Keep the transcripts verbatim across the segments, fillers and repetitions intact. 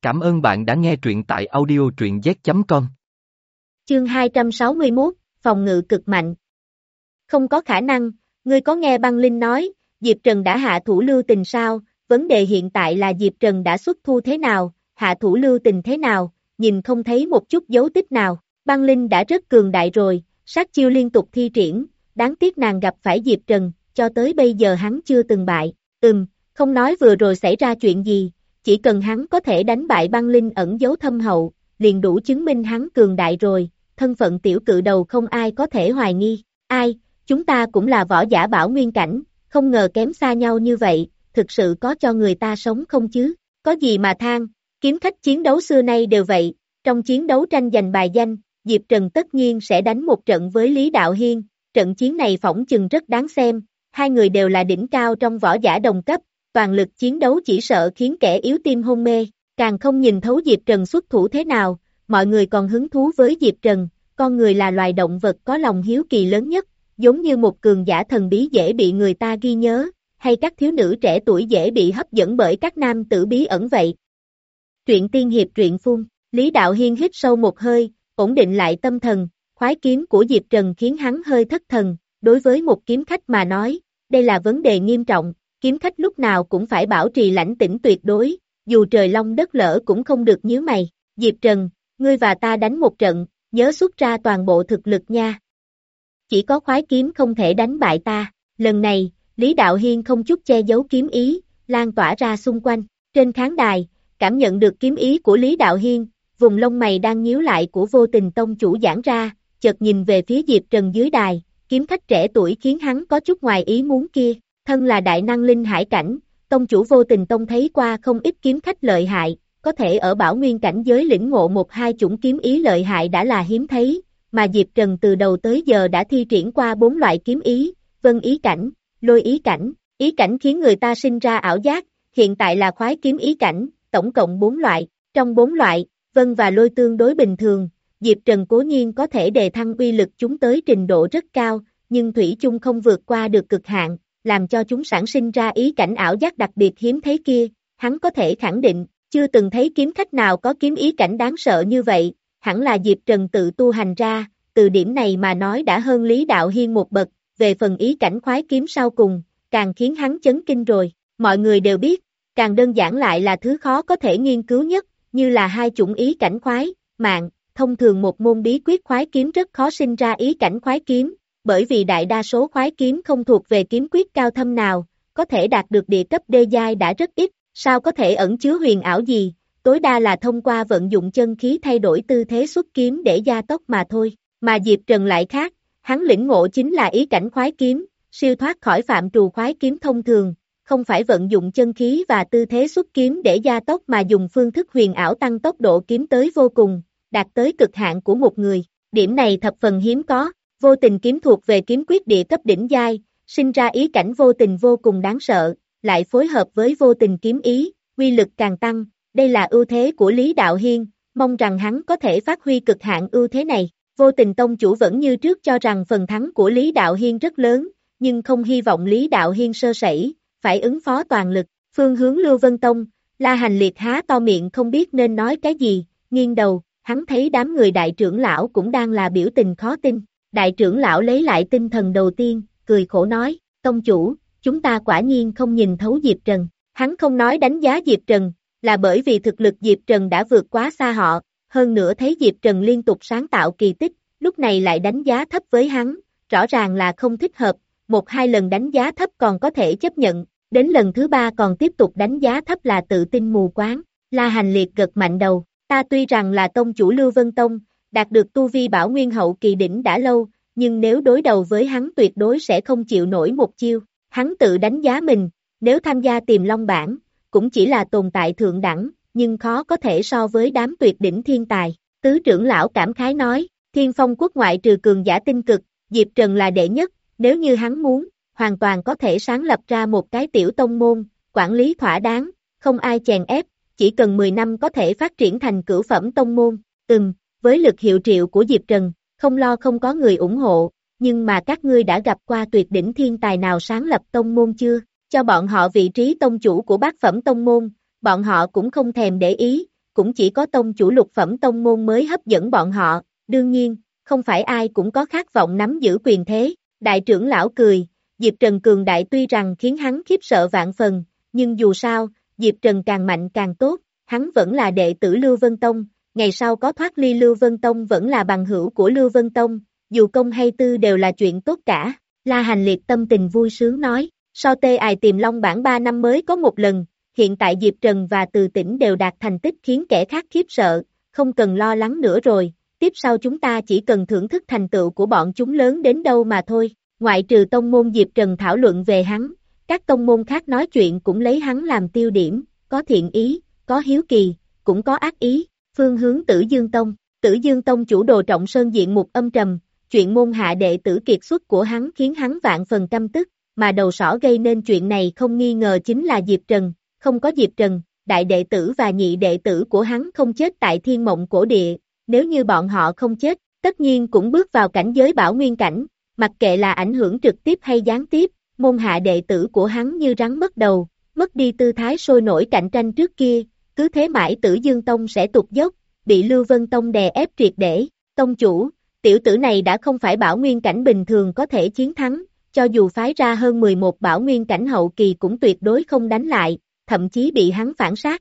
Cảm ơn bạn đã nghe truyện tại audio truyện z chấm com. Chương hai trăm sáu mươi mốt, phòng ngự cực mạnh. Không có khả năng, ngươi có nghe băng linh nói, Diệp Trần đã hạ thủ lưu tình sao? Vấn đề hiện tại là Diệp Trần đã xuất thu thế nào, hạ thủ lưu tình thế nào, nhìn không thấy một chút dấu tích nào. Băng linh đã rất cường đại rồi, sát chiêu liên tục thi triển, đáng tiếc nàng gặp phải Diệp Trần, cho tới bây giờ hắn chưa từng bại. Ừm, không nói vừa rồi xảy ra chuyện gì, chỉ cần hắn có thể đánh bại băng linh ẩn giấu thâm hậu, liền đủ chứng minh hắn cường đại rồi, thân phận tiểu cự đầu không ai có thể hoài nghi. Ai, chúng ta cũng là võ giả bảo nguyên cảnh, không ngờ kém xa nhau như vậy, thực sự có cho người ta sống không chứ? Có gì mà than, kiếm khách chiến đấu xưa nay đều vậy, trong chiến đấu tranh giành bài danh, Diệp Trần tất nhiên sẽ đánh một trận với Lý Đạo Hiên, trận chiến này phỏng chừng rất đáng xem, hai người đều là đỉnh cao trong võ giả đồng cấp, toàn lực chiến đấu chỉ sợ khiến kẻ yếu tim hôn mê, càng không nhìn thấu Diệp Trần xuất thủ thế nào, mọi người còn hứng thú với Diệp Trần, con người là loài động vật có lòng hiếu kỳ lớn nhất, giống như một cường giả thần bí dễ bị người ta ghi nhớ, hay các thiếu nữ trẻ tuổi dễ bị hấp dẫn bởi các nam tử bí ẩn vậy. Truyện tiên hiệp truyện phun, Lý Đạo Hiên hít sâu một hơi, ổn định lại tâm thần, khoái kiếm của Diệp Trần khiến hắn hơi thất thần, đối với một kiếm khách mà nói, đây là vấn đề nghiêm trọng, kiếm khách lúc nào cũng phải bảo trì lãnh tĩnh tuyệt đối, dù trời long đất lỡ cũng không được nhíu mày. Diệp Trần, ngươi và ta đánh một trận, nhớ xuất ra toàn bộ thực lực nha. Chỉ có khoái kiếm không thể đánh bại ta, lần này, Lý Đạo Hiên không chút che giấu kiếm ý, lan tỏa ra xung quanh, trên khán đài, cảm nhận được kiếm ý của Lý Đạo Hiên, vùng lông mày đang nhíu lại của Vô Tình tông chủ giãn ra, chợt nhìn về phía Diệp Trần dưới đài, kiếm khách trẻ tuổi khiến hắn có chút ngoài ý muốn kia. Thân là đại năng linh hải cảnh, tông chủ Vô Tình tông thấy qua không ít kiếm khách lợi hại, có thể ở bảo nguyên cảnh giới lĩnh ngộ một hai chủng kiếm ý lợi hại đã là hiếm thấy, mà Diệp Trần từ đầu tới giờ đã thi triển qua bốn loại kiếm ý, vân ý cảnh, lôi ý cảnh, ý cảnh khiến người ta sinh ra ảo giác, hiện tại là khoái kiếm ý cảnh, tổng cộng bốn loại, trong bốn loại, vân và lôi tương đối bình thường, Diệp Trần cố nhiên có thể đề thăng uy lực chúng tới trình độ rất cao, nhưng thủy chung không vượt qua được cực hạn, làm cho chúng sản sinh ra ý cảnh ảo giác đặc biệt hiếm thấy kia, hắn có thể khẳng định, chưa từng thấy kiếm khách nào có kiếm ý cảnh đáng sợ như vậy, hẳn là Diệp Trần tự tu hành ra, từ điểm này mà nói đã hơn Lý Đạo Hiên một bậc, về phần ý cảnh khoái kiếm sau cùng, càng khiến hắn chấn kinh rồi, mọi người đều biết, càng đơn giản lại là thứ khó có thể nghiên cứu nhất, như là hai chủng ý cảnh khoái, mạng, thông thường một môn bí quyết khoái kiếm rất khó sinh ra ý cảnh khoái kiếm, bởi vì đại đa số khoái kiếm không thuộc về kiếm quyết cao thâm nào, có thể đạt được địa cấp đê giai đã rất ít, sao có thể ẩn chứa huyền ảo gì, tối đa là thông qua vận dụng chân khí thay đổi tư thế xuất kiếm để gia tốc mà thôi, mà Diệp Trần lại khác, hắn lĩnh ngộ chính là ý cảnh khoái kiếm, siêu thoát khỏi phạm trù khoái kiếm thông thường, không phải vận dụng chân khí và tư thế xuất kiếm để gia tốc mà dùng phương thức huyền ảo tăng tốc độ kiếm tới vô cùng, đạt tới cực hạn của một người, điểm này thập phần hiếm có. Vô tình kiếm thuộc về kiếm quyết địa cấp đỉnh giai, sinh ra ý cảnh vô tình vô cùng đáng sợ, lại phối hợp với vô tình kiếm ý, uy lực càng tăng, đây là ưu thế của Lý Đạo Hiên, mong rằng hắn có thể phát huy cực hạn ưu thế này. Vô Tình tông chủ vẫn như trước cho rằng phần thắng của Lý Đạo Hiên rất lớn, nhưng không hy vọng Lý Đạo Hiên sơ sẩy, phải ứng phó toàn lực. Phương hướng Lưu Vân Tông, La Hành Liệt há to miệng không biết nên nói cái gì, nghiêng đầu, hắn thấy đám người đại trưởng lão cũng đang là biểu tình khó tin. Đại trưởng lão lấy lại tinh thần đầu tiên, cười khổ nói, tông chủ, chúng ta quả nhiên không nhìn thấu Diệp Trần. Hắn không nói đánh giá Diệp Trần, là bởi vì thực lực Diệp Trần đã vượt quá xa họ, hơn nữa thấy Diệp Trần liên tục sáng tạo kỳ tích, lúc này lại đánh giá thấp với hắn, rõ ràng là không thích hợp, một hai lần đánh giá thấp còn có thể chấp nhận, đến lần thứ ba còn tiếp tục đánh giá thấp là tự tin mù quáng. La Hành Liệt gật mạnh đầu, ta tuy rằng là tông chủ Lưu Vân Tông, đạt được tu vi bảo nguyên hậu kỳ đỉnh đã lâu, nhưng nếu đối đầu với hắn tuyệt đối sẽ không chịu nổi một chiêu, hắn tự đánh giá mình, nếu tham gia Tiềm Long bảng, cũng chỉ là tồn tại thượng đẳng, nhưng khó có thể so với đám tuyệt đỉnh thiên tài. Tứ trưởng lão cảm khái nói, Thiên Phong quốc ngoại trừ cường giả tinh cực, Diệp Trần là đệ nhất, nếu như hắn muốn, hoàn toàn có thể sáng lập ra một cái tiểu tông môn, quản lý thỏa đáng, không ai chèn ép, chỉ cần mười năm có thể phát triển thành cửu phẩm tông môn. Ừm, với lực hiệu triệu của Diệp Trần, không lo không có người ủng hộ, nhưng mà các ngươi đã gặp qua tuyệt đỉnh thiên tài nào sáng lập tông môn chưa? Cho bọn họ vị trí tông chủ của bát phẩm tông môn, bọn họ cũng không thèm để ý, cũng chỉ có tông chủ lục phẩm tông môn mới hấp dẫn bọn họ, đương nhiên, không phải ai cũng có khát vọng nắm giữ quyền thế. Đại trưởng lão cười, Diệp Trần cường đại tuy rằng khiến hắn khiếp sợ vạn phần, nhưng dù sao, Diệp Trần càng mạnh càng tốt, hắn vẫn là đệ tử Lưu Vân Tông, ngày sau có thoát ly Lưu Vân Tông vẫn là bằng hữu của Lưu Vân Tông, dù công hay tư đều là chuyện tốt cả. La Hành Liệt tâm tình vui sướng nói, sau tê ài tìm long bảng ba năm mới có một lần, hiện tại Diệp Trần và Từ Tĩnh đều đạt thành tích khiến kẻ khác khiếp sợ, không cần lo lắng nữa rồi, tiếp sau chúng ta chỉ cần thưởng thức thành tựu của bọn chúng lớn đến đâu mà thôi. Ngoại trừ tông môn Diệp Trần thảo luận về hắn, các tông môn khác nói chuyện cũng lấy hắn làm tiêu điểm, có thiện ý, có hiếu kỳ, cũng có ác ý. Phương hướng Tử Dương Tông, Tử Dương Tông chủ Đồ Trọng Sơn diện mục âm trầm, chuyện môn hạ đệ tử kiệt xuất của hắn khiến hắn vạn phần căm tức, mà đầu sỏ gây nên chuyện này không nghi ngờ chính là Diệp Trần, không có Diệp Trần, đại đệ tử và nhị đệ tử của hắn không chết tại Thiên Mộng Cổ Địa, nếu như bọn họ không chết, tất nhiên cũng bước vào cảnh giới bảo nguyên cảnh, mặc kệ là ảnh hưởng trực tiếp hay gián tiếp, môn hạ đệ tử của hắn như rắn mất đầu, mất đi tư thái sôi nổi cạnh tranh trước kia, cứ thế mãi Tử Dương Tông sẽ tụt dốc, bị Lưu Vân Tông đè ép triệt để. Tông chủ, tiểu tử này đã không phải bảo nguyên cảnh bình thường có thể chiến thắng, cho dù phái ra hơn mười một bảo nguyên cảnh hậu kỳ cũng tuyệt đối không đánh lại, thậm chí bị hắn phản sát.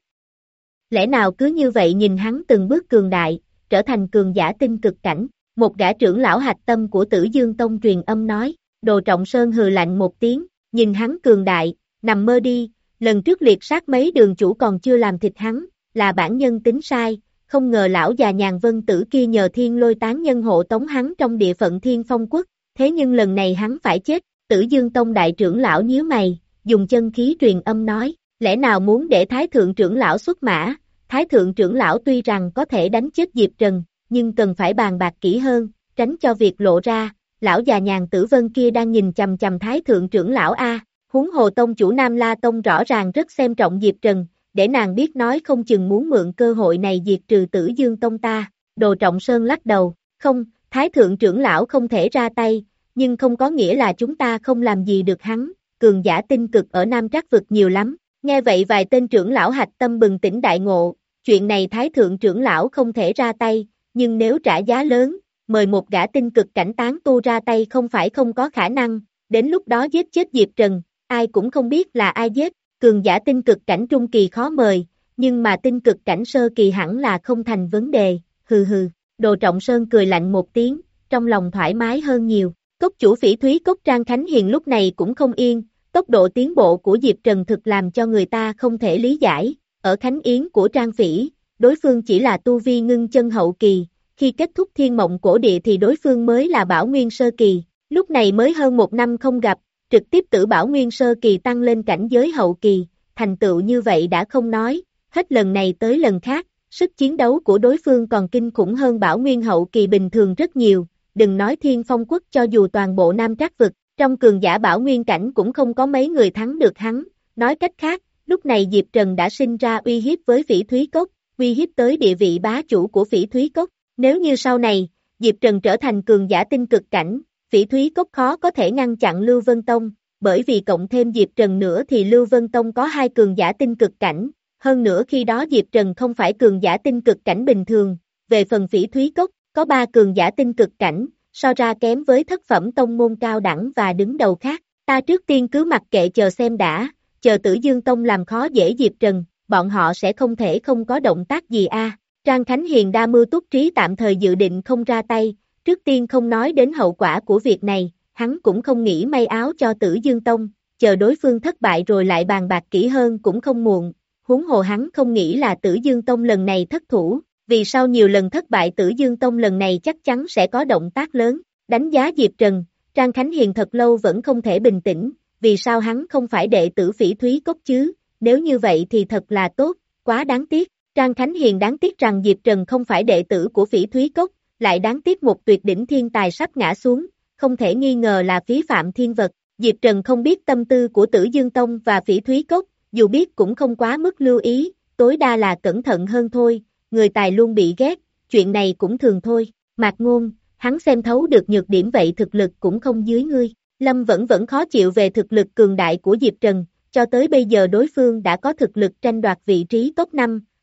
Lẽ nào cứ như vậy nhìn hắn từng bước cường đại, trở thành cường giả tinh cực cảnh, một gã trưởng lão hạch tâm của Tử Dương Tông truyền âm nói, Đồ Trọng Sơn hừ lạnh một tiếng, nhìn hắn cường đại, nằm mơ đi, lần trước liệt sát mấy đường chủ còn chưa làm thịt hắn, là bản nhân tính sai, không ngờ lão già nhàn vân tử kia nhờ thiên lôi tán nhân hộ tống hắn trong địa phận Thiên Phong Quốc, thế nhưng lần này hắn phải chết. Tử Dương Tông đại trưởng lão nhíu mày, dùng chân khí truyền âm nói, lẽ nào muốn để Thái Thượng trưởng lão xuất mã? Thái Thượng trưởng lão tuy rằng có thể đánh chết Diệp Trần, nhưng cần phải bàn bạc kỹ hơn, tránh cho việc lộ ra, lão già nhàn tử vân kia đang nhìn chằm chằm Thái Thượng trưởng lão A, huống hồ tông chủ Nam La Tông rõ ràng rất xem trọng Diệp Trần, để nàng biết nói không chừng muốn mượn cơ hội này diệt trừ Tử Dương Tông ta. Đồ Trọng Sơn lắc đầu, không, Thái Thượng trưởng lão không thể ra tay, nhưng không có nghĩa là chúng ta không làm gì được hắn, cường giả tinh cực ở Nam Trác vực nhiều lắm. Nghe vậy vài tên trưởng lão hạch tâm bừng tỉnh đại ngộ, chuyện này Thái Thượng trưởng lão không thể ra tay, nhưng nếu trả giá lớn, mời một gã tinh cực cảnh tán tu ra tay không phải không có khả năng, đến lúc đó giết chết Diệp Trần, ai cũng không biết là ai giết, cường giả tinh cực cảnh trung kỳ khó mời, nhưng mà tinh cực cảnh sơ kỳ hẳn là không thành vấn đề, hừ hừ. Đồ Trọng Sơn cười lạnh một tiếng, trong lòng thoải mái hơn nhiều. Cốc chủ Phỉ Thúy Cốc Trang Khánh Hiền lúc này cũng không yên, tốc độ tiến bộ của Diệp Trần thực làm cho người ta không thể lý giải, ở Khánh Yến của Trang Phỉ, đối phương chỉ là tu vi ngưng chân hậu kỳ, khi kết thúc Thiên Mộng Cổ Địa thì đối phương mới là bảo nguyên sơ kỳ, lúc này mới hơn một năm không gặp, trực tiếp tử bảo nguyên sơ kỳ tăng lên cảnh giới hậu kỳ, thành tựu như vậy đã không nói, hết lần này tới lần khác, sức chiến đấu của đối phương còn kinh khủng hơn bảo nguyên hậu kỳ bình thường rất nhiều. Đừng nói Thiên Phong Quốc, cho dù toàn bộ Nam Trác vực, trong cường giả bảo nguyên cảnh cũng không có mấy người thắng được hắn, nói cách khác, lúc này Diệp Trần đã sinh ra uy hiếp với Phỉ Thúy Cốc, uy hiếp tới địa vị bá chủ của Phỉ Thúy Cốc, nếu như sau này, Diệp Trần trở thành cường giả tinh cực cảnh, Phỉ Thúy Cốc khó có thể ngăn chặn Lưu Vân Tông, bởi vì cộng thêm Diệp Trần nữa thì Lưu Vân Tông có hai cường giả tinh cực cảnh, hơn nữa khi đó Diệp Trần không phải cường giả tinh cực cảnh bình thường, về phần Phỉ Thúy Cốc, có ba cường giả tinh cực cảnh, so ra kém với thất phẩm tông môn cao đẳng và đứng đầu khác, ta trước tiên cứ mặc kệ chờ xem đã, chờ Tử Dương Tông làm khó dễ Diệp Trần, bọn họ sẽ không thể không có động tác gì a. À. Trang Khánh Hiền đa mưu túc trí tạm thời dự định không ra tay, trước tiên không nói đến hậu quả của việc này, hắn cũng không nghĩ may áo cho Tử Dương Tông, chờ đối phương thất bại rồi lại bàn bạc kỹ hơn cũng không muộn, huống hồ hắn không nghĩ là Tử Dương Tông lần này thất thủ. Vì sau nhiều lần thất bại Tử Dương Tông lần này chắc chắn sẽ có động tác lớn, đánh giá Diệp Trần, Trang Khánh Hiền thật lâu vẫn không thể bình tĩnh, vì sao hắn không phải đệ tử Phỉ Thúy Cốc chứ, nếu như vậy thì thật là tốt, quá đáng tiếc, Trang Khánh Hiền đáng tiếc rằng Diệp Trần không phải đệ tử của Phỉ Thúy Cốc, lại đáng tiếc một tuyệt đỉnh thiên tài sắp ngã xuống, không thể nghi ngờ là phí phạm thiên vật, Diệp Trần không biết tâm tư của Tử Dương Tông và Phỉ Thúy Cốc, dù biết cũng không quá mức lưu ý, tối đa là cẩn thận hơn thôi. Người tài luôn bị ghét, chuyện này cũng thường thôi, Mạc Ngôn, hắn xem thấu được nhược điểm vậy thực lực cũng không dưới ngươi, Lâm vẫn vẫn khó chịu về thực lực cường đại của Diệp Trần, cho tới bây giờ đối phương đã có thực lực tranh đoạt vị trí top năm,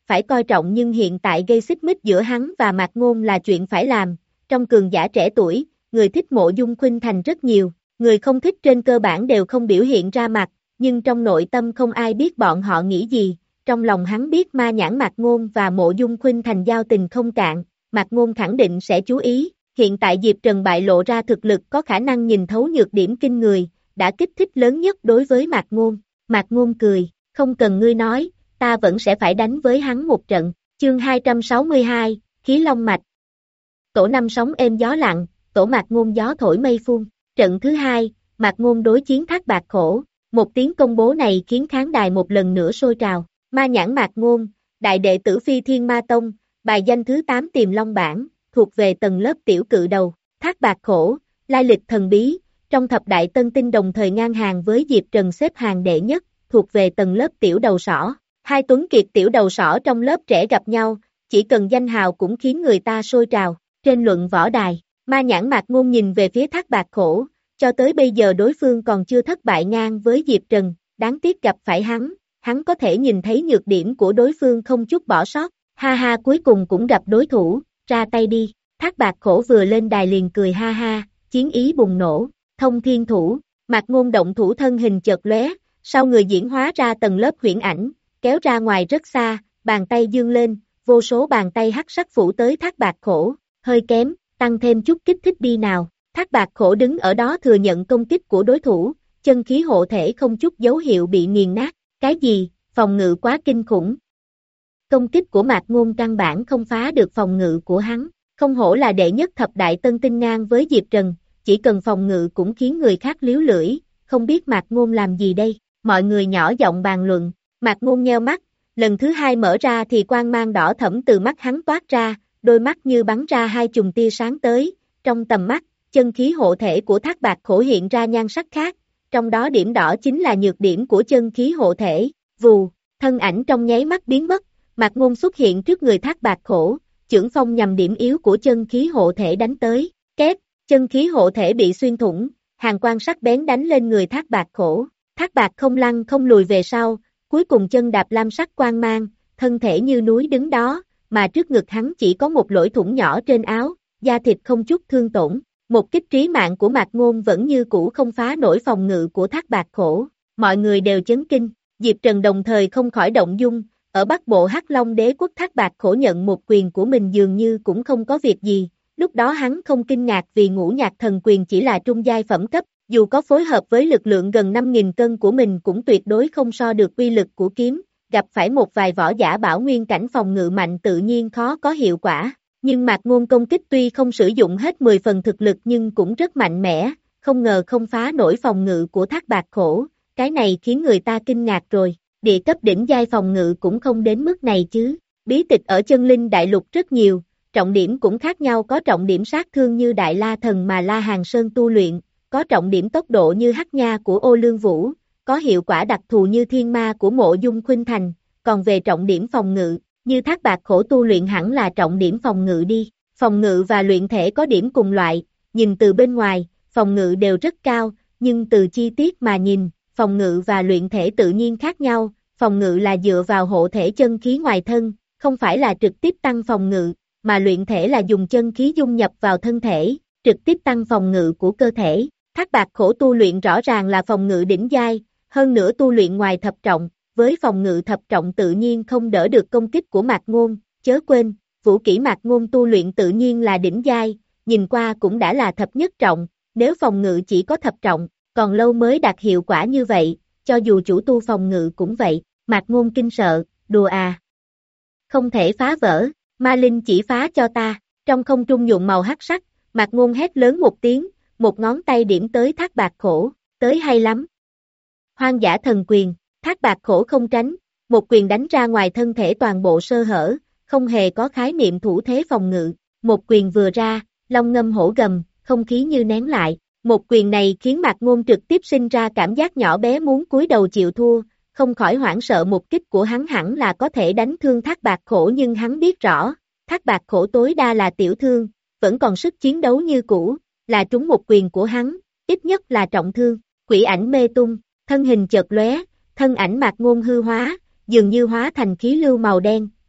phải coi trọng nhưng hiện tại gây xích mích giữa hắn và Mạc Ngôn là chuyện phải làm, trong cường giả trẻ tuổi, người thích Mộ Dung Khuynh Thành rất nhiều, người không thích trên cơ bản đều không biểu hiện ra mặt, nhưng trong nội tâm không ai biết bọn họ nghĩ gì, trong lòng hắn biết Ma Nhãn Mạc Ngôn và Mộ Dung Khuynh Thành giao tình không cạn, Mạc Ngôn khẳng định sẽ chú ý, hiện tại Diệp Trần bại lộ ra thực lực có khả năng nhìn thấu nhược điểm kinh người, đã kích thích lớn nhất đối với Mạc Ngôn, Mạc Ngôn cười, không cần ngươi nói, ta vẫn sẽ phải đánh với hắn một trận, chương hai trăm sáu mươi hai, Khí Long Mạch. Tổ năm sóng êm gió lặng, tổ Mạc Ngôn gió thổi mây phun, trận thứ hai, Mạc Ngôn đối chiến Thác Bạt Khổ, một tiếng công bố này khiến khán đài một lần nữa sôi trào, Ma Nhãn Mạc Ngôn, đại đệ tử Phi Thiên Ma Tông, bài danh thứ tám Tiềm Long Bảng, thuộc về tầng lớp tiểu cự đầu, Thác Bạt Khổ, lai lịch thần bí, trong thập đại tân tinh đồng thời ngang hàng với Diệp Trần xếp hàng đệ nhất, thuộc về tầng lớp tiểu đầu sỏ. Hai tuấn kiệt tiểu đầu sỏ trong lớp trẻ gặp nhau, chỉ cần danh hào cũng khiến người ta sôi trào. Trên luận võ đài, Ma Nhãn Mạc Ngôn nhìn về phía Thác Bạt Khổ, cho tới bây giờ đối phương còn chưa thất bại ngang với Diệp Trần, đáng tiếc gặp phải hắn, hắn có thể nhìn thấy nhược điểm của đối phương không chút bỏ sót, ha ha cuối cùng cũng gặp đối thủ, ra tay đi, Thác Bạt Khổ vừa lên đài liền cười ha ha, chiến ý bùng nổ, thông thiên thủ, Mạc Ngôn động thủ thân hình chợt lóe, sau người diễn hóa ra tầng lớp huyễn ảnh, kéo ra ngoài rất xa, bàn tay dương lên, vô số bàn tay hắc sắc phủ tới Thác Bạt Khổ, hơi kém, tăng thêm chút kích thích đi nào, Thác Bạt Khổ đứng ở đó thừa nhận công kích của đối thủ, chân khí hộ thể không chút dấu hiệu bị nghiền nát, cái gì, phòng ngự quá kinh khủng. Công kích của Mạc Ngôn căn bản không phá được phòng ngự của hắn, không hổ là đệ nhất thập đại tân tinh ngang với Diệp Trần, chỉ cần phòng ngự cũng khiến người khác liếu lưỡi, không biết Mạc Ngôn làm gì đây, mọi người nhỏ giọng bàn luận, Mạc Ngôn nheo mắt, lần thứ hai mở ra thì quang mang đỏ thẫm từ mắt hắn toát ra, đôi mắt như bắn ra hai chùm tia sáng tới, trong tầm mắt, chân khí hộ thể của Thác Bạt Khổ hiện ra nhan sắc khác, trong đó điểm đỏ chính là nhược điểm của chân khí hộ thể, vù, thân ảnh trong nháy mắt biến mất, Mạc Ngôn xuất hiện trước người Thác Bạt Khổ, chưởng phong nhằm điểm yếu của chân khí hộ thể đánh tới, két, chân khí hộ thể bị xuyên thủng, hàn quang sắc bén đánh lên người Thác Bạt Khổ, Thác Bạt không lăn không lùi về sau, cuối cùng chân đạp lam sắc quang mang, thân thể như núi đứng đó, mà trước ngực hắn chỉ có một lỗ thủng nhỏ trên áo, da thịt không chút thương tổn. Một kích trí mạng của Mạc Ngôn vẫn như cũ không phá nổi phòng ngự của Thác Bạt Khổ, mọi người đều chấn kinh, Diệp Trần đồng thời không khỏi động dung, ở Bắc Bộ Hắc Long Đế quốc Thác Bạt Khổ nhận một quyền của mình dường như cũng không có việc gì, lúc đó hắn không kinh ngạc vì Ngũ Nhạc Thần Quyền chỉ là trung giai phẩm cấp, dù có phối hợp với lực lượng gần năm nghìn cân của mình cũng tuyệt đối không so được uy lực của kiếm, gặp phải một vài võ giả bảo nguyên cảnh phòng ngự mạnh tự nhiên khó có hiệu quả. Nhưng Mạc Ngôn công kích tuy không sử dụng hết mười phần thực lực nhưng cũng rất mạnh mẽ, không ngờ không phá nổi phòng ngự của Thác Bạt Khổ, cái này khiến người ta kinh ngạc rồi, địa cấp đỉnh giai phòng ngự cũng không đến mức này chứ, bí tịch ở chân linh đại lục rất nhiều, trọng điểm cũng khác nhau, có trọng điểm sát thương như Đại La Thần mà La Hàn Sơn tu luyện, có trọng điểm tốc độ như Hắc Nha của Ô Lương Vũ, có hiệu quả đặc thù như Thiên Ma của Mộ Dung Khuynh Thành, còn về trọng điểm phòng ngự, như Thác Bạt Khổ tu luyện hẳn là trọng điểm phòng ngự đi, phòng ngự và luyện thể có điểm cùng loại, nhìn từ bên ngoài, phòng ngự đều rất cao, nhưng từ chi tiết mà nhìn, phòng ngự và luyện thể tự nhiên khác nhau, phòng ngự là dựa vào hộ thể chân khí ngoài thân, không phải là trực tiếp tăng phòng ngự, mà luyện thể là dùng chân khí dung nhập vào thân thể, trực tiếp tăng phòng ngự của cơ thể. Thác Bạt Khổ tu luyện rõ ràng là phòng ngự đỉnh giai, hơn nữa tu luyện ngoài thập trọng, với phòng ngự thập trọng tự nhiên không đỡ được công kích của Mạc Ngôn, chớ quên, vũ kỹ Mạc Ngôn tu luyện tự nhiên là đỉnh giai, nhìn qua cũng đã là thập nhất trọng, nếu phòng ngự chỉ có thập trọng, còn lâu mới đạt hiệu quả như vậy, cho dù chủ tu phòng ngự cũng vậy, Mạc Ngôn kinh sợ, đùa à. Không thể phá vỡ, Ma Linh chỉ phá cho ta, trong không trung nhuộm màu hắc sắc, Mạc Ngôn hét lớn một tiếng, một ngón tay điểm tới Thác Bạt Khổ, tới hay lắm. Hoang dã thần quyền, Thác Bạt Khổ không tránh, một quyền đánh ra ngoài thân thể toàn bộ sơ hở, không hề có khái niệm thủ thế phòng ngự, một quyền vừa ra, long ngâm hổ gầm, không khí như nén lại, một quyền này khiến Mạc Ngôn trực tiếp sinh ra cảm giác nhỏ bé muốn cúi đầu chịu thua, không khỏi hoảng sợ một kích của hắn hẳn là có thể đánh thương Thác Bạt Khổ nhưng hắn biết rõ, Thác Bạt Khổ tối đa là tiểu thương, vẫn còn sức chiến đấu như cũ, là trúng một quyền của hắn, ít nhất là trọng thương, quỷ ảnh mê tung, thân hình chợt lóe, thân ảnh Mạc Ngôn hư hóa, dường như hóa thành khí lưu màu đen,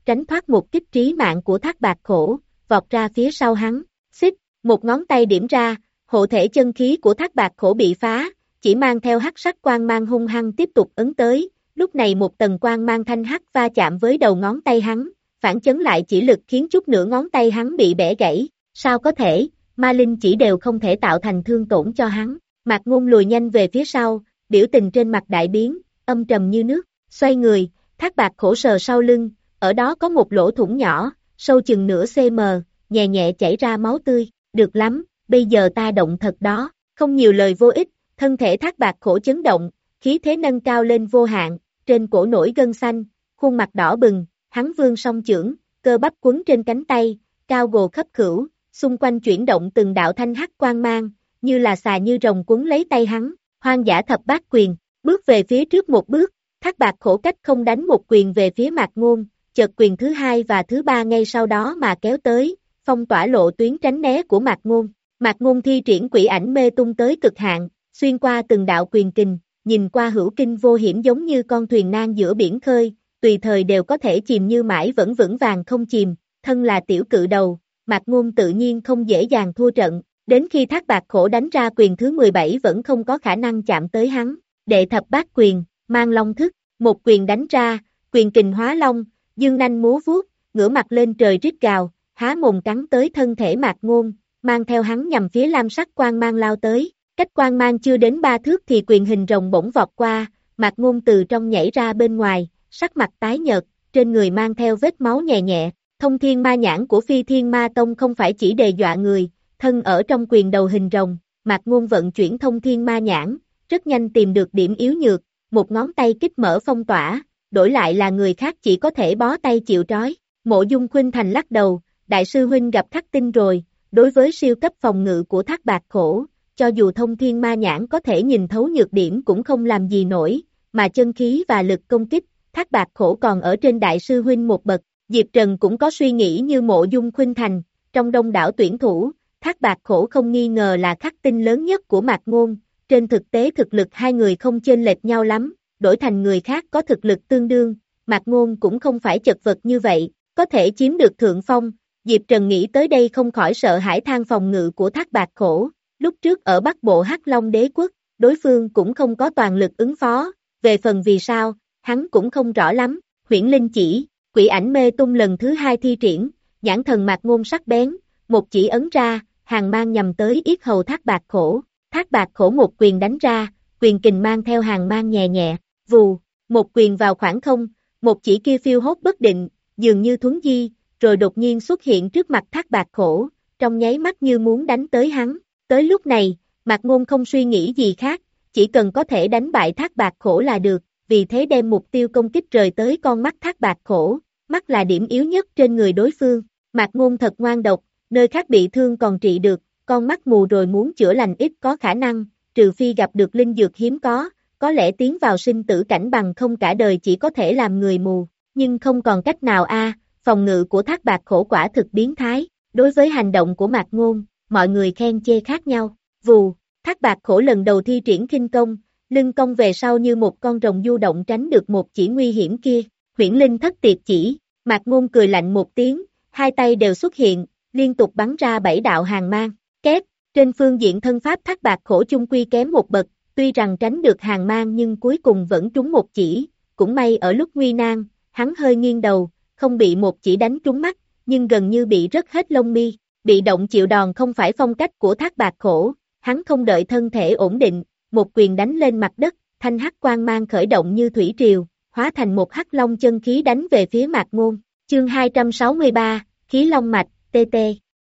tránh thoát một kích trí mạng của Thác Bạt Khổ, vọt ra phía sau hắn, xích, một ngón tay điểm ra, hộ thể chân khí của Thác Bạt Khổ bị phá, chỉ mang theo hắc sắc quang mang hung hăng tiếp tục ấn tới, lúc này một tầng quang mang thanh hắc va chạm với đầu ngón tay hắn, phản chấn lại chỉ lực khiến chút nửa ngón tay hắn bị bẻ gãy, sao có thể, ma linh chỉ đều không thể tạo thành thương tổn cho hắn, Mạc Ngôn lùi nhanh về phía sau, biểu tình trên mặt đại biến, âm trầm như nước, xoay người, Thác Bạt Khổ sờ sau lưng, ở đó có một lỗ thủng nhỏ, sâu chừng nửa cm, nhẹ nhẹ chảy ra máu tươi, được lắm, bây giờ ta động thật đó, không nhiều lời vô ích, thân thể Thác Bạt Khổ chấn động, khí thế nâng cao lên vô hạn, trên cổ nổi gân xanh, khuôn mặt đỏ bừng, hắn vươn song chưởng, cơ bắp quấn trên cánh tay, cao gồ khấp khửu, xung quanh chuyển động từng đạo thanh hắc quang mang, như là xà như rồng quấn lấy tay hắn, hoang dã thập bát quyền, bước về phía trước một bước, Thác Bạt Khổ cách không đánh một quyền về phía Mạc Ngôn, chợt quyền thứ hai và thứ ba ngay sau đó mà kéo tới, phong tỏa lộ tuyến tránh né của Mạc Ngôn. Mạc Ngôn thi triển quỷ ảnh mê tung tới cực hạn, xuyên qua từng đạo quyền kình, nhìn qua hữu kinh vô hiểm giống như con thuyền nan giữa biển khơi, tùy thời đều có thể chìm như mãi vẫn vững vàng không chìm, thân là tiểu cự đầu, Mạc Ngôn tự nhiên không dễ dàng thua trận, đến khi Thác Bạt Khổ đánh ra quyền thứ mười bảy vẫn không có khả năng chạm tới hắn, đệ thập bát quyền, mang long thức, một quyền đánh ra, quyền kình hóa long, dương nanh múa vuốt, ngửa mặt lên trời rít gào, há mồm cắn tới thân thể Mạc Ngôn, mang theo hắn nhằm phía lam sắc quang mang lao tới, cách quang mang chưa đến ba thước thì quyền hình rồng bỗng vọt qua, Mạc Ngôn từ trong nhảy ra bên ngoài, sắc mặt tái nhợt, trên người mang theo vết máu nhẹ nhẹ, thông thiên ma nhãn của Phi Thiên Ma Tông không phải chỉ đe dọa người, thân ở trong quyền đầu hình rồng, Mạc Ngôn vận chuyển thông thiên ma nhãn, rất nhanh tìm được điểm yếu nhược, một ngón tay kích mở phong tỏa, đổi lại là người khác chỉ có thể bó tay chịu trói, Mộ Dung Khuynh Thành lắc đầu, đại sư huynh gặp khắc tinh rồi, đối với siêu cấp phòng ngự của Thác Bạt Khổ, cho dù thông thiên ma nhãn có thể nhìn thấu nhược điểm cũng không làm gì nổi, mà chân khí và lực công kích, Thác Bạt Khổ còn ở trên đại sư huynh một bậc, Diệp Trần cũng có suy nghĩ như Mộ Dung Khuynh Thành, trong đông đảo tuyển thủ, Thác Bạt Khổ không nghi ngờ là khắc tinh lớn nhất của Mạc Ngôn, trên thực tế thực lực hai người không chênh lệch nhau lắm, đổi thành người khác có thực lực tương đương, Mạc Ngôn cũng không phải chật vật như vậy, có thể chiếm được thượng phong, Diệp Trần nghĩ tới đây không khỏi sợ hãi than phòng ngự của Thác Bạt Khổ, lúc trước ở Bắc Bộ Hắc Long Đế Quốc, đối phương cũng không có toàn lực ứng phó, về phần vì sao, hắn cũng không rõ lắm, Huyễn Linh chỉ, quỷ ảnh mê tung lần thứ hai thi triển, nhãn thần Mạc Ngôn sắc bén, một chỉ ấn ra, hàng mang nhằm tới yết hầu Thác Bạt Khổ, Thác Bạt Khổ một quyền đánh ra, quyền kình mang theo hàng mang nhẹ nhẹ, vù, một quyền vào khoảng không, một chỉ kia phiêu hốt bất định, dường như thuấn di, rồi đột nhiên xuất hiện trước mặt Thác Bạt Khổ, trong nháy mắt như muốn đánh tới hắn, tới lúc này, Mạc Ngôn không suy nghĩ gì khác, chỉ cần có thể đánh bại Thác Bạt Khổ là được, vì thế đem mục tiêu công kích rời tới con mắt Thác Bạt Khổ, mắt là điểm yếu nhất trên người đối phương, Mạc Ngôn thật ngoan độc, nơi khác bị thương còn trị được, con mắt mù rồi muốn chữa lành ít có khả năng, trừ phi gặp được linh dược hiếm có, có lẽ tiến vào sinh tử cảnh bằng không cả đời chỉ có thể làm người mù, nhưng không còn cách nào a. Phòng ngự của Thác Bạt Khổ quả thực biến thái, đối với hành động của Mạc Ngôn, mọi người khen chê khác nhau, vù, Thác Bạt Khổ lần đầu thi triển khinh công, lưng cong về sau như một con rồng du động tránh được một chỉ nguy hiểm kia, Huyễn Linh thất tiệt chỉ, Mạc Ngôn cười lạnh một tiếng, hai tay đều xuất hiện, liên tục bắn ra bảy đạo hàng mang, két, trên phương diện thân pháp Thác Bạt Khổ chung quy kém một bậc, tuy rằng tránh được hàng mang nhưng cuối cùng vẫn trúng một chỉ, cũng may ở lúc nguy nan, hắn hơi nghiêng đầu, không bị một chỉ đánh trúng mắt, nhưng gần như bị rớt hết lông mi, bị động chịu đòn không phải phong cách của Thác Bạt Khổ, hắn không đợi thân thể ổn định, một quyền đánh lên mặt đất, thanh hắc quang mang khởi động như thủy triều, hóa thành một hắc long chân khí đánh về phía Mạc Ngôn, chương hai trăm sáu mươi ba, khí long mạch, tê tê.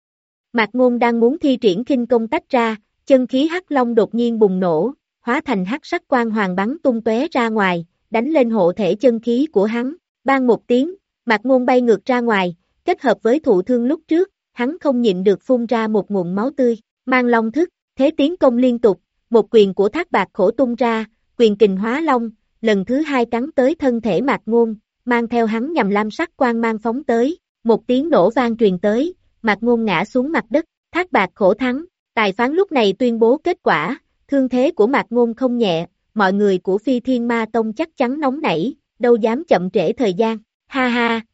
Mạc Ngôn đang muốn thi triển khinh công tách ra, chân khí hắc long đột nhiên bùng nổ, hóa thành hắc sắc quang hoàng bắn tung tóe ra ngoài, đánh lên hộ thể chân khí của hắn, bang một tiếng, Mạc Ngôn bay ngược ra ngoài, kết hợp với thụ thương lúc trước, hắn không nhịn được phun ra một nguồn máu tươi, mang long thức, thế tiến công liên tục, một quyền của Thác Bạt Khổ tung ra, quyền kình hóa long, lần thứ hai cắn tới thân thể Mạc Ngôn, mang theo hắn nhằm lam sắc quang mang phóng tới, một tiếng nổ vang truyền tới, Mạc Ngôn ngã xuống mặt đất, Thác Bạt Khổ thắng, tài phán lúc này tuyên bố kết quả, thương thế của Mạc Ngôn không nhẹ, mọi người của Phi Thiên Ma Tông chắc chắn nóng nảy, đâu dám chậm trễ thời gian, ha ha,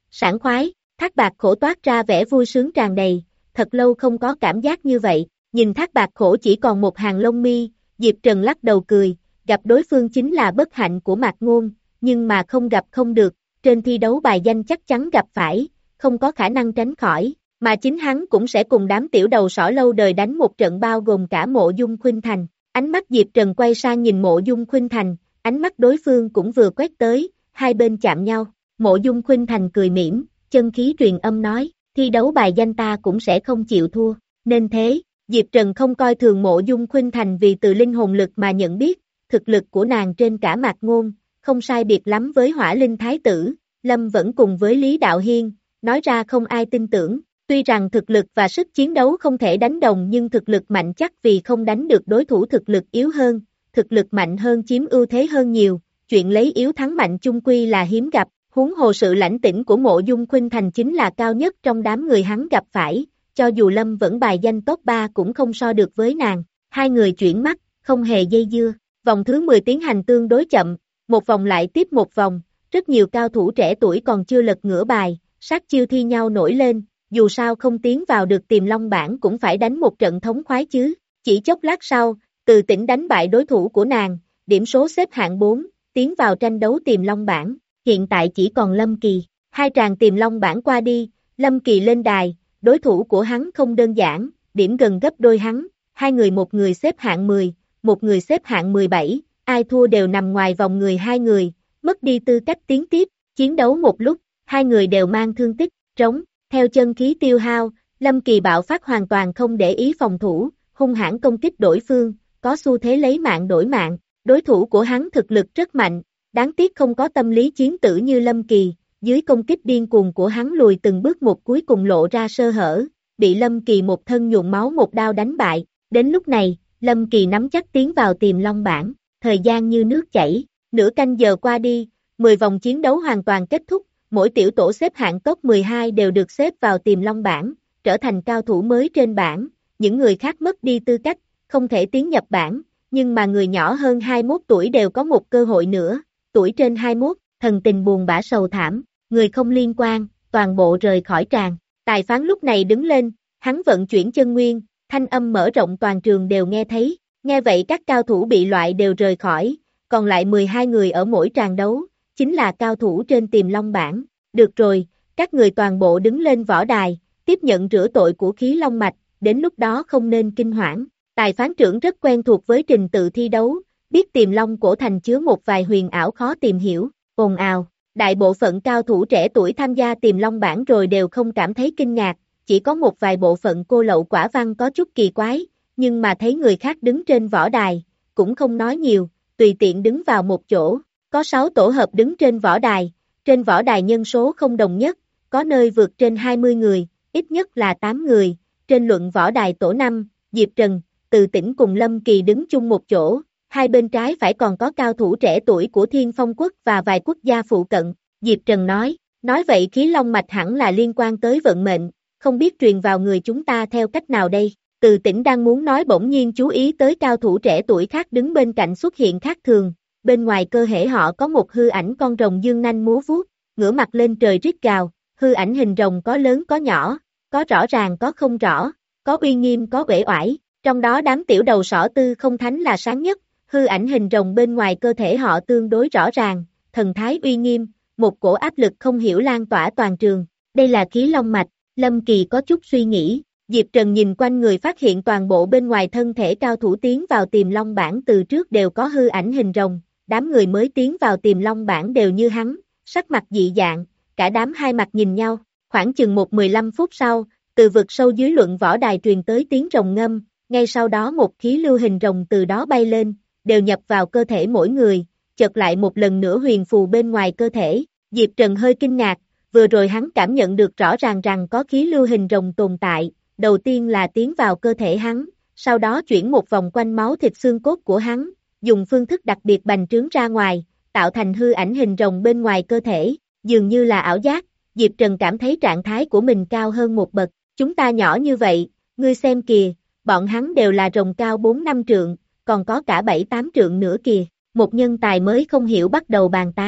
sảng khoái, Thác Bạt Khổ toát ra vẻ vui sướng tràn đầy, thật lâu không có cảm giác như vậy, nhìn Thác Bạt Khổ chỉ còn một hàng lông mi, Diệp Trần lắc đầu cười, gặp đối phương chính là bất hạnh của Mạc Ngôn, nhưng mà không gặp không được, trên thi đấu bài danh chắc chắn gặp phải, không có khả năng tránh khỏi, mà chính hắn cũng sẽ cùng đám tiểu đầu sỏ lâu đời đánh một trận bao gồm cả Mộ Dung Khuynh Thành. Ánh mắt Diệp Trần quay sang nhìn Mộ Dung Khuynh Thành, ánh mắt đối phương cũng vừa quét tới, hai bên chạm nhau, Mộ Dung Khuynh Thành cười mỉm, chân khí truyền âm nói, thi đấu bài danh ta cũng sẽ không chịu thua, nên thế, Diệp Trần không coi thường Mộ Dung Khuynh Thành vì từ linh hồn lực mà nhận biết, thực lực của nàng trên cả Mạc Ngôn, không sai biệt lắm với Hỏa Linh Thái Tử, Lâm vẫn cùng với Lý Đạo Hiên, nói ra không ai tin tưởng, tuy rằng thực lực và sức chiến đấu không thể đánh đồng nhưng thực lực mạnh chắc vì không đánh được đối thủ thực lực yếu hơn, thực lực mạnh hơn chiếm ưu thế hơn nhiều, chuyện lấy yếu thắng mạnh chung quy là hiếm gặp, huống hồ sự lãnh tĩnh của Mộ Dung Khuynh Thành chính là cao nhất trong đám người hắn gặp phải, cho dù Lâm vẫn bài danh top ba cũng không so được với nàng, hai người chuyển mắt, không hề dây dưa, vòng thứ mười tiến hành tương đối chậm, một vòng lại tiếp một vòng, rất nhiều cao thủ trẻ tuổi còn chưa lật ngửa bài, sát chiêu thi nhau nổi lên, dù sao không tiến vào được Tiềm Long bảng cũng phải đánh một trận thống khoái chứ, chỉ chốc lát sau, Từ Tĩnh đánh bại đối thủ của nàng, điểm số xếp hạng bốn, tiến vào tranh đấu Tiềm Long bảng, hiện tại chỉ còn Lâm Kỳ, hai tràng Tiềm Long bảng qua đi, Lâm Kỳ lên đài, đối thủ của hắn không đơn giản, điểm gần gấp đôi hắn, hai người một người xếp hạng mười, một người xếp hạng mười bảy, ai thua đều nằm ngoài vòng người hai người, mất đi tư cách tiến tiếp, chiến đấu một lúc, hai người đều mang thương tích, trống, theo chân khí tiêu hao, Lâm Kỳ bạo phát hoàn toàn không để ý phòng thủ, hung hãn công kích đối phương, có xu thế lấy mạng đổi mạng, đối thủ của hắn thực lực rất mạnh, đáng tiếc không có tâm lý chiến tử như Lâm Kỳ, dưới công kích điên cuồng của hắn lùi từng bước một cuối cùng lộ ra sơ hở, bị Lâm Kỳ một thân nhuộm máu một đao đánh bại, đến lúc này, Lâm Kỳ nắm chắc tiến vào Tiềm Long bảng, thời gian như nước chảy, nửa canh giờ qua đi, mười vòng chiến đấu hoàn toàn kết thúc, mỗi tiểu tổ xếp hạng top mười hai đều được xếp vào Tiềm Long bảng, trở thành cao thủ mới trên bảng, những người khác mất đi tư cách, không thể tiến nhập bảng, nhưng mà người nhỏ hơn hai mươi mốt tuổi đều có một cơ hội nữa, tuổi trên hai mươi mốt, thần tình buồn bã sầu thảm, người không liên quan, toàn bộ rời khỏi tràng, tài phán lúc này đứng lên, hắn vận chuyển chân nguyên, thanh âm mở rộng toàn trường đều nghe thấy, nghe vậy các cao thủ bị loại đều rời khỏi, còn lại mười hai người ở mỗi tràng đấu, chính là cao thủ trên Tiềm Long bảng, được rồi, các người toàn bộ đứng lên võ đài, tiếp nhận rửa tội của khí long mạch, đến lúc đó không nên kinh hoảng, tài phán trưởng rất quen thuộc với trình tự thi đấu, biết Tiềm Long cổ thành chứa một vài huyền ảo khó tìm hiểu, ồn ào, đại bộ phận cao thủ trẻ tuổi tham gia Tiềm Long bảng rồi đều không cảm thấy kinh ngạc, chỉ có một vài bộ phận cô lậu quả văn có chút kỳ quái, nhưng mà thấy người khác đứng trên võ đài, cũng không nói nhiều, tùy tiện đứng vào một chỗ, có sáu tổ hợp đứng trên võ đài, trên võ đài nhân số không đồng nhất, có nơi vượt trên hai mươi người, ít nhất là tám người, trên luận võ đài tổ năm, Diệp Trần, Từ Tĩnh cùng Lâm Kỳ đứng chung một chỗ, hai bên trái phải còn có cao thủ trẻ tuổi của Thiên Phong quốc và vài quốc gia phụ cận, Diệp Trần nói, nói vậy khí long mạch hẳn là liên quan tới vận mệnh, không biết truyền vào người chúng ta theo cách nào đây, Từ Tĩnh đang muốn nói bỗng nhiên chú ý tới cao thủ trẻ tuổi khác đứng bên cạnh xuất hiện khác thường, bên ngoài cơ thể họ có một hư ảnh con rồng dương nanh múa vuốt, ngửa mặt lên trời rít gào, hư ảnh hình rồng có lớn có nhỏ, có rõ ràng có không rõ, có uy nghiêm có uể oải, trong đó đám tiểu đầu sỏ Tư Không Thánh là sáng nhất, hư ảnh hình rồng bên ngoài cơ thể họ tương đối rõ ràng, thần thái uy nghiêm, một cổ áp lực không hiểu lan tỏa toàn trường, đây là khí long mạch, Lâm Kỳ có chút suy nghĩ, Diệp Trần nhìn quanh người phát hiện toàn bộ bên ngoài thân thể cao thủ tiến vào Tiềm Long bảng từ trước đều có hư ảnh hình rồng, đám người mới tiến vào Tiềm Long bảng đều như hắn, sắc mặt dị dạng, cả đám hai mặt nhìn nhau, khoảng chừng một mười lăm phút sau, từ vực sâu dưới luận võ đài truyền tới tiếng rồng ngâm, ngay sau đó một khí lưu hình rồng từ đó bay lên, đều nhập vào cơ thể mỗi người, chợt lại một lần nữa huyền phù bên ngoài cơ thể, Diệp Trần hơi kinh ngạc, vừa rồi hắn cảm nhận được rõ ràng rằng có khí lưu hình rồng tồn tại, đầu tiên là tiến vào cơ thể hắn, sau đó chuyển một vòng quanh máu thịt xương cốt của hắn, dùng phương thức đặc biệt bành trướng ra ngoài, tạo thành hư ảnh hình rồng bên ngoài cơ thể, dường như là ảo giác, Diệp Trần cảm thấy trạng thái của mình cao hơn một bậc, chúng ta nhỏ như vậy, ngươi xem kìa, bọn hắn đều là rồng cao bốn năm trượng, còn có cả bảy tám trượng nữa kìa, một nhân tài mới không hiểu bắt đầu bàn tán,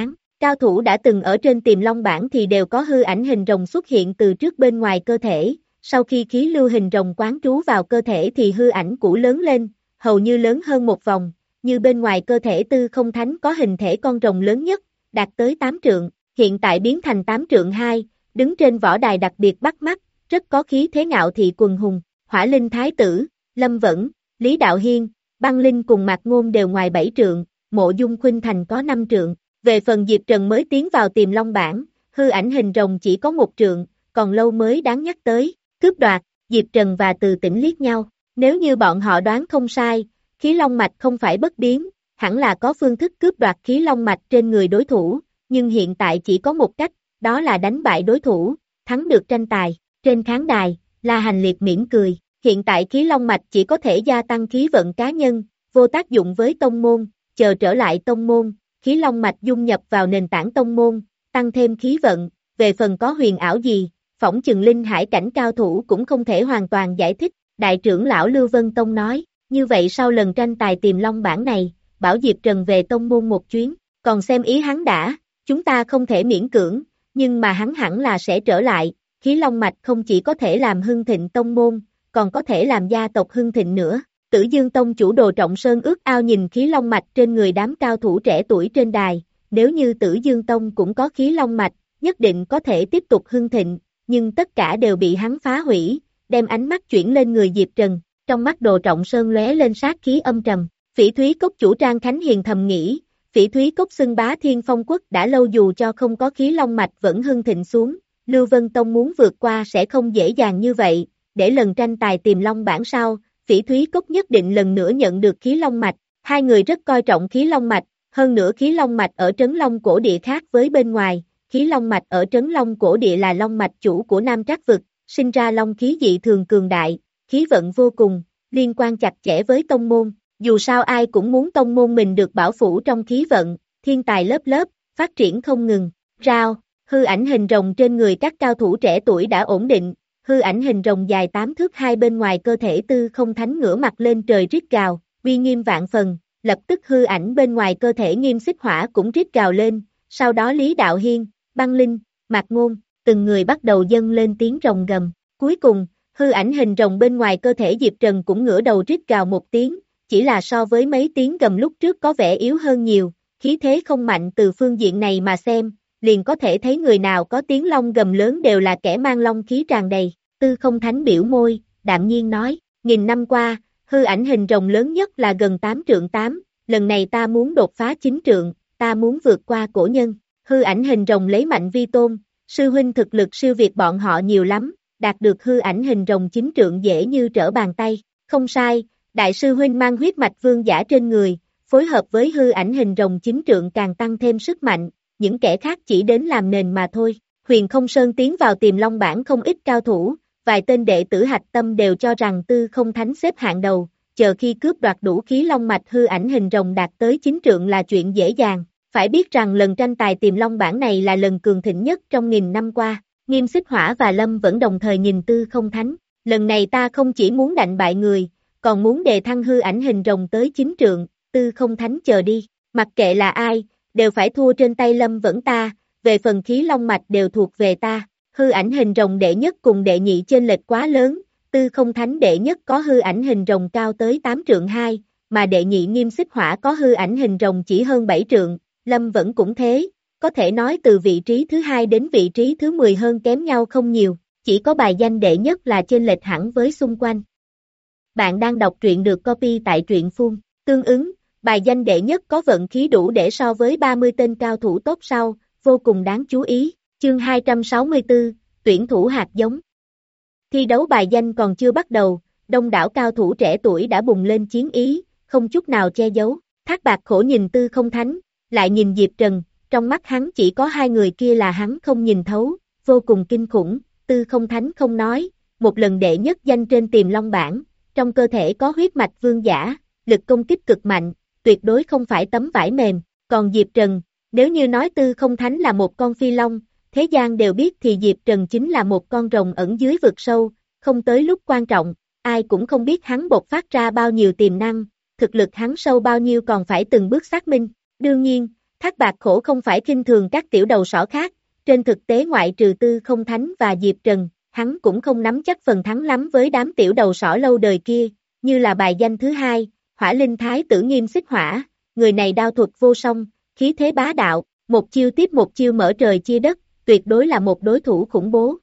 Cao thủ đã từng ở trên Tiềm Long bảng thì đều có hư ảnh hình rồng xuất hiện từ trước bên ngoài cơ thể, sau khi khí lưu hình rồng quán trú vào cơ thể thì hư ảnh cũ lớn lên, hầu như lớn hơn một vòng, như bên ngoài cơ thể Tư Không Thánh có hình thể con rồng lớn nhất, đạt tới tám trượng, hiện tại biến thành tám trượng hai, đứng trên võ đài đặc biệt bắt mắt, rất có khí thế ngạo thị quần hùng. Hỏa Linh Thái Tử, Lâm Vẫn, Lý Đạo Hiên, Băng Linh cùng Mạc Ngôn đều ngoài bảy trượng, Mộ Dung Khuynh Thành có năm trượng. Về phần Diệp Trần mới tiến vào Tiềm Long bảng, hư ảnh hình rồng chỉ có một trượng, còn lâu mới đáng nhắc tới. Cướp đoạt, Diệp Trần và Từ Tĩnh liếc nhau, nếu như bọn họ đoán không sai, khí long mạch không phải bất biến, hẳn là có phương thức cướp đoạt khí long mạch trên người đối thủ, nhưng hiện tại chỉ có một cách, đó là đánh bại đối thủ, thắng được tranh tài. Trên khán đài, La Hành Liệt mỉm cười, hiện tại khí long mạch chỉ có thể gia tăng khí vận cá nhân, vô tác dụng với tông môn, chờ trở lại tông môn, khí long mạch dung nhập vào nền tảng tông môn, tăng thêm khí vận, về phần có huyền ảo gì, phỏng chừng linh hải cảnh cao thủ cũng không thể hoàn toàn giải thích. Đại trưởng lão Lưu Vân Tông nói, như vậy sau lần tranh tài Tiềm Long bảng này, bảo Diệp Trần về tông môn một chuyến, còn xem ý hắn đã, chúng ta không thể miễn cưỡng, nhưng mà hắn hẳn là sẽ trở lại, khí long mạch không chỉ có thể làm hưng thịnh tông môn, còn có thể làm gia tộc hưng thịnh nữa. Tử Dương Tông chủ Đồ Trọng Sơn ước ao nhìn khí long mạch trên người đám cao thủ trẻ tuổi trên đài, nếu như Tử Dương Tông cũng có khí long mạch, nhất định có thể tiếp tục hưng thịnh, nhưng tất cả đều bị hắn phá hủy, đem ánh mắt chuyển lên người Diệp Trần, trong mắt Đồ Trọng Sơn lóe lên sát khí âm trầm. Phỉ Thúy Cốc chủ Trang Khánh Hiền thầm nghĩ, Phỉ Thúy Cốc xưng bá Thiên Phong Quốc đã lâu, dù cho không có khí long mạch vẫn hưng thịnh xuống, Lưu Vân Tông muốn vượt qua sẽ không dễ dàng như vậy, để lần tranh tài Tiềm Long bảng sau, Phỉ Thúy Cốc nhất định lần nữa nhận được khí long mạch. Hai người rất coi trọng khí long mạch, hơn nữa khí long mạch ở Trấn Long Cổ Địa khác với bên ngoài, khí long mạch ở Trấn Long Cổ Địa là long mạch chủ của Nam Trác Vực, sinh ra long khí dị thường cường đại, khí vận vô cùng, liên quan chặt chẽ với tông môn, dù sao ai cũng muốn tông môn mình được bảo phủ trong khí vận, thiên tài lớp lớp, phát triển không ngừng. Rao, hư ảnh hình rồng trên người các cao thủ trẻ tuổi đã ổn định, hư ảnh hình rồng dài tám thước hai bên ngoài cơ thể Tư Không Thánh ngửa mặt lên trời rít gào, uy nghiêm vạn phần, lập tức hư ảnh bên ngoài cơ thể Nghiêm Xích Hỏa cũng rít gào lên, sau đó Lý Đạo Hiên, Băng Linh, Mạc Ngôn, từng người bắt đầu dâng lên tiếng rồng gầm. Cuối cùng, hư ảnh hình rồng bên ngoài cơ thể Diệp Trần cũng ngửa đầu rít gào một tiếng, chỉ là so với mấy tiếng gầm lúc trước có vẻ yếu hơn nhiều, khí thế không mạnh. Từ phương diện này mà xem, liền có thể thấy người nào có tiếng long gầm lớn đều là kẻ mang long khí tràn đầy. Tư Không Thánh biểu môi, đạm nhiên nói, nghìn năm qua, hư ảnh hình rồng lớn nhất là gần tám trượng tám, lần này ta muốn đột phá chín trượng, ta muốn vượt qua cổ nhân. Hư ảnh hình rồng lấy mạnh vi tôn, sư huynh thực lực siêu việt bọn họ nhiều lắm, đạt được hư ảnh hình rồng chín trượng dễ như trở bàn tay. Không sai, đại sư huynh mang huyết mạch vương giả trên người, phối hợp với hư ảnh hình rồng chín trượng càng tăng thêm sức mạnh, những kẻ khác chỉ đến làm nền mà thôi. Huyền Không Sơn tiến vào Tiềm Long bảng không ít cao thủ, vài tên đệ tử hạch tâm đều cho rằng Tư Không Thánh xếp hạng đầu, chờ khi cướp đoạt đủ khí long mạch hư ảnh hình rồng đạt tới chín trượng là chuyện dễ dàng. Phải biết rằng lần tranh tài Tiềm Long bảng này là lần cường thịnh nhất trong nghìn năm qua. Nghiêm Xích Hỏa và Lâm vẫn đồng thời nhìn Tư Không Thánh, lần này ta không chỉ muốn đạnh bại người, còn muốn đề thăng hư ảnh hình rồng tới chín trượng. Tư Không Thánh chờ đi, mặc kệ là ai, đều phải thua trên tay Lâm vẫn ta, về phần khí long mạch đều thuộc về ta. Hư ảnh hình rồng đệ nhất cùng đệ nhị chênh lệch quá lớn, Tư Không Thánh đệ nhất có hư ảnh hình rồng cao tới tám trượng hai, mà đệ nhị Nghiêm Xích Hỏa có hư ảnh hình rồng chỉ hơn bảy trượng, Lâm vẫn cũng thế, có thể nói từ vị trí thứ hai đến vị trí thứ mười hơn kém nhau không nhiều, chỉ có bài danh đệ nhất là chênh lệch hẳn với xung quanh. Bạn đang đọc truyện được copy tại truyện phun, tương ứng, bài danh đệ nhất có vận khí đủ để so với ba mươi tên cao thủ tốt sau, vô cùng đáng chú ý. Chương hai trăm sáu mươi tư, tuyển thủ hạt giống. Thi đấu bài danh còn chưa bắt đầu, đông đảo cao thủ trẻ tuổi đã bùng lên chiến ý, không chút nào che giấu. Thác Bạt Khổ nhìn Tư Không Thánh, lại nhìn Diệp Trần, trong mắt hắn chỉ có hai người kia là hắn không nhìn thấu, vô cùng kinh khủng. Tư Không Thánh không nói, một lần đệ nhất danh trên Tiềm Long bảng, trong cơ thể có huyết mạch vương giả, lực công kích cực mạnh, tuyệt đối không phải tấm vải mềm. Còn Diệp Trần, nếu như nói Tư Không Thánh là một con phi long, thế gian đều biết thì Diệp Trần chính là một con rồng ẩn dưới vực sâu, không tới lúc quan trọng, ai cũng không biết hắn bộc phát ra bao nhiêu tiềm năng, thực lực hắn sâu bao nhiêu còn phải từng bước xác minh. Đương nhiên, Thác Bạt Khổ không phải khinh thường các tiểu đầu sỏ khác, trên thực tế ngoại trừ Tư Không Thánh và Diệp Trần, hắn cũng không nắm chắc phần thắng lắm với đám tiểu đầu sỏ lâu đời kia, như là bài danh thứ hai, Hỏa Linh Thái Tử Nghiêm Xích Hỏa, người này đao thuật vô song, khí thế bá đạo, một chiêu tiếp một chiêu mở trời chia đất, tuyệt đối là một đối thủ khủng bố.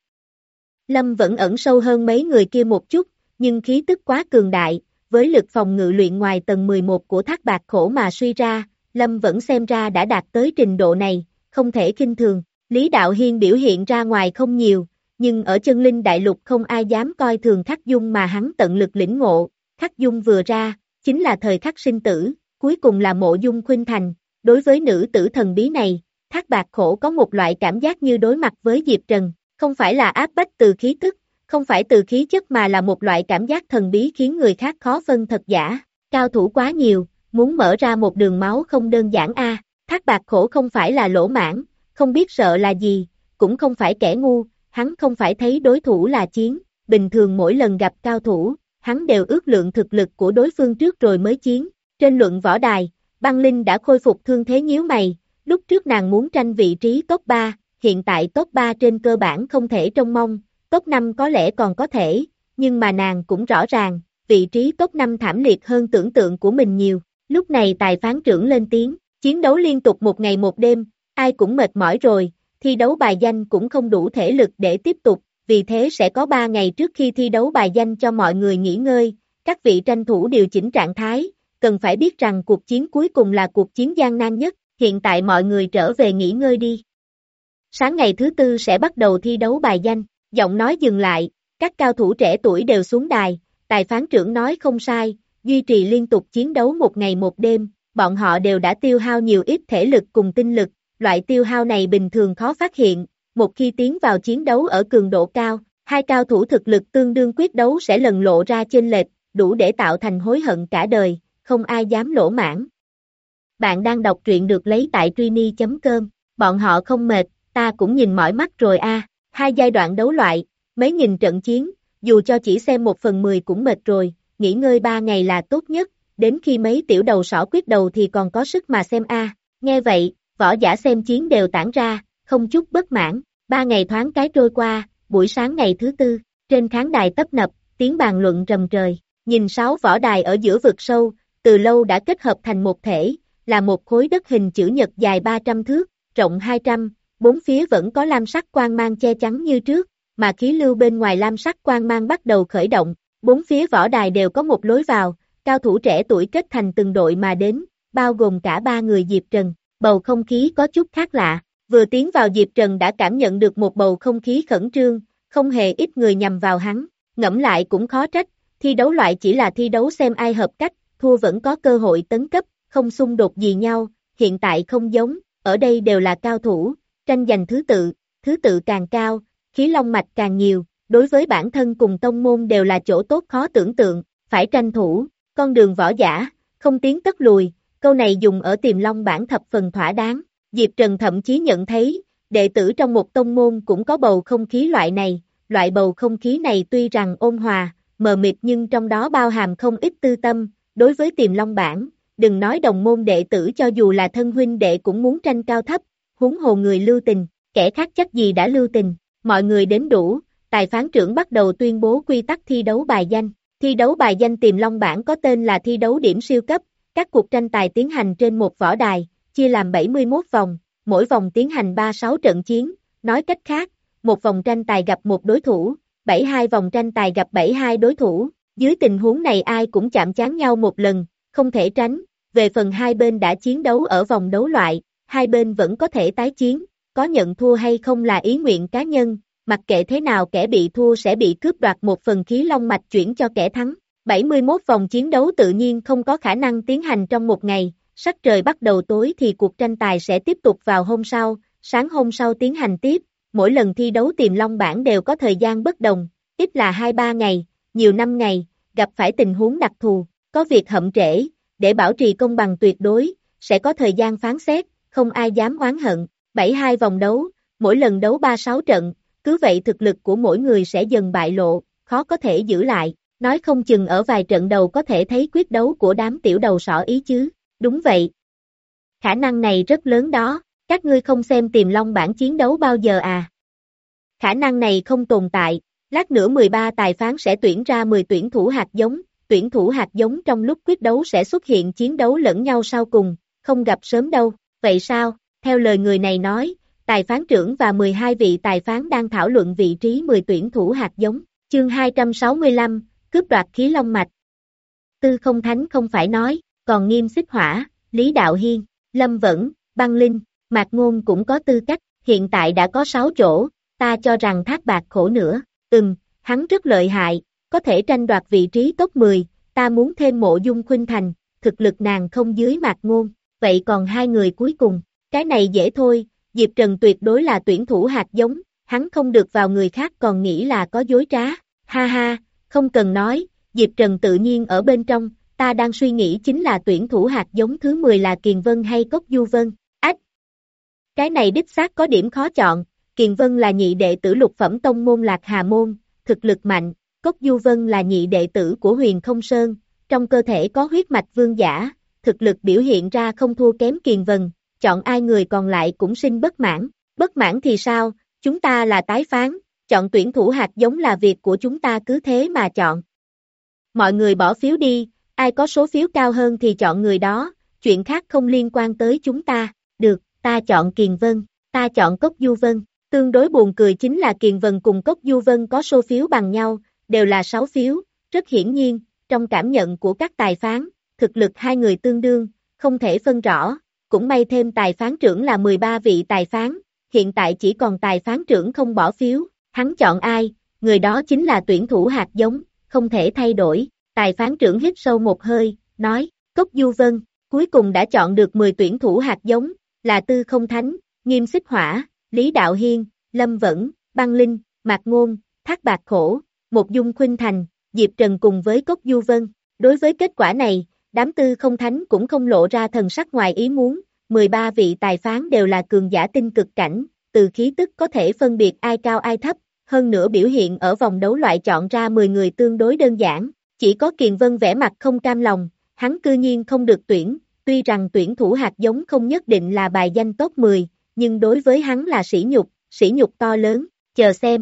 Lâm vẫn ẩn sâu hơn mấy người kia một chút, nhưng khí tức quá cường đại, với lực phòng ngự luyện ngoài tầng mười một của Thác Bạt Khổ mà suy ra, Lâm vẫn xem ra đã đạt tới trình độ này, không thể khinh thường. Lý Đạo Hiên biểu hiện ra ngoài không nhiều, nhưng ở Chân Linh Đại Lục không ai dám coi thường Khắc Dung mà hắn tận lực lĩnh ngộ. Khắc Dung vừa ra, chính là thời khắc sinh tử, cuối cùng là Mộ Dung Khuynh Thành. Đối với nữ tử thần bí này, Thác Bạt Khổ có một loại cảm giác như đối mặt với Diệp Trần, không phải là áp bách từ khí tức, không phải từ khí chất mà là một loại cảm giác thần bí khiến người khác khó phân thật giả. Cao thủ quá nhiều, muốn mở ra một đường máu không đơn giản a. Thác Bạt Khổ không phải là lỗ mãng, không biết sợ là gì, cũng không phải kẻ ngu, hắn không phải thấy đối thủ là chiến, bình thường mỗi lần gặp cao thủ, hắn đều ước lượng thực lực của đối phương trước rồi mới chiến. Trên luận võ đài, Băng Linh đã khôi phục thương thế nhíu mày, lúc trước nàng muốn tranh vị trí top ba, hiện tại top ba trên cơ bản không thể trông mong, top năm có lẽ còn có thể, nhưng mà nàng cũng rõ ràng, vị trí top năm thảm liệt hơn tưởng tượng của mình nhiều. Lúc này tài phán trưởng lên tiếng, chiến đấu liên tục một ngày một đêm, ai cũng mệt mỏi rồi, thi đấu bài danh cũng không đủ thể lực để tiếp tục, vì thế sẽ có ba ngày trước khi thi đấu bài danh cho mọi người nghỉ ngơi, các vị tranh thủ điều chỉnh trạng thái, cần phải biết rằng cuộc chiến cuối cùng là cuộc chiến gian nan nhất, hiện tại mọi người trở về nghỉ ngơi đi. Sáng ngày thứ tư sẽ bắt đầu thi đấu bài danh, giọng nói dừng lại, các cao thủ trẻ tuổi đều xuống đài, tài phán trưởng nói không sai, duy trì liên tục chiến đấu một ngày một đêm, bọn họ đều đã tiêu hao nhiều ít thể lực cùng tinh lực, loại tiêu hao này bình thường khó phát hiện, một khi tiến vào chiến đấu ở cường độ cao, hai cao thủ thực lực tương đương quyết đấu sẽ lần lộ ra chênh lệch, đủ để tạo thành hối hận cả đời, không ai dám lỗ mãng. Bạn đang đọc truyện được lấy tại Trini chấm com, bọn họ không mệt, ta cũng nhìn mỏi mắt rồi a. Hai giai đoạn đấu loại, mấy nghìn trận chiến, dù cho chỉ xem một phần mười cũng mệt rồi, nghỉ ngơi ba ngày là tốt nhất, đến khi mấy tiểu đầu sỏ quyết đầu thì còn có sức mà xem a. Nghe vậy, võ giả xem chiến đều tản ra, không chút bất mãn, ba ngày thoáng cái trôi qua, buổi sáng ngày thứ tư, trên khán đài tấp nập, tiếng bàn luận rầm trời, nhìn sáu võ đài ở giữa vực sâu, từ lâu đã kết hợp thành một thể, là một khối đất hình chữ nhật dài ba trăm thước, rộng hai trăm, bốn phía vẫn có lam sắc quang mang che chắn như trước, mà khí lưu bên ngoài lam sắc quang mang bắt đầu khởi động, bốn phía võ đài đều có một lối vào, cao thủ trẻ tuổi kết thành từng đội mà đến, bao gồm cả ba người Diệp Trần, bầu không khí có chút khác lạ, vừa tiến vào Diệp Trần đã cảm nhận được một bầu không khí khẩn trương, không hề ít người nhằm vào hắn, ngẫm lại cũng khó trách, thi đấu loại chỉ là thi đấu xem ai hợp cách, thua vẫn có cơ hội tấn cấp, không xung đột gì nhau, hiện tại không giống, ở đây đều là cao thủ, tranh giành thứ tự, thứ tự càng cao, khí long mạch càng nhiều, đối với bản thân cùng tông môn đều là chỗ tốt khó tưởng tượng, phải tranh thủ, con đường võ giả, không tiến tất lùi, câu này dùng ở Tiềm Long bản thập phần thỏa đáng, Diệp Trần thậm chí nhận thấy, đệ tử trong một tông môn cũng có bầu không khí loại này, loại bầu không khí này tuy rằng ôn hòa, mờ mịt nhưng trong đó bao hàm không ít tư tâm, đối với Tiềm Long bản, đừng nói đồng môn đệ tử cho dù là thân huynh đệ cũng muốn tranh cao thấp, huống hồ người lưu tình, kẻ khác chắc gì đã lưu tình, mọi người đến đủ, tài phán trưởng bắt đầu tuyên bố quy tắc thi đấu bài danh, thi đấu bài danh Tiềm Long bản có tên là thi đấu điểm siêu cấp, các cuộc tranh tài tiến hành trên một võ đài, chia làm bảy mươi mốt vòng, mỗi vòng tiến hành ba mươi sáu trận chiến, nói cách khác, một vòng tranh tài gặp một đối thủ, bảy mươi hai vòng tranh tài gặp bảy mươi hai đối thủ, dưới tình huống này ai cũng chạm trán nhau một lần, không thể tránh, về phần hai bên đã chiến đấu ở vòng đấu loại, hai bên vẫn có thể tái chiến, có nhận thua hay không là ý nguyện cá nhân, mặc kệ thế nào kẻ bị thua sẽ bị cướp đoạt một phần khí long mạch chuyển cho kẻ thắng. bảy mươi mốt vòng chiến đấu tự nhiên không có khả năng tiến hành trong một ngày, sắc trời bắt đầu tối thì cuộc tranh tài sẽ tiếp tục vào hôm sau, sáng hôm sau tiến hành tiếp, mỗi lần thi đấu Tiềm Long bản đều có thời gian bất đồng, ít là hai ba ngày, nhiều năm ngày, gặp phải tình huống đặc thù, có việc hậm trễ, để bảo trì công bằng tuyệt đối, sẽ có thời gian phán xét, không ai dám oán hận, bảy mươi hai vòng đấu, mỗi lần đấu ba mươi sáu trận, cứ vậy thực lực của mỗi người sẽ dần bại lộ, khó có thể giữ lại, nói không chừng ở vài trận đầu có thể thấy quyết đấu của đám tiểu đầu sỏ ý chứ, đúng vậy. Khả năng này rất lớn đó, các ngươi không xem Tiềm Long bảng chiến đấu bao giờ à? Khả năng này không tồn tại, lát nữa mười ba tài phán sẽ tuyển ra mười tuyển thủ hạt giống, tuyển thủ hạt giống trong lúc quyết đấu sẽ xuất hiện chiến đấu lẫn nhau sau cùng, không gặp sớm đâu, vậy sao? Theo lời người này nói, tài phán trưởng và mười hai vị tài phán đang thảo luận vị trí mười tuyển thủ hạt giống, chương hai trăm sáu mươi lăm, cướp đoạt khí long mạch. Tư Không Thánh không phải nói, còn Nghiêm Xích Hỏa, Lý Đạo Hiên, Lâm Vẫn, Băng Linh, Mạc Ngôn cũng có tư cách, hiện tại đã có sáu chỗ, ta cho rằng Thác Bạt Khổ nữa, ừm, hắn rất lợi hại, có thể tranh đoạt vị trí top mười, ta muốn thêm Mộ Dung Khuynh Thành, thực lực nàng không dưới Mạc Ngôn, vậy còn hai người cuối cùng, cái này dễ thôi, Diệp Trần tuyệt đối là tuyển thủ hạt giống, hắn không được vào người khác còn nghĩ là có dối trá, ha ha, không cần nói, Diệp Trần tự nhiên ở bên trong, ta đang suy nghĩ chính là tuyển thủ hạt giống thứ mười là Kiền Vân hay Cốc Du Vân, ách, cái này đích xác có điểm khó chọn, Kiền Vân là nhị đệ tử lục phẩm tông môn Lạc Hà Môn, thực lực mạnh, Cốc Du Vân là nhị đệ tử của Huyền Không Sơn, trong cơ thể có huyết mạch vương giả, thực lực biểu hiện ra không thua kém Kiền Vân, chọn ai người còn lại cũng sinh bất mãn, bất mãn thì sao, chúng ta là tái phán, chọn tuyển thủ hạt giống là việc của chúng ta cứ thế mà chọn. Mọi người bỏ phiếu đi, ai có số phiếu cao hơn thì chọn người đó, chuyện khác không liên quan tới chúng ta, được, ta chọn Kiền Vân, ta chọn Cốc Du Vân, tương đối buồn cười chính là Kiền Vân cùng Cốc Du Vân có số phiếu bằng nhau, đều là sáu phiếu, rất hiển nhiên, trong cảm nhận của các tài phán, thực lực hai người tương đương, không thể phân rõ, cũng may thêm tài phán trưởng là mười ba vị tài phán, hiện tại chỉ còn tài phán trưởng không bỏ phiếu, hắn chọn ai, người đó chính là tuyển thủ hạt giống, không thể thay đổi, tài phán trưởng hít sâu một hơi, nói, Cốc Du Vân, cuối cùng đã chọn được mười tuyển thủ hạt giống, là Tư Không Thánh, Nghiêm Xích Hỏa, Lý Đạo Hiên, Lâm Vẫn, Băng Linh, Mạc Ngôn, Thác Bạt Khổ, Mộ Dung Khuynh Thành, Diệp Trần cùng với Cốc Du Vân. Đối với kết quả này, đám Tư Không Thánh cũng không lộ ra thần sắc ngoài ý muốn, mười ba vị tài phán đều là cường giả tinh cực cảnh, từ khí tức có thể phân biệt ai cao ai thấp, hơn nữa biểu hiện ở vòng đấu loại chọn ra mười người tương đối đơn giản, chỉ có Kiền Vân vẻ mặt không cam lòng, hắn cư nhiên không được tuyển, tuy rằng tuyển thủ hạt giống không nhất định là bài danh top mười, nhưng đối với hắn là sỉ nhục, sỉ nhục to lớn, chờ xem.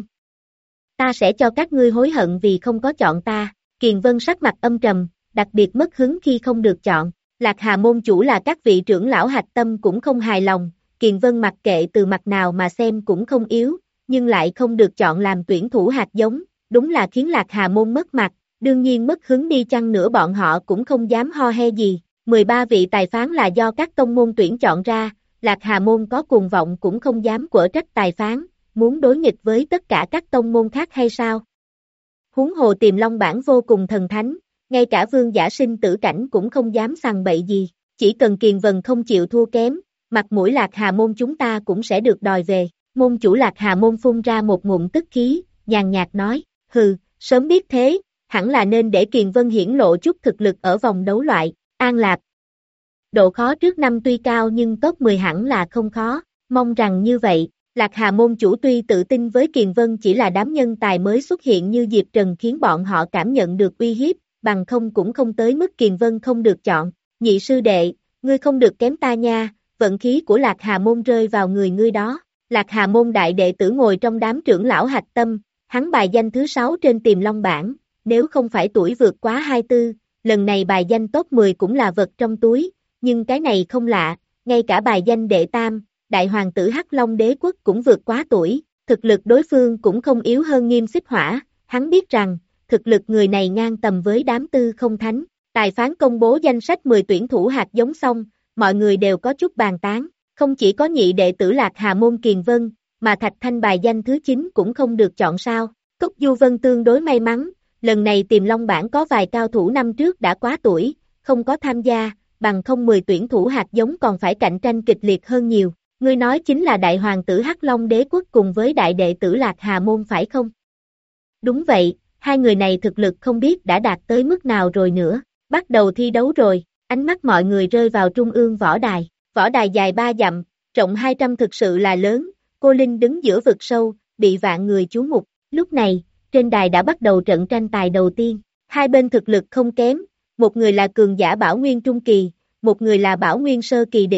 Ta sẽ cho các ngươi hối hận vì không có chọn ta, Kiền Vân sắc mặt âm trầm, đặc biệt mất hứng khi không được chọn, Lạc Hà môn chủ là các vị trưởng lão hạch tâm cũng không hài lòng, Kiền Vân mặc kệ từ mặt nào mà xem cũng không yếu, nhưng lại không được chọn làm tuyển thủ hạt giống, đúng là khiến Lạc Hà môn mất mặt, đương nhiên mất hứng đi chăng nữa bọn họ cũng không dám ho he gì, mười ba vị tài phán là do các tông môn tuyển chọn ra, Lạc Hà môn có cuồng vọng cũng không dám quở trách tài phán, muốn đối nghịch với tất cả các tông môn khác hay sao? Huống hồ Tiềm Long bảng vô cùng thần thánh, ngay cả vương giả sinh tử cảnh cũng không dám sằng bậy gì, chỉ cần Kiền Vân không chịu thua kém, mặt mũi Lạc Hà môn chúng ta cũng sẽ được đòi về, môn chủ Lạc Hà môn phun ra một ngụm tức khí, nhàn nhạt nói, hừ, sớm biết thế, hẳn là nên để Kiền Vân hiển lộ chút thực lực ở vòng đấu loại, An Lạp. Độ khó trước năm tuy cao nhưng top mười hẳn là không khó, mong rằng như vậy, Lạc Hà môn chủ tuy tự tin với Kiền Vân chỉ là đám nhân tài mới xuất hiện như Diệp Trần khiến bọn họ cảm nhận được uy hiếp, bằng không cũng không tới mức Kiền Vân không được chọn, nhị sư đệ, ngươi không được kém ta nha, vận khí của Lạc Hà môn rơi vào người ngươi đó, Lạc Hà môn đại đệ tử ngồi trong đám trưởng lão hạch tâm, hắn bài danh thứ sáu trên Tiềm Long bảng, nếu không phải tuổi vượt quá hai mươi tư, lần này bài danh top mười cũng là vật trong túi, nhưng cái này không lạ, ngay cả bài danh đệ tam, đại hoàng tử Hắc Long đế quốc cũng vượt quá tuổi, thực lực đối phương cũng không yếu hơn Nghiêm Xích Hỏa, hắn biết rằng, thực lực người này ngang tầm với đám Tư Không Thánh, tài phán công bố danh sách mười tuyển thủ hạt giống xong, mọi người đều có chút bàn tán, không chỉ có nhị đệ tử Lạc Hà môn Kiền Vân, mà Thạch Thanh bài danh thứ chín cũng không được chọn sao, Cốc Du Vân tương đối may mắn, lần này Tiềm Long bảng có vài cao thủ năm trước đã quá tuổi, không có tham gia, bằng không mười tuyển thủ hạt giống còn phải cạnh tranh kịch liệt hơn nhiều. Ngươi nói chính là đại hoàng tử Hắc Long đế quốc cùng với đại đệ tử Lạc Hà môn phải không? Đúng vậy, hai người này thực lực không biết đã đạt tới mức nào rồi nữa. Bắt đầu thi đấu rồi, ánh mắt mọi người rơi vào trung ương võ đài. Võ đài dài ba dặm, rộng hai trăm thực sự là lớn, cô Linh đứng giữa vực sâu, bị vạn người chú mục. Lúc này, trên đài đã bắt đầu trận tranh tài đầu tiên. Hai bên thực lực không kém, một người là cường giả Bảo Nguyên Trung Kỳ, một người là Bảo Nguyên Sơ Kỳ đỉnh.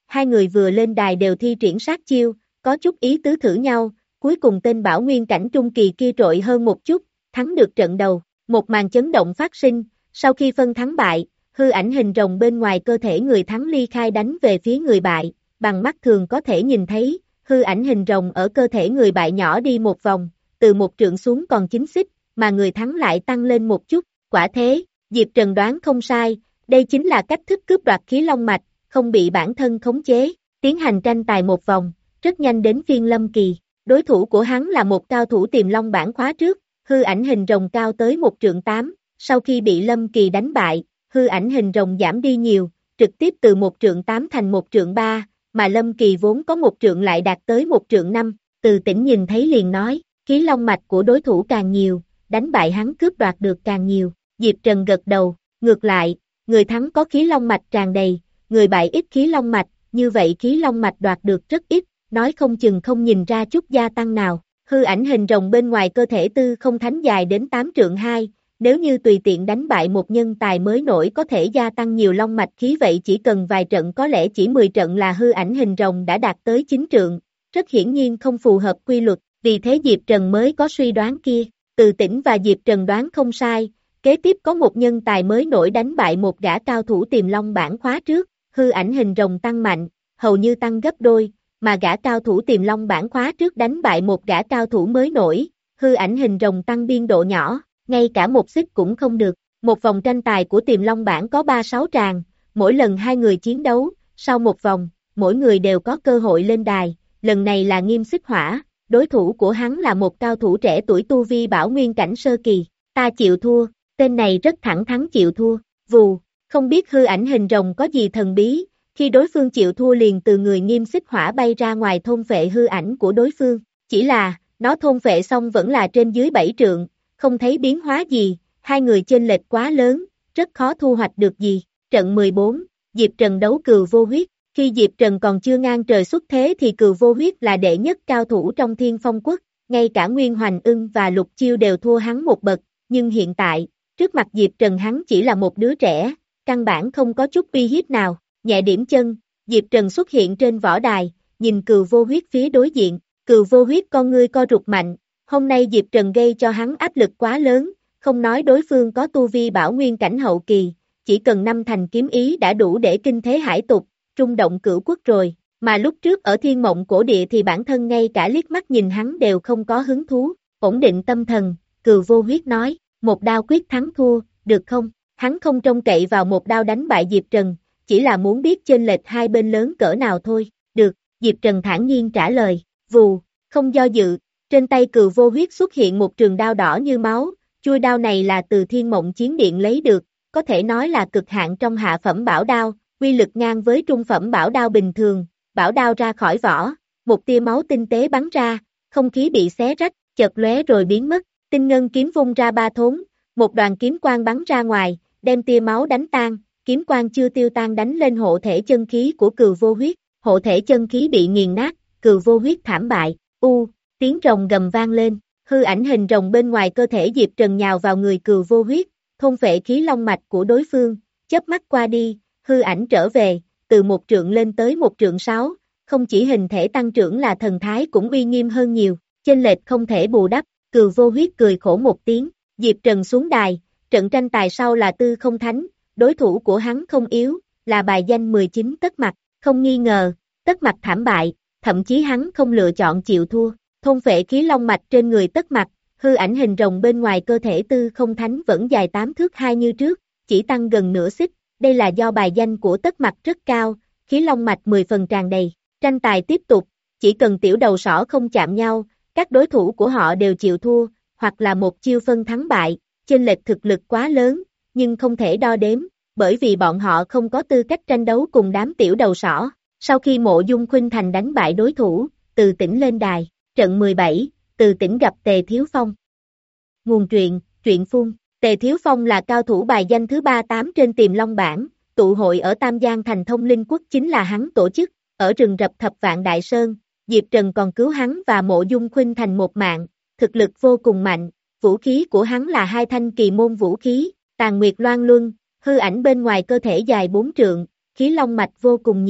hai người vừa lên đài đều thi triển sát chiêu, có chút ý tứ thử nhau, cuối cùng tên Bảo Nguyên cảnh trung kỳ kia trội hơn một chút, thắng được trận đầu, một màn chấn động phát sinh, sau khi phân thắng bại, hư ảnh hình rồng bên ngoài cơ thể người thắng ly khai đánh về phía người bại, bằng mắt thường có thể nhìn thấy, hư ảnh hình rồng ở cơ thể người bại nhỏ đi một vòng, từ một trượng xuống còn chín xích, mà người thắng lại tăng lên một chút, quả thế, Diệp Trần đoán không sai, đây chính là cách thức cướp đoạt khí long mạch, không bị bản thân khống chế, tiến hành tranh tài một vòng, rất nhanh đến phiên Lâm Kỳ, đối thủ của hắn là một cao thủ tiềm long bản khóa trước, hư ảnh hình rồng cao tới một trượng tám, sau khi bị Lâm Kỳ đánh bại, hư ảnh hình rồng giảm đi nhiều, trực tiếp từ một trượng tám thành một trượng ba, mà Lâm Kỳ vốn có một trượng lại đạt tới một trượng năm, Từ Tĩnh nhìn thấy liền nói, khí long mạch của đối thủ càng nhiều, đánh bại hắn cướp đoạt được càng nhiều, Diệp Trần gật đầu, ngược lại, người thắng có khí long mạch tràn đầy, người bại ít khí long mạch, như vậy khí long mạch đoạt được rất ít, nói không chừng không nhìn ra chút gia tăng nào, hư ảnh hình rồng bên ngoài cơ thể tư không thánh dài đến tám trượng hai, nếu như tùy tiện đánh bại một nhân tài mới nổi có thể gia tăng nhiều long mạch khí vậy chỉ cần vài trận có lẽ chỉ mười trận là hư ảnh hình rồng đã đạt tới chín trượng, rất hiển nhiên không phù hợp quy luật, vì thế Diệp Trần mới có suy đoán kia, Từ Tĩnh và Diệp Trần đoán không sai, kế tiếp có một nhân tài mới nổi đánh bại một gã cao thủ tiềm long bản khóa trước, hư ảnh hình rồng tăng mạnh, hầu như tăng gấp đôi, mà gã cao thủ tiềm long bản khóa trước đánh bại một gã cao thủ mới nổi, hư ảnh hình rồng tăng biên độ nhỏ, ngay cả một xích cũng không được. Một vòng tranh tài của tiềm long bản có ba sáu tràng, mỗi lần hai người chiến đấu, sau một vòng, mỗi người đều có cơ hội lên đài, lần này là Nghiêm Xích Hỏa, đối thủ của hắn là một cao thủ trẻ tuổi tu vi Bảo Nguyên cảnh sơ kỳ, ta chịu thua, tên này rất thẳng thắn chịu thua, vù, không biết hư ảnh hình rồng có gì thần bí, khi đối phương chịu thua liền từ người Nghiêm Xích Hỏa bay ra ngoài thôn phệ hư ảnh của đối phương, chỉ là, nó thôn phệ xong vẫn là trên dưới bảy trượng, không thấy biến hóa gì, hai người chênh lệch quá lớn, rất khó thu hoạch được gì. Trận mười bốn, Diệp Trần đấu Cừu Vô Huyết, khi Diệp Trần còn chưa ngang trời xuất thế thì Cừu Vô Huyết là đệ nhất cao thủ trong Thiên Phong Quốc, ngay cả Nguyên Hoành Ưng và Lục Chiêu đều thua hắn một bậc, nhưng hiện tại, trước mặt Diệp Trần hắn chỉ là một đứa trẻ, căn bản không có chút uy hiếp nào, nhẹ điểm chân, Diệp Trần xuất hiện trên võ đài, nhìn Cừu Vô Huyết phía đối diện, Cừu Vô Huyết con ngươi co rụt mạnh, hôm nay Diệp Trần gây cho hắn áp lực quá lớn, không nói đối phương có tu vi Bảo Nguyên cảnh hậu kỳ, chỉ cần năm thành kiếm ý đã đủ để kinh thế hải tục, trung động cửu quốc rồi, mà lúc trước ở Thiên Mộng Cổ Địa thì bản thân ngay cả liếc mắt nhìn hắn đều không có hứng thú, ổn định tâm thần, Cừu Vô Huyết nói, một đao quyết thắng thua, được không? Hắn không trông cậy vào một đao đánh bại Diệp Trần, chỉ là muốn biết chênh lệch hai bên lớn cỡ nào thôi, được, Diệp Trần thản nhiên trả lời, vù, không do dự. Trên tay Cừu Vô Huyết xuất hiện một trường đao đỏ như máu, chuôi đao này là từ Thiên Mộng Chiến Điện lấy được, có thể nói là cực hạn trong hạ phẩm bảo đao, uy lực ngang với trung phẩm bảo đao bình thường, bảo đao ra khỏi vỏ, một tia máu tinh tế bắn ra, không khí bị xé rách, chợt lóe rồi biến mất, tinh ngân kiếm vung ra ba thốn, một đoàn kiếm quang bắn ra ngoài, đem tia máu đánh tan, kiếm quang chưa tiêu tan đánh lên hộ thể chân khí của Cừu Vô Huyết, hộ thể chân khí bị nghiền nát, Cừu Vô Huyết thảm bại, u tiếng rồng gầm vang lên, hư ảnh hình rồng bên ngoài cơ thể Diệp Trần nhào vào người Cừu Vô Huyết, thôn phệ khí long mạch của đối phương, chớp mắt qua đi, hư ảnh trở về, từ một trượng lên tới một trượng sáu, không chỉ hình thể tăng trưởng là thần thái cũng uy nghiêm hơn nhiều, chênh lệch không thể bù đắp, Cừu Vô Huyết cười khổ một tiếng, Diệp Trần xuống đài, trận tranh tài sau là Tư Không Thánh, đối thủ của hắn không yếu, là bài danh mười chín Tất Mặc, không nghi ngờ, Tất Mặc thảm bại, thậm chí hắn không lựa chọn chịu thua. Thôn phệ khí long mạch trên người Tất Mặc, hư ảnh hình rồng bên ngoài cơ thể Tư Không Thánh vẫn dài tám thước hai như trước, chỉ tăng gần nửa xích, đây là do bài danh của Tất Mặc rất cao, khí long mạch mười phần tràn đầy. Tranh tài tiếp tục, chỉ cần tiểu đầu sỏ không chạm nhau, các đối thủ của họ đều chịu thua, hoặc là một chiêu phân thắng bại, chênh lệch thực lực quá lớn, nhưng không thể đo đếm, bởi vì bọn họ không có tư cách tranh đấu cùng đám tiểu đầu sỏ. Sau khi Mộ Dung Khuynh Thành đánh bại đối thủ, Từ Tĩnh lên đài. Trận mười bảy, Từ Tĩnh gặp Tề Thiếu Phong. Nguồn truyện, truyện phun, Tề Thiếu Phong là cao thủ bài danh thứ ba mươi tám trên Tiềm Long bảng, tụ hội ở Tam Giang thành Thông Linh Quốc chính là hắn tổ chức, ở rừng rập Thập Vạn Đại Sơn, Diệp Trần còn cứu hắn và Mộ Dung Khuynh Thành một mạng, thực lực vô cùng mạnh, vũ khí của hắn là hai thanh kỳ môn vũ khí, Tàn Nguyệt Loan Luân, hư ảnh bên ngoài cơ thể dài bốn trượng, khí long mạch vô cùng nhiều.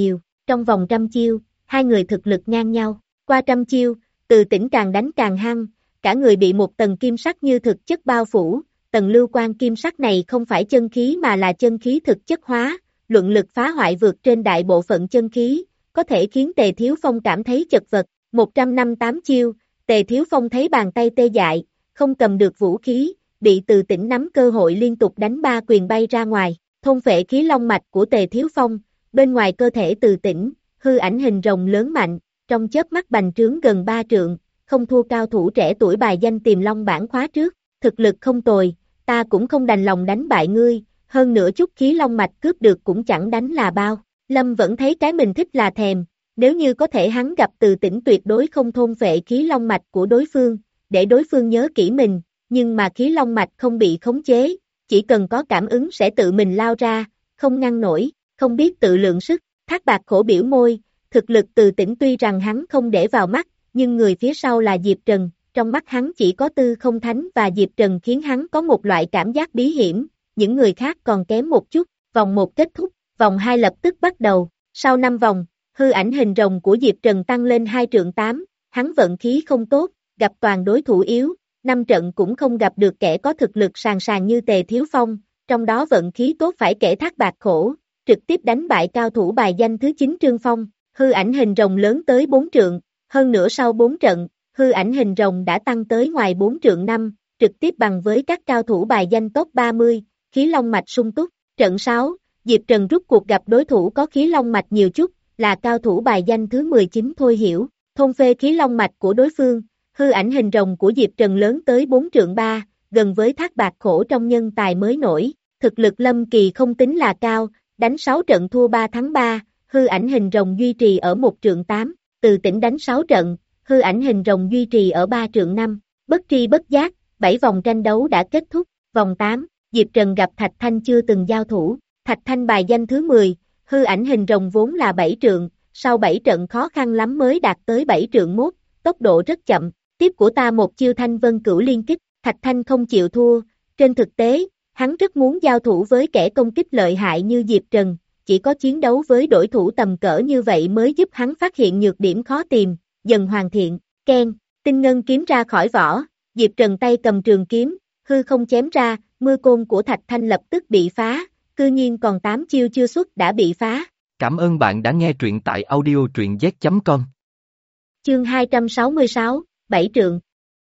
Trong vòng trăm chiêu, hai người thực lực ngang nhau. Qua trăm chiêu, Từ Tĩnh càng đánh càng hăng, cả người bị một tầng kim sắc như thực chất bao phủ. Tầng lưu quan kim sắc này không phải chân khí mà là chân khí thực chất hóa, luận lực phá hoại vượt trên đại bộ phận chân khí, có thể khiến Tề Thiếu Phong cảm thấy chật vật. một trăm năm mươi tám chiêu, Tề Thiếu Phong thấy bàn tay tê dại, không cầm được vũ khí, bị Từ Tĩnh nắm cơ hội liên tục đánh ba quyền bay ra ngoài, thôn phệ khí long mạch của Tề Thiếu Phong, bên ngoài cơ thể Từ Tĩnh, hư ảnh hình rồng lớn mạnh, trong chớp mắt bành trướng gần ba trượng, không thua cao thủ trẻ tuổi bài danh Tiềm Long bảng khóa trước, thực lực không tồi, ta cũng không đành lòng đánh bại ngươi, hơn nữa chút khí long mạch cướp được cũng chẳng đánh là bao. Lâm vẫn thấy cái mình thích là thèm, nếu như có thể hắn gặp Từ Tĩnh tuyệt đối không thôn phệ khí long mạch của đối phương, để đối phương nhớ kỹ mình, nhưng mà khí long mạch không bị khống chế, chỉ cần có cảm ứng sẽ tự mình lao ra, không ngăn nổi, không biết tự lượng sức. Thác Bạt khổ biểu môi, thực lực Từ Tĩnh tuy rằng hắn không để vào mắt, nhưng người phía sau là Diệp Trần, trong mắt hắn chỉ có Tư Không Thánh và Diệp Trần khiến hắn có một loại cảm giác bí hiểm, những người khác còn kém một chút. Vòng một kết thúc, vòng hai lập tức bắt đầu, sau năm vòng, hư ảnh hình rồng của Diệp Trần tăng lên hai trượng tám, hắn vận khí không tốt, gặp toàn đối thủ yếu, năm trận cũng không gặp được kẻ có thực lực sàn sàn như Tề Thiếu Phong, trong đó vận khí tốt phải kể Thác Bạt khổ, trực tiếp đánh bại cao thủ bài danh thứ chín Trương Phong, hư ảnh hình rồng lớn tới bốn trượng, hơn nữa sau bốn trận, hư ảnh hình rồng đã tăng tới ngoài bốn trượng năm, trực tiếp bằng với các cao thủ bài danh top ba mươi, khí long mạch sung túc. Trận sáu, Diệp Trần rút cuộc gặp đối thủ có khí long mạch nhiều chút, là cao thủ bài danh thứ mười chín Thôi Hiểu, thôn phê khí long mạch của đối phương, hư ảnh hình rồng của Diệp Trần lớn tới bốn trượng ba, gần với Thác Bạt khổ trong nhân tài mới nổi, thực lực Lâm Kỳ không tính là cao, đánh sáu trận thua ba thắng ba, hư ảnh hình rồng duy trì ở một trượng tám, Từ Tĩnh đánh sáu trận, hư ảnh hình rồng duy trì ở ba trượng năm, bất tri bất giác, bảy vòng tranh đấu đã kết thúc, vòng tám, Diệp Trần gặp Thạch Thanh chưa từng giao thủ, Thạch Thanh bài danh thứ mười, hư ảnh hình rồng vốn là bảy trượng, sau bảy trận khó khăn lắm mới đạt tới bảy trượng mốt, tốc độ rất chậm, tiếp của ta một chiêu Thanh Vân Cửu Liên Kích, Thạch Thanh không chịu thua, trên thực tế, hắn rất muốn giao thủ với kẻ công kích lợi hại như Diệp Trần, chỉ có chiến đấu với đối thủ tầm cỡ như vậy mới giúp hắn phát hiện nhược điểm khó tìm, dần hoàn thiện, keng, tinh ngân kiếm ra khỏi vỏ, Diệp Trần tay cầm trường kiếm, hư không chém ra, mưa côn của Thạch Thanh lập tức bị phá, cư nhiên còn tám chiêu chưa xuất đã bị phá. Cảm ơn bạn đã nghe truyện tại audio truyện z chấm com. Chương hai trăm sáu mươi sáu, bảy trượng.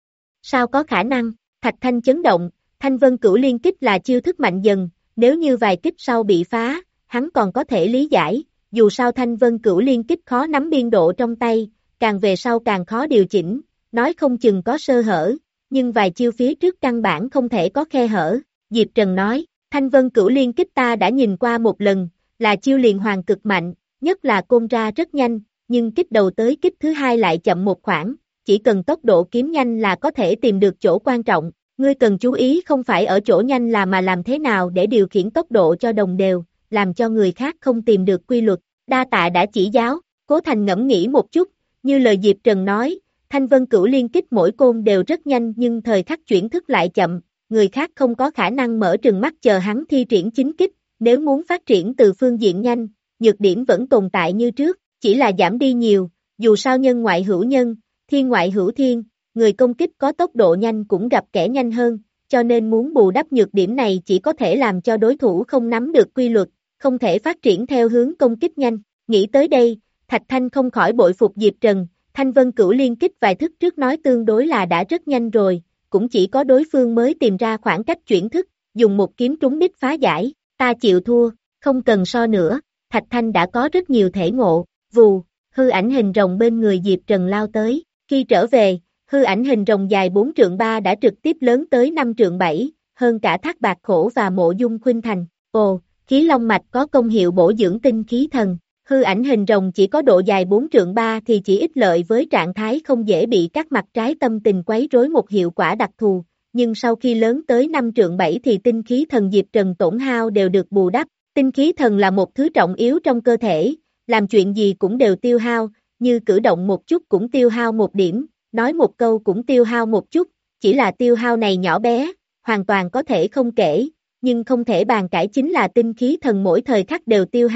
Sao có khả năng, Thạch Thanh chấn động, Thanh Vân Cửu Liên Kích là chiêu thức mạnh dần, nếu như vài kích sau bị phá, hắn còn có thể lý giải, dù sao Thanh Vân Cửu Liên Kích khó nắm biên độ trong tay, càng về sau càng khó điều chỉnh, nói không chừng có sơ hở, nhưng vài chiêu phía trước căn bản không thể có khe hở, Diệp Trần nói, Thanh Vân Cửu Liên Kích ta đã nhìn qua một lần, là chiêu liền hoàn cực mạnh, nhất là côn ra rất nhanh, nhưng kích đầu tới kích thứ hai lại chậm một khoảng, chỉ cần tốc độ kiếm nhanh là có thể tìm được chỗ quan trọng, ngươi cần chú ý không phải ở chỗ nhanh là mà làm thế nào để điều khiển tốc độ cho đồng đều, làm cho người khác không tìm được quy luật, đa tạ đã chỉ giáo, Cố Thành ngẫm nghĩ một chút, như lời Diệp Trần nói, Thanh Vân Cửu Liên Kích mỗi côn đều rất nhanh nhưng thời khắc chuyển thức lại chậm, người khác không có khả năng mở trừng mắt chờ hắn thi triển chính kích, nếu muốn phát triển từ phương diện nhanh, nhược điểm vẫn tồn tại như trước, chỉ là giảm đi nhiều, dù sao nhân ngoại hữu nhân, thiên ngoại hữu thiên, người công kích có tốc độ nhanh cũng gặp kẻ nhanh hơn, cho nên muốn bù đắp nhược điểm này chỉ có thể làm cho đối thủ không nắm được quy luật, không thể phát triển theo hướng công kích nhanh. Nghĩ tới đây, Thạch Thanh không khỏi bội phục Diệp Trần, Thanh Vân Cửu Liên Kích vài thức trước nói tương đối là đã rất nhanh rồi, cũng chỉ có đối phương mới tìm ra khoảng cách chuyển thức, dùng một kiếm trúng đích phá giải, ta chịu thua, không cần so nữa, Thạch Thanh đã có rất nhiều thể ngộ, vù, hư ảnh hình rồng bên người Diệp Trần lao tới, khi trở về, hư ảnh hình rồng dài bốn trượng ba đã trực tiếp lớn tới năm trượng bảy, hơn cả Thác Bạt khổ và Mộ Dung Khuynh Thành, ồ, khí long mạch có công hiệu bổ dưỡng tinh khí thần. Hư ảnh hình rồng chỉ có độ dài bốn trượng ba thì chỉ ích lợi với trạng thái không dễ bị các mặt trái tâm tình quấy rối một hiệu quả đặc thù, nhưng sau khi lớn tới năm trượng bảy thì tinh khí thần Diệp Trần tổn hao đều được bù đắp, tinh khí thần là một thứ trọng yếu trong cơ thể, làm chuyện gì cũng đều tiêu hao, như cử động một chút cũng tiêu hao một điểm, nói một câu cũng tiêu hao một chút, chỉ là tiêu hao này nhỏ bé, hoàn toàn có thể không kể, nhưng không thể bàn cãi chính là tinh khí thần mỗi thời khắc đều tiêu hao.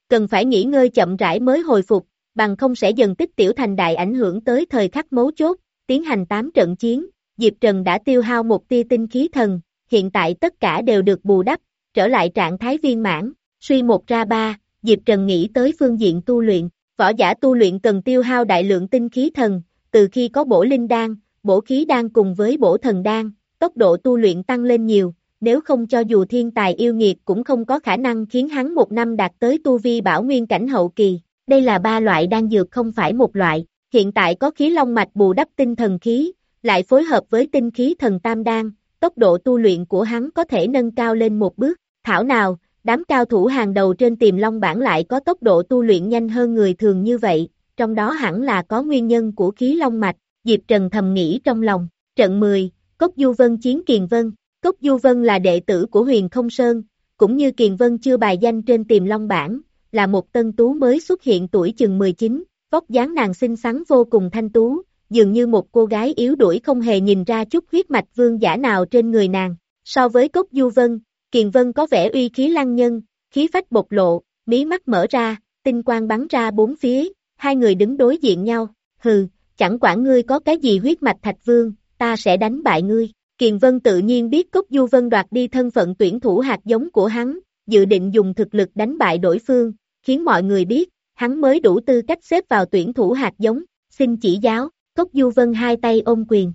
cần phải nghỉ ngơi chậm rãi mới hồi phục, bằng không sẽ dần tích tiểu thành đại ảnh hưởng tới thời khắc mấu chốt, tiến hành tám trận chiến, Diệp Trần đã tiêu hao một tia tinh khí thần, hiện tại tất cả đều được bù đắp, trở lại trạng thái viên mãn, suy một ra ba, Diệp Trần nghĩ tới phương diện tu luyện, võ giả tu luyện cần tiêu hao đại lượng tinh khí thần, từ khi có bổ linh đan, bổ khí đan cùng với bổ thần đan, tốc độ tu luyện tăng lên nhiều, nếu không cho dù thiên tài yêu nghiệt cũng không có khả năng khiến hắn một năm đạt tới tu vi bảo nguyên cảnh hậu kỳ, đây là ba loại đan dược không phải một loại, hiện tại có khí long mạch bù đắp tinh thần khí, lại phối hợp với tinh khí thần tam đan, tốc độ tu luyện của hắn có thể nâng cao lên một bước, thảo nào, đám cao thủ hàng đầu trên Tiềm Long bảng lại có tốc độ tu luyện nhanh hơn người thường như vậy, trong đó hẳn là có nguyên nhân của khí long mạch, Diệp Trần thầm nghĩ trong lòng, trận mười, Cốc Du Vân chiến Kiền Vân, Cốc Du Vân là đệ tử của Huyền Không Sơn, cũng như Kiền Vân chưa bài danh trên Tiềm Long bảng, là một tân tú mới xuất hiện tuổi chừng mười chín, vóc dáng nàng xinh xắn vô cùng thanh tú, dường như một cô gái yếu đuổi không hề nhìn ra chút huyết mạch vương giả nào trên người nàng. So với Cốc Du Vân, Kiền Vân có vẻ uy khí lăng nhân, khí phách bộc lộ, mí mắt mở ra, tinh quang bắn ra bốn phía, hai người đứng đối diện nhau, hừ, chẳng quản ngươi có cái gì huyết mạch Thạch Vương, ta sẽ đánh bại ngươi. Kiền Vân tự nhiên biết Cốc Du Vân đoạt đi thân phận tuyển thủ hạt giống của hắn, dự định dùng thực lực đánh bại đối phương, khiến mọi người biết, hắn mới đủ tư cách xếp vào tuyển thủ hạt giống, xin chỉ giáo, Cốc Du Vân hai tay ôm quyền.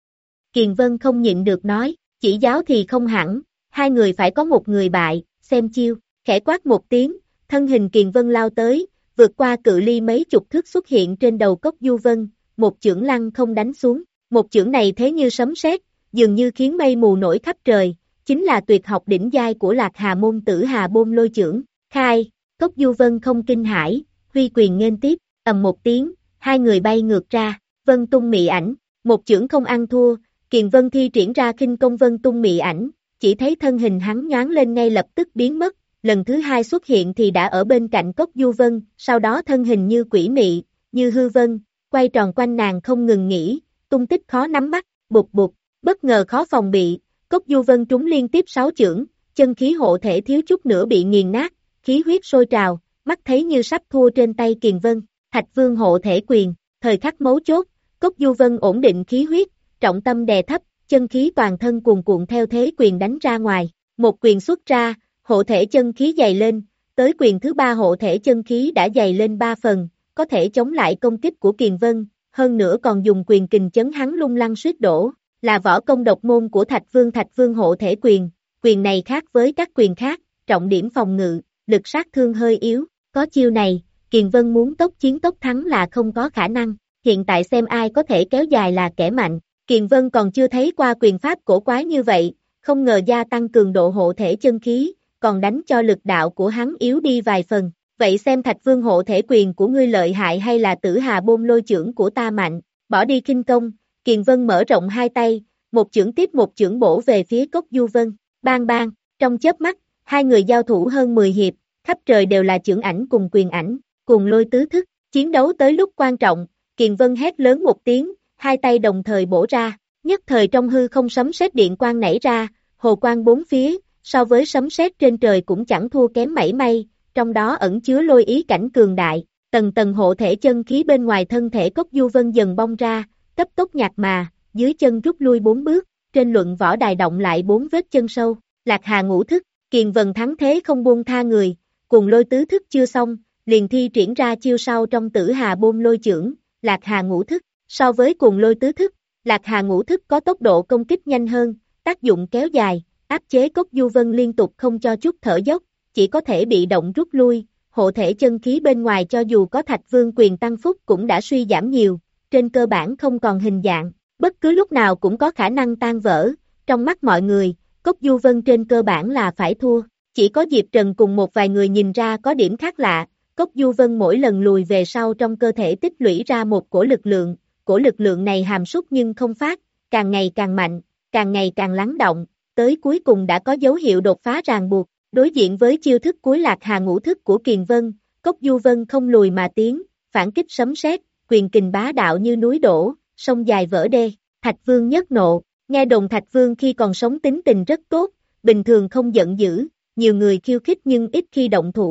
Kiền Vân không nhịn được nói, chỉ giáo thì không hẳn, hai người phải có một người bại, xem chiêu, khẽ quát một tiếng, thân hình Kiền Vân lao tới, vượt qua cự ly mấy chục thước xuất hiện trên đầu Cốc Du Vân, một chưởng lăng không đánh xuống, một chưởng này thế như sấm sét, dường như khiến mây mù nổi khắp trời, chính là tuyệt học đỉnh giai của Lạc Hà môn Tử Hà Bôn Lôi chưởng, khai, Cốc Du Vân không kinh hãi, huy quyền nghênh tiếp, ầm một tiếng, hai người bay ngược ra, Vân Tung Mị Ảnh, một chưởng không ăn thua, Kiền Vân thi triển ra khinh công Vân Tung Mị Ảnh, chỉ thấy thân hình hắn nhoáng lên ngay lập tức biến mất, lần thứ hai xuất hiện thì đã ở bên cạnh Cốc Du Vân, sau đó thân hình như quỷ mị, như hư vân, quay tròn quanh nàng không ngừng nghỉ, tung tích khó nắm bắt, bụt bụt, bất ngờ khó phòng bị, Cốc Du Vân trúng liên tiếp sáu chưởng, chân khí hộ thể thiếu chút nữa bị nghiền nát, khí huyết sôi trào, mắt thấy như sắp thua trên tay Kiền Vân, Thạch Vương hộ thể quyền, thời khắc mấu chốt, Cốc Du Vân ổn định khí huyết, trọng tâm đè thấp, chân khí toàn thân cuồn cuộn theo thế quyền đánh ra ngoài, một quyền xuất ra, hộ thể chân khí dày lên, tới quyền thứ ba hộ thể chân khí đã dày lên ba phần, có thể chống lại công kích của Kiền Vân, hơn nữa còn dùng quyền kình chấn hắn lung lăng suýt đổ, là võ công độc môn của Thạch Vương Thạch Vương hộ thể quyền, quyền này khác với các quyền khác, trọng điểm phòng ngự, lực sát thương hơi yếu, có chiêu này, Kiền Vân muốn tốc chiến tốc thắng là không có khả năng, hiện tại xem ai có thể kéo dài là kẻ mạnh, Kiền Vân còn chưa thấy qua quyền pháp cổ quái như vậy, không ngờ gia tăng cường độ hộ thể chân khí, còn đánh cho lực đạo của hắn yếu đi vài phần, vậy xem Thạch Vương hộ thể quyền của ngươi lợi hại hay là Tử Hà Bôn Lôi chưởng của ta mạnh, bỏ đi khinh công, Kiền Vân mở rộng hai tay, một chưởng tiếp một chưởng bổ về phía Cốc Du Vân, bang bang, trong chớp mắt, hai người giao thủ hơn mười hiệp, khắp trời đều là chưởng ảnh cùng quyền ảnh, cùng lôi tứ thức, chiến đấu tới lúc quan trọng, Kiền Vân hét lớn một tiếng, hai tay đồng thời bổ ra, nhất thời trong hư không sấm sét điện quang nảy ra, hồ quang bốn phía, so với sấm sét trên trời cũng chẳng thua kém mảy may, trong đó ẩn chứa lôi ý cảnh cường đại, tầng tầng hộ thể chân khí bên ngoài thân thể Cốc Du Vân dần bong ra, cấp tốc nhạt mà, dưới chân rút lui bốn bước, trên luận võ đài động lại bốn vết chân sâu, Lạc Hà ngũ thức, Kiền Vân thắng thế không buông tha người, cùng lôi tứ thức chưa xong, liền thi triển ra chiêu sau trong Tử Hà Bôn Lôi chưởng, Lạc Hà ngũ thức, so với cùng lôi tứ thức, Lạc Hà ngũ thức có tốc độ công kích nhanh hơn, tác dụng kéo dài, áp chế Cốc Du Vân liên tục không cho chút thở dốc, chỉ có thể bị động rút lui, hộ thể chân khí bên ngoài cho dù có Thạch Vương quyền tăng phúc cũng đã suy giảm nhiều, trên cơ bản không còn hình dạng, bất cứ lúc nào cũng có khả năng tan vỡ, trong mắt mọi người, Cốc Du Vân trên cơ bản là phải thua, chỉ có Diệp Trần cùng một vài người nhìn ra có điểm khác lạ, Cốc Du Vân mỗi lần lùi về sau trong cơ thể tích lũy ra một cổ lực lượng, cổ lực lượng này hàm súc nhưng không phát, càng ngày càng mạnh, càng ngày càng lắng động, tới cuối cùng đã có dấu hiệu đột phá ràng buộc, đối diện với chiêu thức cuối Lạc Hà ngũ thức của Kiền Vân, Cốc Du Vân không lùi mà tiến, phản kích sấm sét, quyền kình bá đạo như núi đổ, sông dài vỡ đê, Thạch Vương nhất nộ, nghe đồn Thạch Vương khi còn sống tính tình rất tốt, bình thường không giận dữ, nhiều người khiêu khích nhưng ít khi động thủ,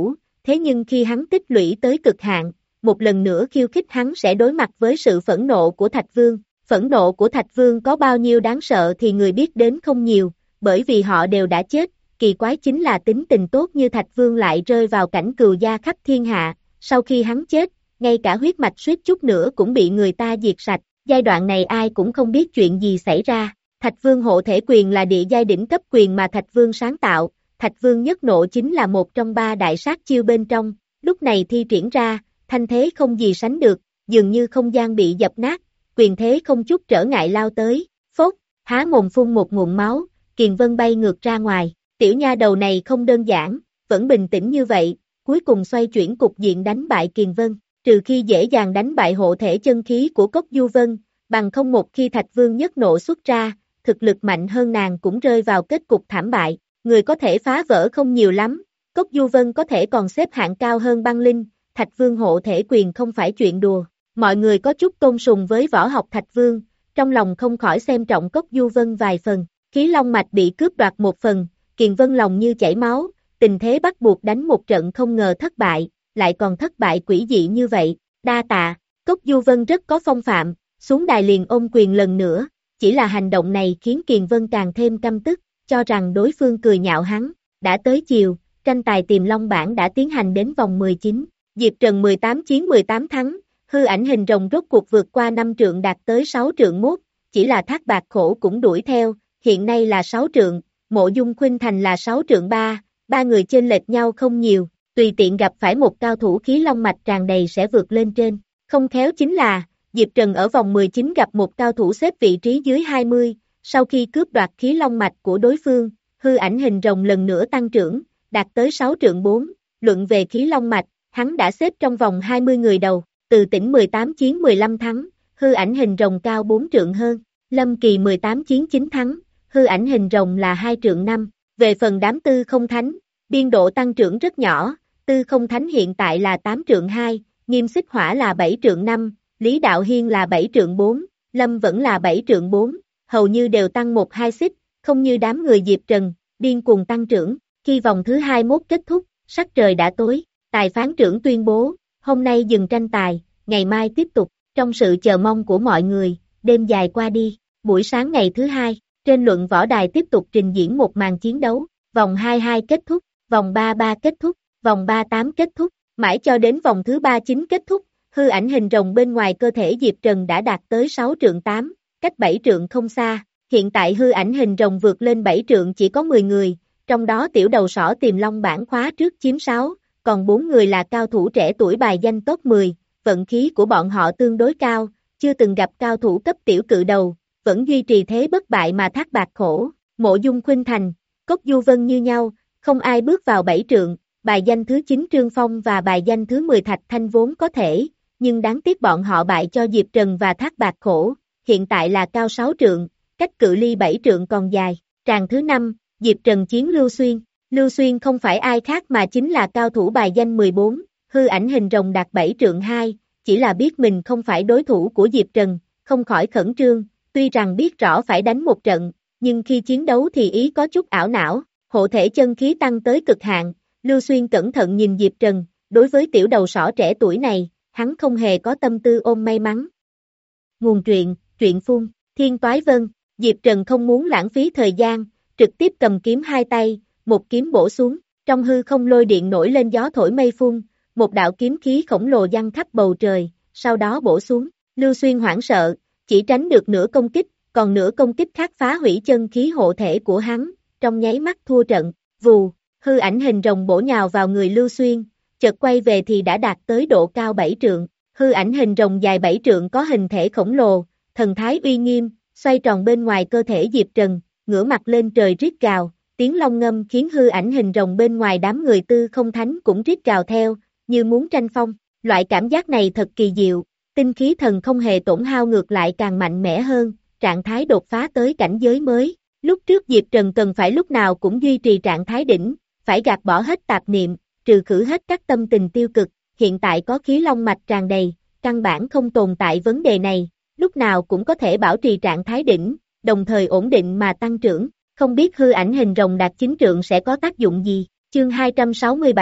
thế nhưng khi hắn tích lũy tới cực hạn, một lần nữa khiêu khích hắn sẽ đối mặt với sự phẫn nộ của Thạch Vương. Phẫn nộ của Thạch Vương có bao nhiêu đáng sợ thì người biết đến không nhiều, bởi vì họ đều đã chết, kỳ quái chính là tính tình tốt như Thạch Vương lại rơi vào cảnh cừu gia khắp thiên hạ, sau khi hắn chết, ngay cả huyết mạch suýt chút nữa cũng bị người ta diệt sạch, giai đoạn này ai cũng không biết chuyện gì xảy ra. Thạch Vương hộ thể quyền là địa giai đỉnh cấp quyền mà Thạch Vương sáng tạo, Thạch Vương nhất nộ chính là một trong ba đại sát chiêu bên trong, lúc này thi triển ra, thanh thế không gì sánh được, dường như không gian bị dập nát, quyền thế không chút trở ngại lao tới, phốt, há mồm phun một ngụm máu, Kiền Vân bay ngược ra ngoài, tiểu nha đầu này không đơn giản, vẫn bình tĩnh như vậy, cuối cùng xoay chuyển cục diện đánh bại Kiền Vân, trừ khi dễ dàng đánh bại hộ thể chân khí của Cốc Du Vân, bằng không một khi Thạch Vương nhất nộ xuất ra, thực lực mạnh hơn nàng cũng rơi vào kết cục thảm bại, người có thể phá vỡ không nhiều lắm, Cốc Du Vân có thể còn xếp hạng cao hơn băng linh, Thạch Vương hộ thể quyền không phải chuyện đùa, mọi người có chút tôn sùng với võ học Thạch Vương, trong lòng không khỏi xem trọng Cốc Du Vân vài phần, khí long mạch bị cướp đoạt một phần, Kiền Vân lòng như chảy máu, tình thế bắt buộc đánh một trận không ngờ thất bại, lại còn thất bại quỷ dị như vậy, đa tạ, Cốc Du Vân rất có phong phạm, xuống đài liền ôm quyền lần nữa, chỉ là hành động này khiến Kiền Vân càng thêm căm tức, cho rằng đối phương cười nhạo hắn, đã tới chiều, tranh tài tìm long bảng đã tiến hành đến vòng mười chín, Diệp Trần mười tám chiến mười tám thắng, hư ảnh hình rồng rốt cuộc vượt qua năm trượng đạt tới sáu trượng mốt, chỉ là Thác Bạt Khổ cũng đuổi theo, hiện nay là sáu trượng, Mộ Dung Khuynh Thành là sáu trượng ba, ba người chênh lệch nhau không nhiều, tùy tiện gặp phải một cao thủ khí long mạch tràn đầy sẽ vượt lên trên, không khéo chính là, Diệp Trần ở vòng mười chín gặp một cao thủ xếp vị trí dưới hai mươi, sau khi cướp đoạt khí long mạch của đối phương, hư ảnh hình rồng lần nữa tăng trưởng, đạt tới sáu trượng bốn, luận về khí long mạch, hắn đã xếp trong vòng hai mươi người đầu, từ tỉnh mười tám chiến mười lăm thắng, hư ảnh hình rồng cao bốn trượng hơn, Lâm Kỳ mười tám chiến chín thắng, hư ảnh hình rồng là hai trượng năm, về phần đám tư không thánh, biên độ tăng trưởng rất nhỏ, tư không thánh hiện tại là tám trượng hai, Nghiêm Xích Hỏa là bảy trượng năm, Lý Đạo Hiên là bảy trượng bốn, Lâm vẫn là bảy trượng bốn, hầu như đều tăng một hai xích, không như đám người Diệp Trần, điên cuồng tăng trưởng, khi vòng thứ hai mươi mốt kết thúc, sắc trời đã tối, tài phán trưởng tuyên bố, hôm nay dừng tranh tài, ngày mai tiếp tục, trong sự chờ mong của mọi người, đêm dài qua đi, buổi sáng ngày thứ hai, trên luận võ đài tiếp tục trình diễn một màn chiến đấu, vòng hai mươi hai kết thúc, vòng ba mươi ba kết thúc, vòng ba mươi tám kết thúc, mãi cho đến vòng thứ ba mươi chín kết thúc, hư ảnh hình rồng bên ngoài cơ thể Diệp Trần đã đạt tới sáu trượng tám, cách bảy trượng không xa, hiện tại hư ảnh hình rồng vượt lên bảy trượng chỉ có mười người, trong đó tiểu đầu sỏ Tiềm Long bản khóa trước chiếm sáu, còn bốn người là cao thủ trẻ tuổi bài danh top mười, vận khí của bọn họ tương đối cao, chưa từng gặp cao thủ cấp tiểu cự đầu, vẫn duy trì thế bất bại mà Thác Bạt Khổ, Mộ Dung Khuynh Thành, Cốc Du Vân như nhau, không ai bước vào bảy trượng, bài danh thứ chín Trương Phong và bài danh thứ mười Thạch Thanh vốn có thể, nhưng đáng tiếc bọn họ bại cho Diệp Trần và Thác Bạt Khổ, hiện tại là cao sáu trượng, cách cự ly bảy trượng còn dài, tràng thứ năm, Diệp Trần chiến Lưu Xuyên, Lưu Xuyên không phải ai khác mà chính là cao thủ bài danh mười bốn, hư ảnh hình rồng đạt bảy trượng hai, chỉ là biết mình không phải đối thủ của Diệp Trần, không khỏi khẩn trương, tuy rằng biết rõ phải đánh một trận, nhưng khi chiến đấu thì ý có chút ảo não, hộ thể chân khí tăng tới cực hạn, Lưu Xuyên cẩn thận nhìn Diệp Trần, đối với tiểu đầu sỏ trẻ tuổi này, hắn không hề có tâm tư ôm may mắn. Nguồn truyện, truyện phun, Thiên Toái Vân, Diệp Trần không muốn lãng phí thời gian, trực tiếp cầm kiếm hai tay, một kiếm bổ xuống, trong hư không lôi điện nổi lên gió thổi mây phun, một đạo kiếm khí khổng lồ giăng khắp bầu trời, sau đó bổ xuống, Lưu Xuyên hoảng sợ, chỉ tránh được nửa công kích, còn nửa công kích khác phá hủy chân khí hộ thể của hắn, trong nháy mắt thua trận, vù, hư ảnh hình rồng bổ nhào vào người Lưu Xuyên, chợt quay về thì đã đạt tới độ cao bảy trượng, hư ảnh hình rồng dài bảy trượng có hình thể khổng lồ, thần thái uy nghiêm, xoay tròn bên ngoài cơ thể Diệp Trần, ngửa mặt lên trời rít gào, tiếng long ngâm khiến hư ảnh hình rồng bên ngoài đám người tư không thánh cũng rít gào theo, như muốn tranh phong, loại cảm giác này thật kỳ diệu, tinh khí thần không hề tổn hao ngược lại càng mạnh mẽ hơn, trạng thái đột phá tới cảnh giới mới, lúc trước Diệp Trần cần phải lúc nào cũng duy trì trạng thái đỉnh, phải gạt bỏ hết tạp niệm, trừ khử hết các tâm tình tiêu cực, hiện tại có khí long mạch tràn đầy, căn bản không tồn tại vấn đề này, lúc nào cũng có thể bảo trì trạng thái đỉnh, đồng thời ổn định mà tăng trưởng, không biết hư ảnh hình rồng đạt chín trượng sẽ có tác dụng gì, chương hai trăm sáu mươi bảy,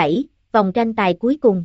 vòng tranh tài cuối cùng.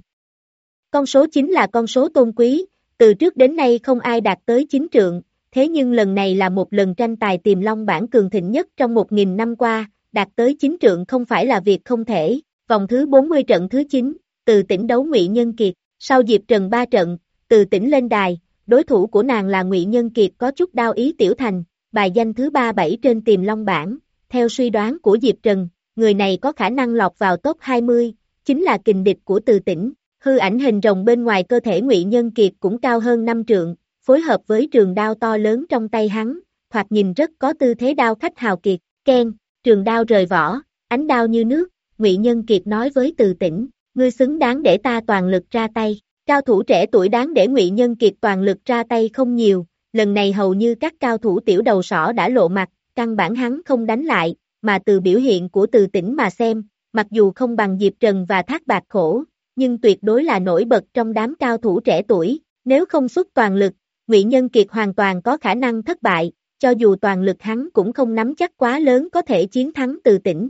Con số chín là con số tôn quý, từ trước đến nay không ai đạt tới chín trượng, thế nhưng lần này là một lần tranh tài tiềm long bảng cường thịnh nhất trong một nghìn năm qua, đạt tới chín trượng không phải là việc không thể. Vòng thứ bốn mươi trận thứ chín, Từ Tĩnh đấu Ngụy Nhân Kiệt, sau Diệp Trần ba trận, Từ Tĩnh lên đài, đối thủ của nàng là Ngụy Nhân Kiệt có chút đao ý tiểu thành, bài danh thứ ba bảy trên tiềm long bảng, theo suy đoán của Diệp Trần, người này có khả năng lọt vào top hai mươi, chính là kình địch của Từ Tĩnh. Hư ảnh hình rồng bên ngoài cơ thể Ngụy Nhân Kiệt cũng cao hơn năm trượng, phối hợp với trường đao to lớn trong tay hắn, thoạt nhìn rất có tư thế đao khách hào kiệt. Keng, trường đao rời vỏ, ánh đao như nước, Ngụy Nhân Kiệt nói với Từ Tĩnh, ngươi xứng đáng để ta toàn lực ra tay. Cao thủ trẻ tuổi đáng để Ngụy Nhân Kiệt toàn lực ra tay không nhiều, lần này hầu như các cao thủ tiểu đầu sỏ đã lộ mặt, căn bản hắn không đánh lại, mà từ biểu hiện của Từ Tĩnh mà xem, mặc dù không bằng Diệp Trần và Thác Bạt Khổ, nhưng tuyệt đối là nổi bật trong đám cao thủ trẻ tuổi, nếu không xuất toàn lực, Ngụy Nhân Kiệt hoàn toàn có khả năng thất bại, cho dù toàn lực hắn cũng không nắm chắc quá lớn có thể chiến thắng Từ Tĩnh.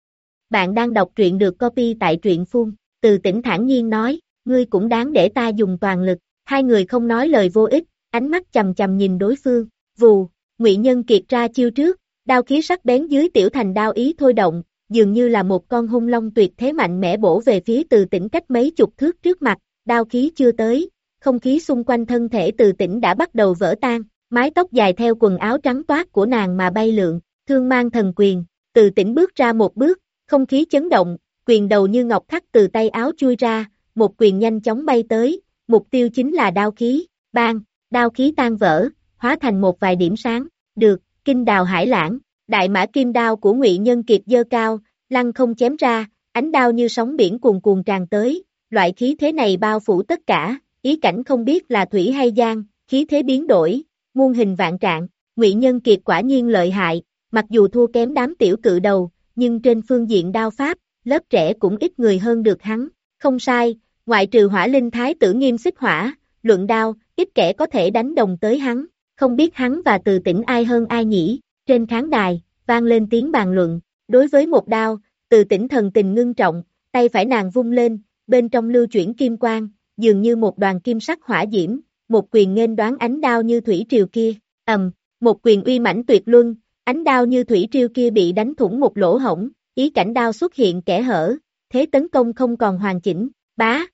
Bạn đang đọc truyện được copy tại truyện phun, Từ Tĩnh thản nhiên nói, ngươi cũng đáng để ta dùng toàn lực, hai người không nói lời vô ích, ánh mắt chầm chầm nhìn đối phương, vù, Ngụy Nhân Kiệt ra chiêu trước, đao khí sắc bén dưới tiểu thành đao ý thôi động, dường như là một con hung long tuyệt thế mạnh mẽ bổ về phía Từ Tĩnh cách mấy chục thước trước mặt, đao khí chưa tới, không khí xung quanh thân thể Từ Tĩnh đã bắt đầu vỡ tan, mái tóc dài theo quần áo trắng toát của nàng mà bay lượn, thương mang thần quyền, Từ Tĩnh bước ra một bước, không khí chấn động, quyền đầu như ngọc thắt từ tay áo chui ra, một quyền nhanh chóng bay tới, mục tiêu chính là đao khí, bang, đao khí tan vỡ, hóa thành một vài điểm sáng, được, kinh đào hải lãng, đại mã kim đao của Ngụy Nhân Kiệt giơ cao, lăng không chém ra, ánh đao như sóng biển cuồn cuồn tràn tới, loại khí thế này bao phủ tất cả, ý cảnh không biết là thủy hay giang, khí thế biến đổi, muôn hình vạn trạng, Ngụy Nhân Kiệt quả nhiên lợi hại, mặc dù thua kém đám tiểu cự đầu, nhưng trên phương diện đao pháp, lớp trẻ cũng ít người hơn được hắn, không sai, ngoại trừ Hỏa Linh Thái tử Nghiêm Xích Hỏa, luận đao, ít kẻ có thể đánh đồng tới hắn, không biết hắn và Từ Tĩnh ai hơn ai nhỉ, trên khán đài, vang lên tiếng bàn luận, đối với một đao, Từ Tĩnh thần tình ngưng trọng, tay phải nàng vung lên, bên trong lưu chuyển kim quang, dường như một đoàn kim sắc hỏa diễm, một quyền nghênh đoán ánh đao như thủy triều kia, ầm, một quyền uy mãnh tuyệt luân, ánh đao như thủy triều kia bị đánh thủng một lỗ hổng, ý cảnh đao xuất hiện kẽ hở, thế tấn công không còn hoàn chỉnh, bá,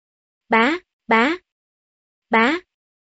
bá, bá, bá,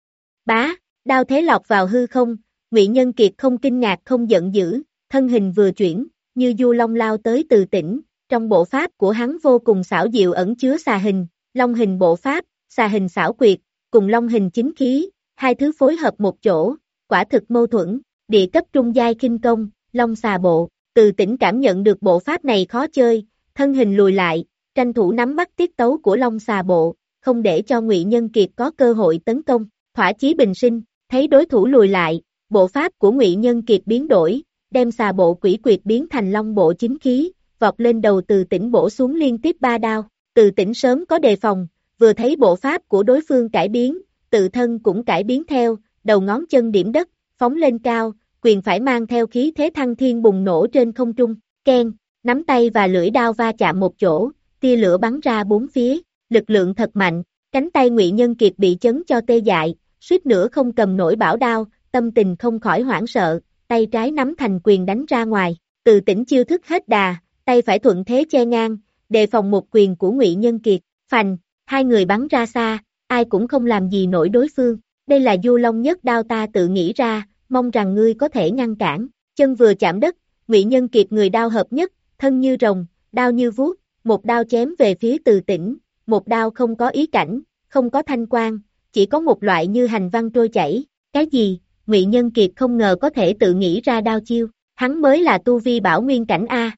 bá, đao thế lọc vào hư không, Ngụy Nhân Kiệt không kinh ngạc không giận dữ, thân hình vừa chuyển, như du long lao tới Từ Tĩnh, trong bộ pháp của hắn vô cùng xảo diệu ẩn chứa xà hình, long hình bộ pháp, xà hình xảo quyệt, cùng long hình chính khí, hai thứ phối hợp một chỗ, quả thực mâu thuẫn, địa cấp trung giai khinh công, long xà bộ, Từ Tĩnh cảm nhận được bộ pháp này khó chơi, thân hình lùi lại, tranh thủ nắm bắt tiết tấu của long xà bộ, không để cho Ngụy Nhân Kiệt có cơ hội tấn công, thỏa chí bình sinh, thấy đối thủ lùi lại, bộ pháp của Ngụy Nhân Kiệt biến đổi, đem xà bộ quỷ quyệt biến thành long bộ chính khí, vọt lên đầu Từ Tĩnh bổ xuống liên tiếp ba đao, Từ Tĩnh sớm có đề phòng, vừa thấy bộ pháp của đối phương cải biến, tự thân cũng cải biến theo, đầu ngón chân điểm đất, phóng lên cao, quyền phải mang theo khí thế thăng thiên bùng nổ trên không trung, keng, nắm tay và lưỡi đao va chạm một chỗ, tia lửa bắn ra bốn phía, lực lượng thật mạnh, cánh tay Ngụy Nhân Kiệt bị chấn cho tê dại, suýt nữa không cầm nổi bảo đao, tâm tình không khỏi hoảng sợ, tay trái nắm thành quyền đánh ra ngoài, Từ Tĩnh chiêu thức hết đà, tay phải thuận thế che ngang, đề phòng một quyền của Ngụy Nhân Kiệt, phành, hai người bắn ra xa, ai cũng không làm gì nổi đối phương, đây là du long nhất đao ta tự nghĩ ra, mong rằng ngươi có thể ngăn cản, chân vừa chạm đất, Ngụy Nhân Kiệt người đao hợp nhất, thân như rồng, đao như vuốt, một đao chém về phía Từ Tĩnh, một đao không có ý cảnh, không có thanh quang, chỉ có một loại như hành văn trôi chảy, cái gì, Ngụy Nhân Kiệt không ngờ có thể tự nghĩ ra đao chiêu, hắn mới là tu vi bảo nguyên cảnh A.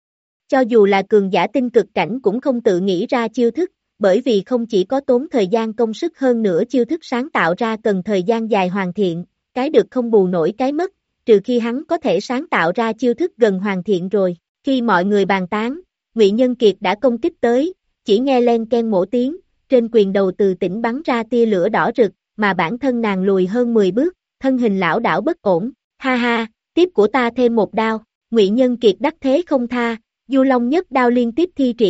Cho dù là cường giả tinh cực cảnh cũng không tự nghĩ ra chiêu thức, bởi vì không chỉ có tốn thời gian công sức hơn nữa chiêu thức sáng tạo ra cần thời gian dài hoàn thiện, cái được không bù nổi cái mất, trừ khi hắn có thể sáng tạo ra chiêu thức gần hoàn thiện rồi, khi mọi người bàn tán, Ngụy Nhân Kiệt đã công kích tới, chỉ nghe len ken một tiếng, trên quyền đầu Từ Tĩnh bắn ra tia lửa đỏ rực, mà bản thân nàng lùi hơn mười bước, thân hình lão đảo bất ổn, ha ha, tiếp của ta thêm một đao, Ngụy Nhân Kiệt đắc thế không tha, du long nhất đao liên tiếp thi triển,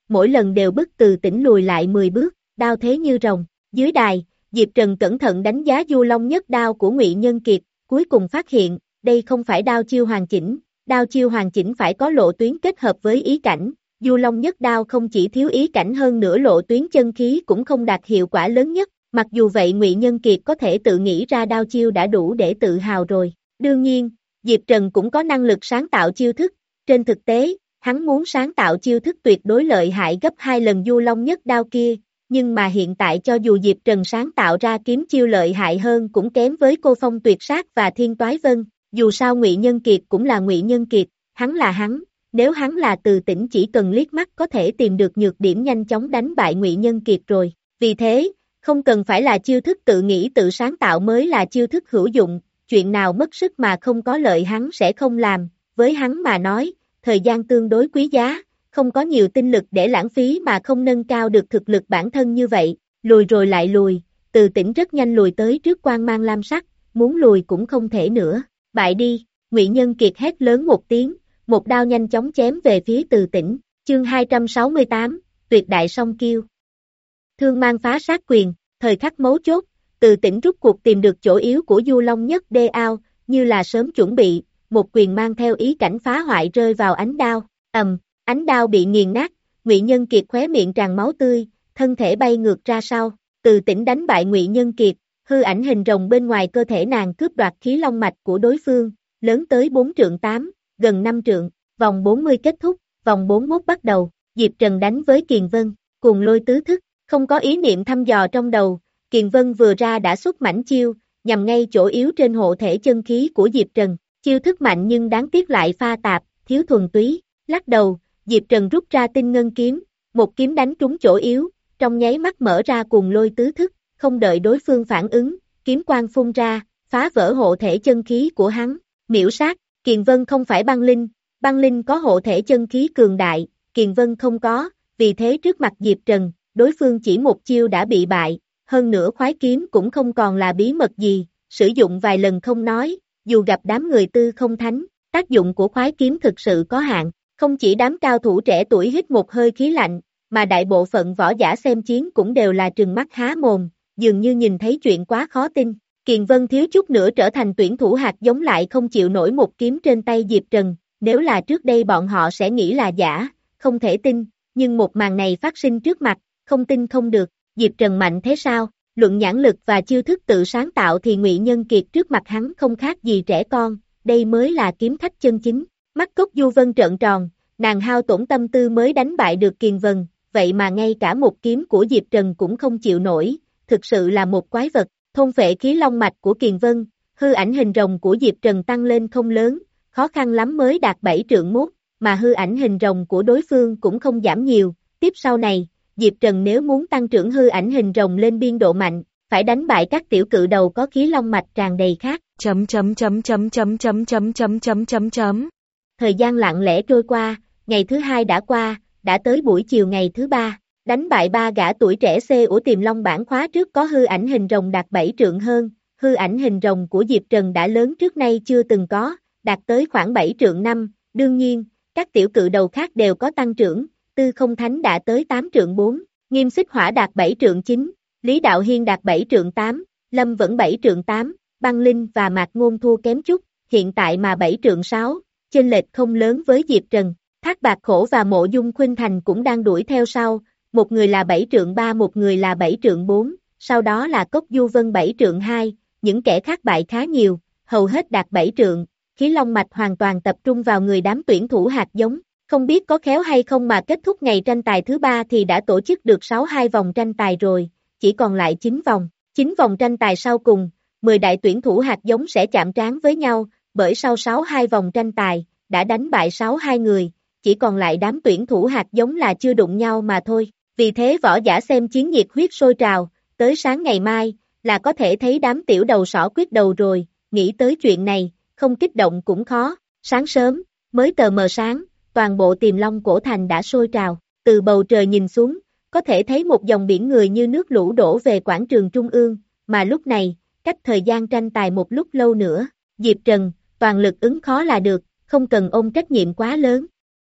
mỗi lần đều bức Từ Tĩnh lùi lại mười bước, đao thế như rồng. Dưới đài, Diệp Trần cẩn thận đánh giá Du Long Nhất đao của Ngụy Nhân Kiệt, cuối cùng phát hiện, đây không phải đao chiêu hoàn chỉnh, đao chiêu hoàn chỉnh phải có lộ tuyến kết hợp với ý cảnh. Du Long Nhất đao không chỉ thiếu ý cảnh hơn nữa lộ tuyến chân khí cũng không đạt hiệu quả lớn nhất, mặc dù vậy Ngụy Nhân Kiệt có thể tự nghĩ ra đao chiêu đã đủ để tự hào rồi. Đương nhiên, Diệp Trần cũng có năng lực sáng tạo chiêu thức, trên thực tế, hắn muốn sáng tạo chiêu thức tuyệt đối lợi hại gấp hai lần Du Long Nhất đao kia, nhưng mà hiện tại cho dù Diệp Trần sáng tạo ra kiếm chiêu lợi hại hơn cũng kém với Cô Phong Tuyệt Sát và Thiên Toái Vân, dù sao Ngụy Nhân Kiệt cũng là Ngụy Nhân Kiệt, hắn là hắn, nếu hắn là Từ Tĩnh chỉ cần liếc mắt có thể tìm được nhược điểm nhanh chóng đánh bại Ngụy Nhân Kiệt rồi, vì thế, không cần phải là chiêu thức tự nghĩ tự sáng tạo mới là chiêu thức hữu dụng, chuyện nào mất sức mà không có lợi hắn sẽ không làm, với hắn mà nói, thời gian tương đối quý giá, không có nhiều tinh lực để lãng phí mà không nâng cao được thực lực bản thân như vậy, lùi rồi lại lùi, Từ Tĩnh rất nhanh lùi tới trước quang mang lam sắc, muốn lùi cũng không thể nữa, bại đi, Ngụy Nhân Kiệt hét lớn một tiếng, một đao nhanh chóng chém về phía Từ Tĩnh, chương hai trăm sáu mươi tám, tuyệt đại song kiêu. Thương mang phá sát quyền, thời khắc mấu chốt, Từ Tĩnh rút cuộc tìm được chỗ yếu của Du Long Nhất đê ao, như là sớm chuẩn bị, một quyền mang theo ý cảnh phá hoại rơi vào ánh đao, ầm, ánh đao bị nghiền nát, Ngụy Nhân Kiệt khóe miệng tràn máu tươi, thân thể bay ngược ra sau, Từ Tĩnh đánh bại Ngụy Nhân Kiệt, hư ảnh hình rồng bên ngoài cơ thể nàng cướp đoạt khí long mạch của đối phương, lớn tới bốn trượng tám, gần năm trượng, vòng bốn mươi kết thúc, vòng bốn mươi mốt bắt đầu, Diệp Trần đánh với Kiền Vân, cùng lôi tứ thức, không có ý niệm thăm dò trong đầu, Kiền Vân vừa ra đã xuất mãnh chiêu, nhằm ngay chỗ yếu trên hộ thể chân khí của Diệp Trần, chiêu thức mạnh nhưng đáng tiếc lại pha tạp, thiếu thuần túy, lắc đầu, Diệp Trần rút ra tinh ngân kiếm, một kiếm đánh trúng chỗ yếu, trong nháy mắt mở ra cùng lôi tứ thức, không đợi đối phương phản ứng, kiếm quang phun ra, phá vỡ hộ thể chân khí của hắn, miểu sát, Kiền Vân không phải băng linh, băng linh có hộ thể chân khí cường đại, Kiền Vân không có, vì thế trước mặt Diệp Trần, đối phương chỉ một chiêu đã bị bại, hơn nữa khoái kiếm cũng không còn là bí mật gì, sử dụng vài lần không nói, dù gặp đám người tư không thánh, tác dụng của khoái kiếm thực sự có hạn, không chỉ đám cao thủ trẻ tuổi hít một hơi khí lạnh, mà đại bộ phận võ giả xem chiến cũng đều là trừng mắt há mồm, dường như nhìn thấy chuyện quá khó tin. Kiền Vân thiếu chút nữa trở thành tuyển thủ hạt giống lại không chịu nổi một kiếm trên tay Diệp Trần, nếu là trước đây bọn họ sẽ nghĩ là giả, không thể tin, nhưng một màn này phát sinh trước mặt, không tin không được, Diệp Trần mạnh thế sao, luận nhãn lực và chiêu thức tự sáng tạo thì Ngụy Nhân Kiệt trước mặt hắn không khác gì trẻ con, đây mới là kiếm khách chân chính, mắt Cốc Du Vân trợn tròn, nàng hao tổn tâm tư mới đánh bại được Kiền Vân, vậy mà ngay cả một kiếm của Diệp Trần cũng không chịu nổi, thực sự là một quái vật. Thôn phệ khí long mạch của Kiền Vân, hư ảnh hình rồng của Diệp Trần tăng lên không lớn, khó khăn lắm mới đạt bảy trượng mốt, mà hư ảnh hình rồng của đối phương cũng không giảm nhiều, tiếp sau này, Diệp Trần nếu muốn tăng trưởng hư ảnh hình rồng lên biên độ mạnh, phải đánh bại các tiểu cự đầu có khí long mạch tràn đầy khác. Chấm chấm chấm chấm chấm chấm chấm chấm chấm chấm chấm. Thời gian lặng lẽ trôi qua, ngày thứ hai đã qua, đã tới buổi chiều ngày thứ ba. Đánh bại ba gã tuổi trẻ C của Tiềm Long bản khóa trước có hư ảnh hình rồng đạt bảy trượng hơn, hư ảnh hình rồng của Diệp Trần đã lớn trước nay chưa từng có, đạt tới khoảng bảy trượng năm, đương nhiên, các tiểu cự đầu khác đều có tăng trưởng, Tư Không Thánh đã tới tám trượng bốn, Nghiêm Xích Hỏa đạt bảy trượng chín, Lý Đạo Hiên đạt bảy trượng tám, Lâm vẫn bảy trượng tám, Băng Linh và Mạc Ngôn thua kém chút, hiện tại mà bảy trượng sáu, chênh lệch không lớn với Diệp Trần, Thác Bạc Khổ và Mộ Dung Khuynh Thành cũng đang đuổi theo sau. Một người là bảy trượng ba, một người là bảy trượng bốn, sau đó là Cốc Du Vân bảy trượng hai, những kẻ khác bại khá nhiều, hầu hết đạt bảy trượng, khí long mạch hoàn toàn tập trung vào người đám tuyển thủ hạt giống, không biết có khéo hay không mà kết thúc ngày tranh tài thứ ba thì đã tổ chức được sáu hai vòng tranh tài rồi, chỉ còn lại chín vòng, chín vòng tranh tài sau cùng, mười đại tuyển thủ hạt giống sẽ chạm trán với nhau, bởi sau sáu hai vòng tranh tài, đã đánh bại sáu hai người, chỉ còn lại đám tuyển thủ hạt giống là chưa đụng nhau mà thôi. Vì thế võ giả xem chiến nhiệt huyết sôi trào, tới sáng ngày mai, là có thể thấy đám tiểu đầu sỏ quyết đầu rồi, nghĩ tới chuyện này, không kích động cũng khó, sáng sớm, mới tờ mờ sáng, toàn bộ Tiềm Long cổ thành đã sôi trào, từ bầu trời nhìn xuống, có thể thấy một dòng biển người như nước lũ đổ về quảng trường trung ương, mà lúc này, cách thời gian tranh tài một lúc lâu nữa, Diệp Trần, toàn lực ứng khó là được, không cần ôm trách nhiệm quá lớn.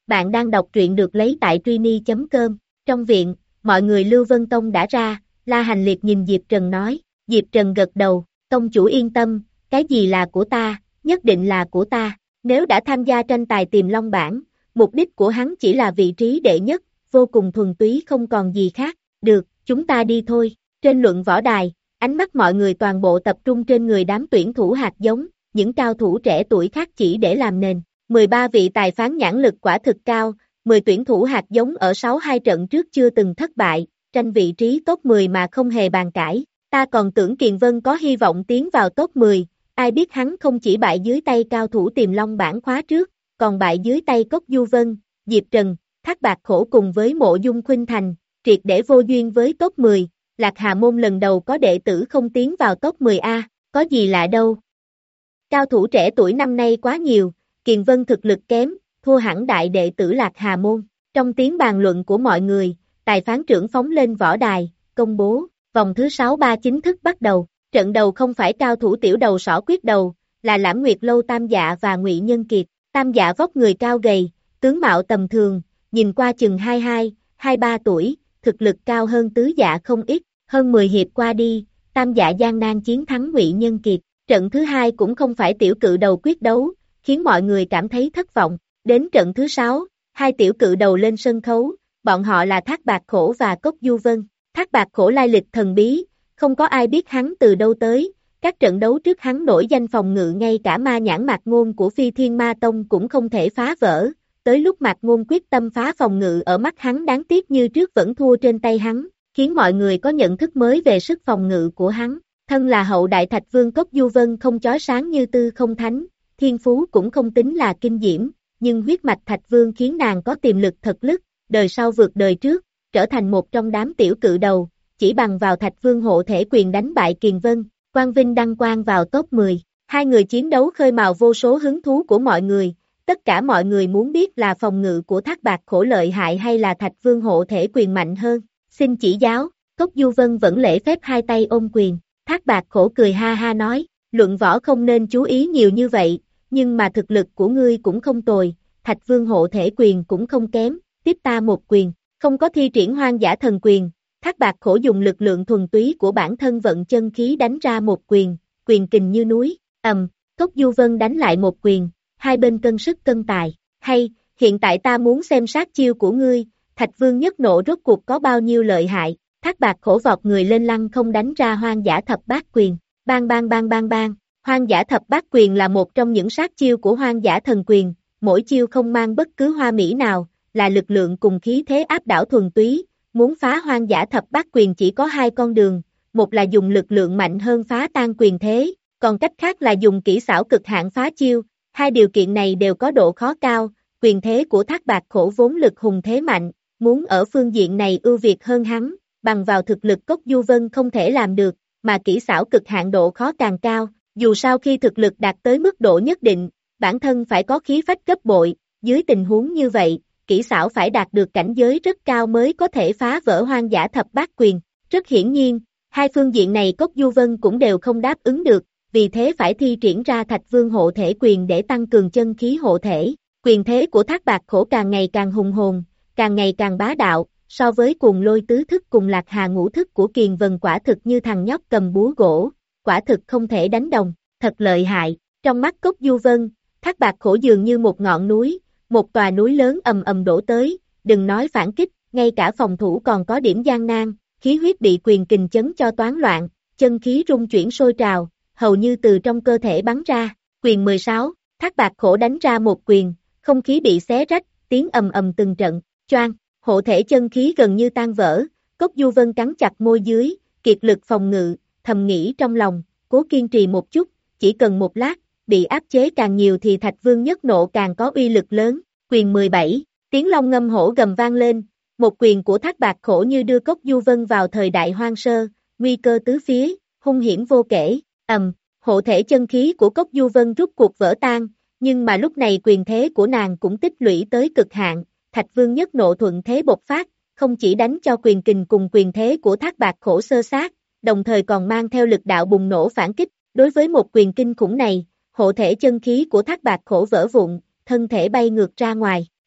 Bạn đang đọc truyện được lấy tại Trini chấm com. Trong viện, mọi người Lưu Vân Tông đã ra, La Hành Liệt nhìn Diệp Trần nói, Diệp Trần gật đầu, tông chủ yên tâm, cái gì là của ta, nhất định là của ta. Nếu đã tham gia tranh tài tìm long bảng, mục đích của hắn chỉ là vị trí đệ nhất, vô cùng thuần túy không còn gì khác. Được, chúng ta đi thôi. Trên luận võ đài, ánh mắt mọi người toàn bộ tập trung trên người đám tuyển thủ hạt giống, những cao thủ trẻ tuổi khác chỉ để làm nền. mười ba vị tài phán nhãn lực quả thực cao, mười tuyển thủ hạt giống ở sáu hai trận trước chưa từng thất bại, tranh vị trí top mười mà không hề bàn cãi. Ta còn tưởng Kiền Vân có hy vọng tiến vào top mười, ai biết hắn không chỉ bại dưới tay cao thủ tiềm long bảng khóa trước, còn bại dưới tay Cốc Du Vân, Diệp Trần, Thác Bạt Khổ cùng với Mộ Dung Khuynh Thành, triệt để vô duyên với top mười. Lạc Hà Môn lần đầu có đệ tử không tiến vào top mười A, có gì lạ đâu. Cao thủ trẻ tuổi năm nay quá nhiều, Kiền Vân thực lực kém, thua hẳn đại đệ tử Lạc Hà Môn. Trong tiếng bàn luận của mọi người, tài phán trưởng phóng lên võ đài, công bố, vòng thứ sáu ba chính thức bắt đầu. Trận đầu không phải cao thủ tiểu đầu sỏ quyết đầu, là Lãm Nguyệt Lâu Tam Dạ và Ngụy Nhân Kiệt. Tam Dạ vóc người cao gầy, tướng mạo tầm thường, nhìn qua chừng hai mươi hai, hai mươi ba tuổi, thực lực cao hơn Tứ Dạ không ít. Hơn mười hiệp qua đi, Tam Dạ gian nan chiến thắng Ngụy Nhân Kiệt. Trận thứ hai cũng không phải tiểu cự đầu quyết đấu, khiến mọi người cảm thấy thất vọng. Đến trận thứ sáu, hai tiểu cự đầu lên sân khấu, bọn họ là Thác Bạt Khổ và Cốc Du Vân. Thác Bạt Khổ lai lịch thần bí, không có ai biết hắn từ đâu tới. Các trận đấu trước hắn nổi danh phòng ngự, ngay cả ma nhãn Mạc Ngôn của Phi Thiên Ma Tông cũng không thể phá vỡ. Tới lúc Mạc Ngôn quyết tâm phá phòng ngự ở mắt hắn, đáng tiếc như trước vẫn thua trên tay hắn, khiến mọi người có nhận thức mới về sức phòng ngự của hắn. Thân là hậu đại Thạch Vương, Cốc Du Vân không chói sáng như Tư Không Thánh, thiên phú cũng không tính là kinh diễm, nhưng huyết mạch Thạch Vương khiến nàng có tiềm lực thật lực, đời sau vượt đời trước, trở thành một trong đám tiểu cự đầu, chỉ bằng vào Thạch Vương hộ thể quyền đánh bại Kiền Vân, quang vinh đăng quang vào top mười. Hai người chiến đấu khơi mào vô số hứng thú của mọi người, tất cả mọi người muốn biết là phòng ngự của Thác Bạt Khổ lợi hại hay là Thạch Vương hộ thể quyền mạnh hơn. Xin chỉ giáo. Cốc Du Vân vẫn lễ phép hai tay ôm quyền. Thác Bạt Khổ cười ha ha nói, luận võ không nên chú ý nhiều như vậy, nhưng mà thực lực của ngươi cũng không tồi, Thạch Vương hộ thể quyền cũng không kém, tiếp ta một quyền. Không có thi triển hoang dã thần quyền, Thác Bạt Khổ dùng lực lượng thuần túy của bản thân vận chân khí đánh ra một quyền, quyền kình như núi, ầm, Cốc Du Vân đánh lại một quyền, hai bên cân sức cân tài. Hay, hiện tại ta muốn xem sát chiêu của ngươi, Thạch Vương nhất nộ rốt cuộc có bao nhiêu lợi hại. Thác Bạt Khổ vọt người lên lăng không đánh ra hoang dã thập bát quyền, bang bang bang bang bang. Hoang dã thập bát quyền là một trong những sát chiêu của hoang dã thần quyền, mỗi chiêu không mang bất cứ hoa mỹ nào, là lực lượng cùng khí thế áp đảo thuần túy. Muốn phá hoang dã thập bát quyền chỉ có hai con đường, một là dùng lực lượng mạnh hơn phá tan quyền thế, còn cách khác là dùng kỹ xảo cực hạn phá chiêu. Hai điều kiện này đều có độ khó cao, quyền thế của Thác Bạt Khổ vốn lực hùng thế mạnh, muốn ở phương diện này ưu việt hơn hắn, bằng vào thực lực Cốc Du Vân không thể làm được, mà kỹ xảo cực hạn độ khó càng cao, dù sao khi thực lực đạt tới mức độ nhất định, bản thân phải có khí phách gấp bội, dưới tình huống như vậy, kỹ xảo phải đạt được cảnh giới rất cao mới có thể phá vỡ hoang dã thập bát quyền. Rất hiển nhiên, hai phương diện này Cốc Du Vân cũng đều không đáp ứng được, vì thế phải thi triển ra Thạch Vương hộ thể quyền để tăng cường chân khí hộ thể. Quyền thế của Thác Bạt Khổ càng ngày càng hùng hồn, càng ngày càng bá đạo, so với Cuồng Lôi tứ thức cùng Lạc Hà ngũ thức của Kiền Vân quả thực như thằng nhóc cầm búa gỗ, quả thực không thể đánh đồng, thật lợi hại. Trong mắt Cốc Du Vân, Thác Bạt Khổ dường như một ngọn núi, một tòa núi lớn ầm ầm đổ tới, đừng nói phản kích, ngay cả phòng thủ còn có điểm gian nan, khí huyết bị quyền kình chấn cho toán loạn, chân khí rung chuyển sôi trào, hầu như từ trong cơ thể bắn ra. Quyền mười sáu, Thác Bạt Khổ đánh ra một quyền, không khí bị xé rách, tiếng ầm ầm từng trận, choang, hộ thể chân khí gần như tan vỡ. Cốc Du Vân cắn chặt môi dưới, kiệt lực phòng ngự, thầm nghĩ trong lòng, cố kiên trì một chút, chỉ cần một lát, bị áp chế càng nhiều thì Thạch Vương nhất nộ càng có uy lực lớn. Quyền mười bảy, tiếng long ngâm hổ gầm vang lên, một quyền của Thác Bạt Khổ như đưa Cốc Du Vân vào thời đại hoang sơ, nguy cơ tứ phía, hung hiểm vô kể. Ầm, hộ thể chân khí của Cốc Du Vân rút cuộc vỡ tan, nhưng mà lúc này quyền thế của nàng cũng tích lũy tới cực hạn, Thạch Vương nhất nộ thuận thế bộc phát, không chỉ đánh cho quyền kình cùng quyền thế của Thác Bạt Khổ xơ xác, đồng thời còn mang theo lực đạo bùng nổ phản kích. Đối với một quyền kinh khủng này, hộ thể chân khí của Thác Bạt Khổ vỡ vụn, thân thể bay ngược ra ngoài,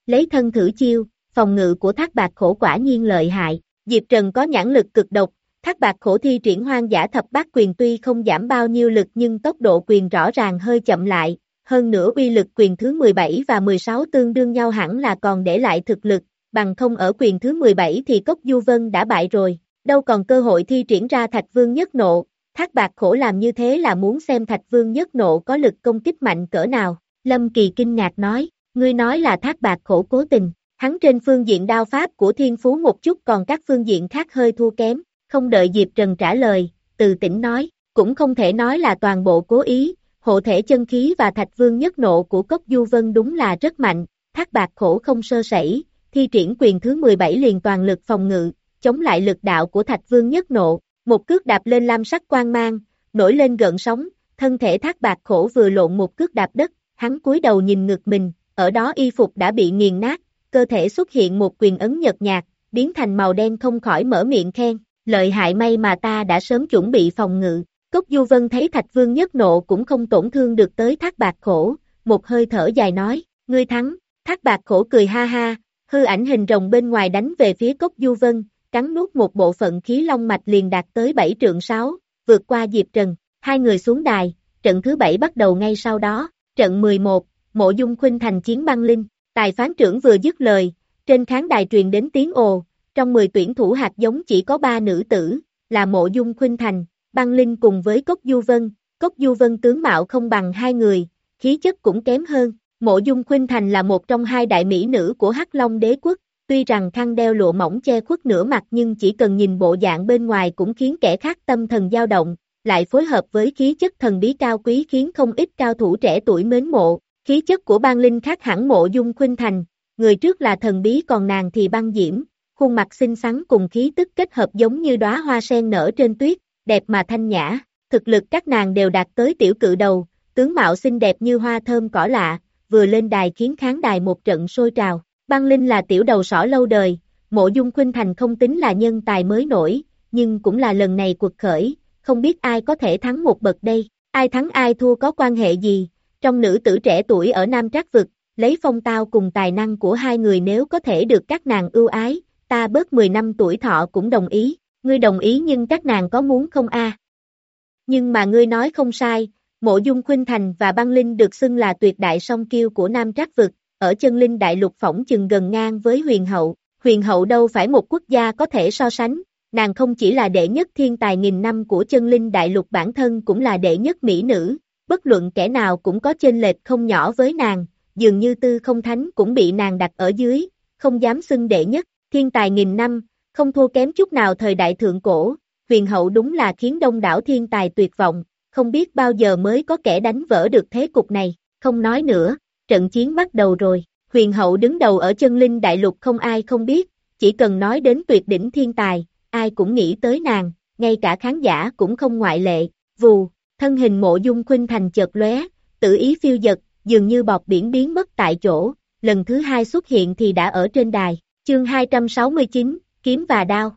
lấy thân thử chiêu, phòng ngự của Thác Bạt Khổ quả nhiên lợi hại. Diệp Trần có nhãn lực cực độc, Thác Bạt Khổ thi triển Hoang Dã Thập Bát Quyền tuy không giảm bao nhiêu lực nhưng tốc độ quyền rõ ràng hơi chậm lại, hơn nữa uy lực quyền thứ mười bảy và mười sáu tương đương nhau hẳn là còn để lại thực lực, bằng không ở quyền thứ mười bảy thì Cốc Du Vân đã bại rồi, đâu còn cơ hội thi triển ra Thạch Vương Nhất Nộ. Thác Bạt Khổ làm như thế là muốn xem Thạch Vương Nhất Nộ có lực công kích mạnh cỡ nào. Lâm Kỳ kinh ngạc nói, ngươi nói là Thác Bạt Khổ cố tình, hắn trên phương diện đao pháp của thiên phú một chút còn các phương diện khác hơi thua kém, không đợi Diệp Trần trả lời, Từ Tĩnh nói, cũng không thể nói là toàn bộ cố ý, hộ thể chân khí và Thạch Vương Nhất Nộ của Cốc Du Vân đúng là rất mạnh, Thác Bạt Khổ không sơ sẩy, thi triển quyền thứ mười bảy liền toàn lực phòng ngự, chống lại lực đạo của Thạch Vương Nhất Nộ, một cước đạp lên lam sắc quang mang, nổi lên gợn sóng, thân thể Thác Bạt Khổ vừa lộn một cước đạp đất, hắn cúi đầu nhìn ngực mình, ở đó y phục đã bị nghiền nát, cơ thể xuất hiện một quyền ấn nhợt nhạt, biến thành màu đen không khỏi mở miệng khen, lợi hại may mà ta đã sớm chuẩn bị phòng ngự. Cốc Du Vân thấy Thạch Vương Nhất Nộ cũng không tổn thương được tới Thác Bạt Khổ, một hơi thở dài nói, ngươi thắng, Thác Bạt Khổ cười ha ha, hư ảnh hình rồng bên ngoài đánh về phía Cốc Du Vân, cắn nuốt một bộ phận khí long mạch liền đạt tới bảy trượng sáu, vượt qua Diệp Trần, hai người xuống đài, trận thứ bảy bắt đầu ngay sau đó, trận mười một, Mộ Dung Khuynh Thành chiến băng linh, tài phán trưởng vừa dứt lời, trên khán đài truyền đến tiếng ồ, trong mười tuyển thủ hạt giống chỉ có ba nữ tử, là Mộ Dung Khuynh Thành, băng linh cùng với Cốc Du Vân, Cốc Du Vân tướng mạo không bằng hai người, khí chất cũng kém hơn, Mộ Dung Khuynh Thành là một trong hai đại mỹ nữ của Hắc Long Đế Quốc, tuy rằng khăn đeo lụa mỏng che khuất nửa mặt nhưng chỉ cần nhìn bộ dạng bên ngoài cũng khiến kẻ khác tâm thần dao động, lại phối hợp với khí chất thần bí cao quý khiến không ít cao thủ trẻ tuổi mến mộ, khí chất của băng linh khác hẳn Mộ Dung Khuynh Thành, người trước là thần bí còn nàng thì băng diễm, khuôn mặt xinh xắn cùng khí tức kết hợp giống như đóa hoa sen nở trên tuyết, đẹp mà thanh nhã, thực lực các nàng đều đạt tới tiểu cự đầu, tướng mạo xinh đẹp như hoa thơm cỏ lạ, vừa lên đài khiến khán đài một trận sôi trào. Băng Linh là tiểu đầu sỏ lâu đời, Mộ Dung Khuynh Thành không tính là nhân tài mới nổi, nhưng cũng là lần này quật khởi, không biết ai có thể thắng một bậc đây, ai thắng ai thua có quan hệ gì, trong nữ tử trẻ tuổi ở Nam Trác Vực, lấy phong tao cùng tài năng của hai người nếu có thể được các nàng ưu ái, ta bớt mười năm tuổi thọ cũng đồng ý, ngươi đồng ý nhưng các nàng có muốn không a? Nhưng mà ngươi nói không sai, Mộ Dung Khuynh Thành và Băng Linh được xưng là tuyệt đại song kiêu của Nam Trác Vực, ở chân linh đại lục phỏng chừng gần ngang với huyền hậu, huyền hậu đâu phải một quốc gia có thể so sánh, nàng không chỉ là đệ nhất thiên tài nghìn năm của chân linh đại lục bản thân cũng là đệ nhất mỹ nữ, bất luận kẻ nào cũng có chênh lệch không nhỏ với nàng, dường như Tư Không Thánh cũng bị nàng đặt ở dưới, không dám xưng đệ nhất, thiên tài nghìn năm, không thua kém chút nào thời đại thượng cổ, huyền hậu đúng là khiến đông đảo thiên tài tuyệt vọng, không biết bao giờ mới có kẻ đánh vỡ được thế cục này, không nói nữa. Trận chiến bắt đầu rồi, huyền hậu đứng đầu ở chân linh đại lục không ai không biết, chỉ cần nói đến tuyệt đỉnh thiên tài, ai cũng nghĩ tới nàng, ngay cả khán giả cũng không ngoại lệ, vù, thân hình Mộ Dung Khuynh Thành chợt lóe, tự ý phiêu dật, dường như bọt biển biến mất tại chỗ, lần thứ hai xuất hiện thì đã ở trên đài, chương hai trăm sáu mươi chín, kiếm và đao.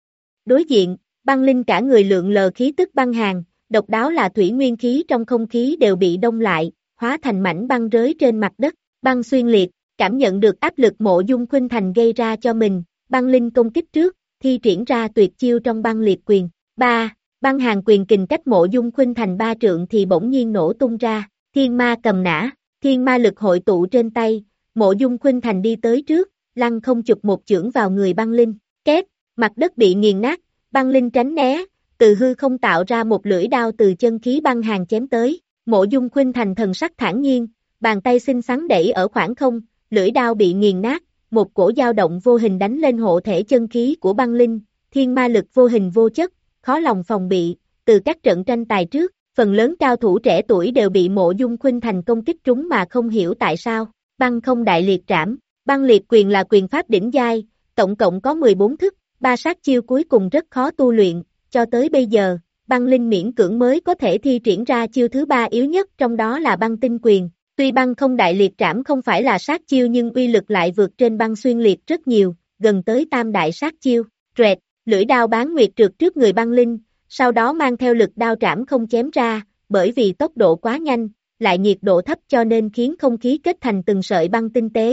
Đối diện, Băng Linh cả người lượn lờ khí tức băng hàn, độc đáo là thủy nguyên khí trong không khí đều bị đông lại, hóa thành mảnh băng rới trên mặt đất, băng xuyên liệt, cảm nhận được áp lực Mộ Dung Khuynh Thành gây ra cho mình, Băng Linh công kích trước, thi triển ra tuyệt chiêu trong băng liệt quyền, ba, băng hàn quyền kình cách Mộ Dung Khuynh Thành ba trượng thì bỗng nhiên nổ tung ra, thiên ma cầm nã, thiên ma lực hội tụ trên tay, Mộ Dung Khuynh Thành đi tới trước, lăng không chụp một chưởng vào người Băng Linh, két, mặt đất bị nghiền nát, Băng Linh tránh né, từ hư không tạo ra một lưỡi đao từ chân khí băng hàn chém tới. Mộ Dung Khuynh Thành thần sắc thản nhiên, bàn tay xinh xắn đẩy ở khoảng không, lưỡi đao bị nghiền nát, một cổ dao động vô hình đánh lên hộ thể chân khí của Băng Linh, thiên ma lực vô hình vô chất, khó lòng phòng bị, từ các trận tranh tài trước, phần lớn cao thủ trẻ tuổi đều bị Mộ Dung Khuynh Thành công kích trúng mà không hiểu tại sao, băng không đại liệt trảm, băng liệt quyền là quyền pháp đỉnh giai, tổng cộng có mười bốn thức, ba sát chiêu cuối cùng rất khó tu luyện, cho tới bây giờ. Băng Linh miễn cưỡng mới có thể thi triển ra chiêu thứ ba yếu nhất trong đó là băng tinh quyền, tuy băng không đại liệt trảm không phải là sát chiêu nhưng uy lực lại vượt trên băng xuyên liệt rất nhiều, gần tới tam đại sát chiêu, rẹt, lưỡi đao bán nguyệt trượt trước người Băng Linh, sau đó mang theo lực đao trảm không chém ra, bởi vì tốc độ quá nhanh, lại nhiệt độ thấp cho nên khiến không khí kết thành từng sợi băng tinh tế,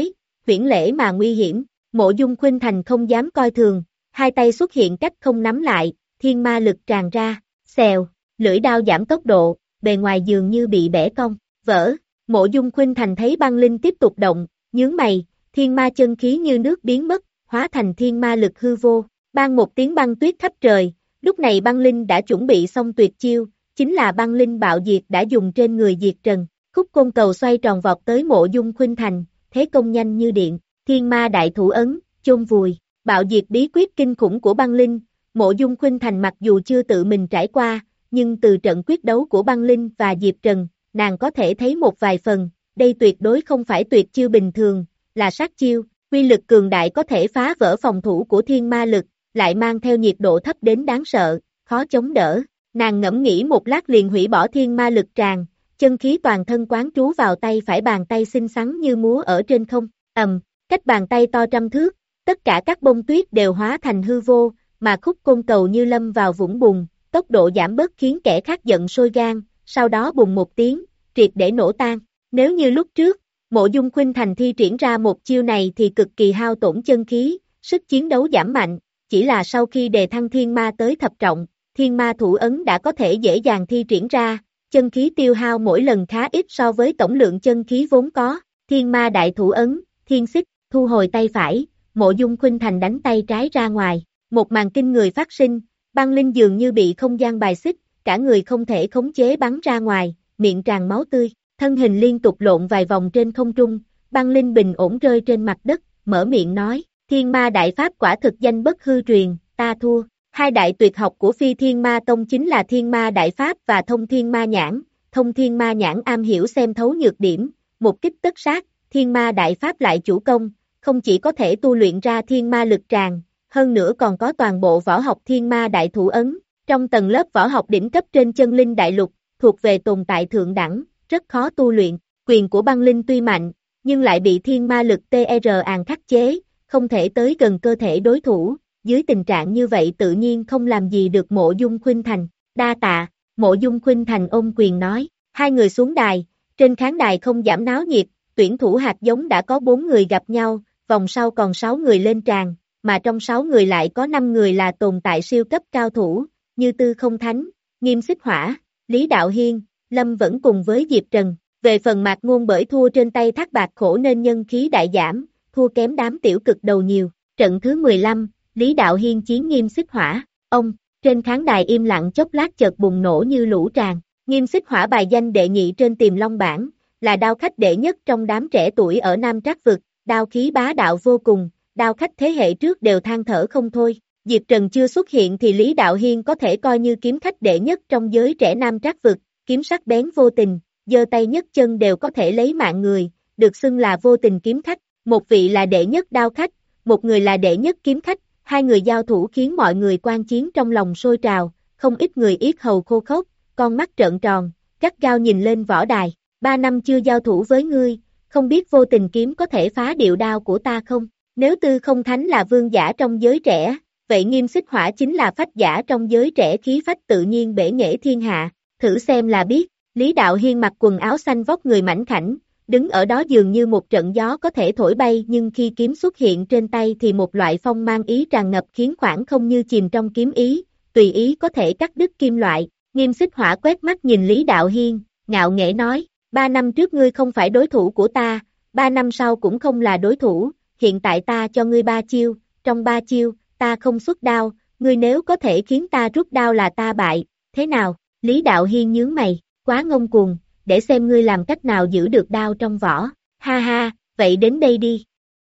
huyễn lễ mà nguy hiểm, Mộ Dung Khuynh Thành không dám coi thường, hai tay xuất hiện cách không nắm lại, thiên ma lực tràn ra, xèo, lưỡi đao giảm tốc độ, bề ngoài dường như bị bẻ cong, vỡ, Mộ Dung Khuynh Thành thấy băng linh tiếp tục động, nhướng mày, thiên ma chân khí như nước biến mất, hóa thành thiên ma lực hư vô, ban một tiếng băng tuyết khắp trời, lúc này băng linh đã chuẩn bị xong tuyệt chiêu, chính là băng linh bạo diệt đã dùng trên người Diệt Trần, khúc côn cầu xoay tròn vọt tới Mộ Dung Khuynh Thành, thế công nhanh như điện, thiên ma đại thủ ấn, chôn vùi, bạo diệt bí quyết kinh khủng của băng linh, Mộ Dung Khuynh Thành mặc dù chưa tự mình trải qua, nhưng từ trận quyết đấu của băng linh và Diệp Trần, nàng có thể thấy một vài phần, đây tuyệt đối không phải tuyệt chiêu bình thường, là sát chiêu, quy lực cường đại có thể phá vỡ phòng thủ của thiên ma lực, lại mang theo nhiệt độ thấp đến đáng sợ, khó chống đỡ, nàng ngẫm nghĩ một lát liền hủy bỏ thiên ma lực tràn, chân khí toàn thân quán trú vào tay phải bàn tay xinh xắn như múa ở trên không, ầm, cách bàn tay to trăm thước, tất cả các bông tuyết đều hóa thành hư vô, mà khúc côn cầu như lâm vào vũng bùn, tốc độ giảm bớt khiến kẻ khác giận sôi gan, sau đó bùng một tiếng, triệt để nổ tan. Nếu như lúc trước, Mộ Dung Khuynh Thành thi triển ra một chiêu này thì cực kỳ hao tổn chân khí, sức chiến đấu giảm mạnh, chỉ là sau khi đề thăng thiên ma tới thập trọng, thiên ma thủ ấn đã có thể dễ dàng thi triển ra, chân khí tiêu hao mỗi lần khá ít so với tổng lượng chân khí vốn có, thiên ma đại thủ ấn, thiên xích, thu hồi tay phải, Mộ Dung Khuynh Thành đánh tay trái ra ngoài, một màn kinh người phát sinh, băng linh dường như bị không gian bài xích, cả người không thể khống chế bắn ra ngoài, miệng tràn máu tươi, thân hình liên tục lộn vài vòng trên không trung, băng linh bình ổn rơi trên mặt đất, mở miệng nói, thiên ma đại pháp quả thực danh bất hư truyền, ta thua. Hai đại tuyệt học của Phi Thiên Ma Tông chính là Thiên Ma Đại Pháp và Thông Thiên Ma Nhãn, Thông Thiên Ma Nhãn am hiểu xem thấu nhược điểm, một kích tất sát, Thiên Ma Đại Pháp lại chủ công, không chỉ có thể tu luyện ra thiên ma lực tràn, hơn nữa còn có toàn bộ võ học Thiên Ma Đại Thủ Ấn, trong tầng lớp võ học đỉnh cấp trên chân linh đại lục, thuộc về tồn tại thượng đẳng, rất khó tu luyện, quyền của băng linh tuy mạnh, nhưng lại bị thiên ma lực tê rờ àn khắc chế, không thể tới gần cơ thể đối thủ. Dưới tình trạng như vậy tự nhiên không làm gì được Mộ Dung Khuynh Thành, đa tạ, Mộ Dung Khuynh Thành ôm quyền nói, hai người xuống đài, trên khán đài không giảm náo nhiệt, tuyển thủ hạt giống đã có bốn người gặp nhau, vòng sau còn sáu người lên tràng, mà trong sáu người lại có năm người là tồn tại siêu cấp cao thủ, như Tư Không Thánh, Nghiêm Xích Hỏa, Lý Đạo Hiên, Lâm vẫn cùng với Diệp Trần, về phần Mạc Ngôn bởi thua trên tay Thác Bạt Khổ nên nhân khí đại giảm, thua kém đám tiểu cực đầu nhiều, trận thứ mười lăm, Lý Đạo Hiên chiến Nghiêm Xích Hỏa, ông, trên khán đài im lặng chốc lát chợt bùng nổ như lũ tràn, Nghiêm Xích Hỏa bài danh đệ nhị trên Tiềm Long bảng, là đao khách đệ nhất trong đám trẻ tuổi ở Nam Trác Vực, đao khí bá đạo vô cùng, đao khách thế hệ trước đều than thở không thôi, Diệp Trần chưa xuất hiện thì Lý Đạo Hiên có thể coi như kiếm khách đệ nhất trong giới trẻ Nam Trác Vực, kiếm sắc bén vô tình, giơ tay nhấc chân đều có thể lấy mạng người, được xưng là vô tình kiếm khách, một vị là đệ nhất đao khách, một người là đệ nhất kiếm khách. Hai người giao thủ khiến mọi người quan chiến trong lòng sôi trào, không ít người yết hầu khô khốc, con mắt trợn tròn, gắt gao nhìn lên võ đài, ba năm chưa giao thủ với ngươi, không biết vô tình kiếm có thể phá điệu đao của ta không? Nếu Tư Không Thánh là vương giả trong giới trẻ, vậy Nghiêm Xích Hỏa chính là phách giả trong giới trẻ khí phách tự nhiên bể nghệ thiên hạ, thử xem là biết, Lý Đạo Hiên mặc quần áo xanh vóc người mảnh khảnh, đứng ở đó dường như một trận gió có thể thổi bay nhưng khi kiếm xuất hiện trên tay thì một loại phong mang ý tràn ngập khiến khoảng không như chìm trong kiếm ý, tùy ý có thể cắt đứt kim loại, Nghiêm Xích Hỏa quét mắt nhìn Lý Đạo Hiên, ngạo nghễ nói, ba năm trước ngươi không phải đối thủ của ta, ba năm sau cũng không là đối thủ, hiện tại ta cho ngươi ba chiêu, trong ba chiêu, ta không xuất đao, ngươi nếu có thể khiến ta rút đao là ta bại, thế nào? Lý Đạo Hiên nhướng mày, quá ngông cuồng. Để xem ngươi làm cách nào giữ được đao trong vỏ, ha ha, vậy đến đây đi.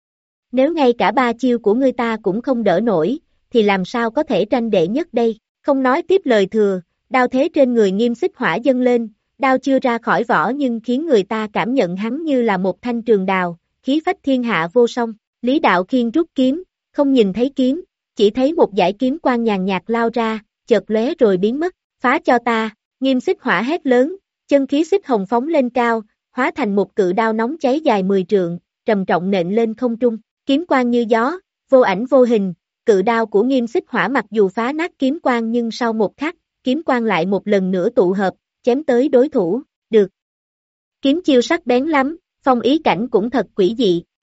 Nếu ngay cả ba chiêu của ngươi ta cũng không đỡ nổi, thì làm sao có thể tranh đệ nhất đây, không nói tiếp lời thừa, đao thế trên người Nghiêm Xích Hỏa dâng lên, đao chưa ra khỏi vỏ nhưng khiến người ta cảm nhận hắn như là một thanh trường đào, khí phách thiên hạ vô song, Lý Đạo Khiên rút kiếm, không nhìn thấy kiếm, chỉ thấy một dải kiếm quang nhàn nhạt lao ra, chợt lóe rồi biến mất, phá cho ta, Nghiêm Xích Hỏa hét lớn. Chân khí xích hồng phóng lên cao, hóa thành một cự đao nóng cháy dài mười trượng, trầm trọng nện lên không trung, kiếm quang như gió, vô ảnh vô hình, cự đao của Nghiêm Xích Hỏa mặc dù phá nát kiếm quang nhưng sau một khắc, kiếm quang lại một lần nữa tụ hợp, chém tới đối thủ, được. Kiếm chiêu sắc bén lắm, phong ý cảnh cũng thật quỷ dị,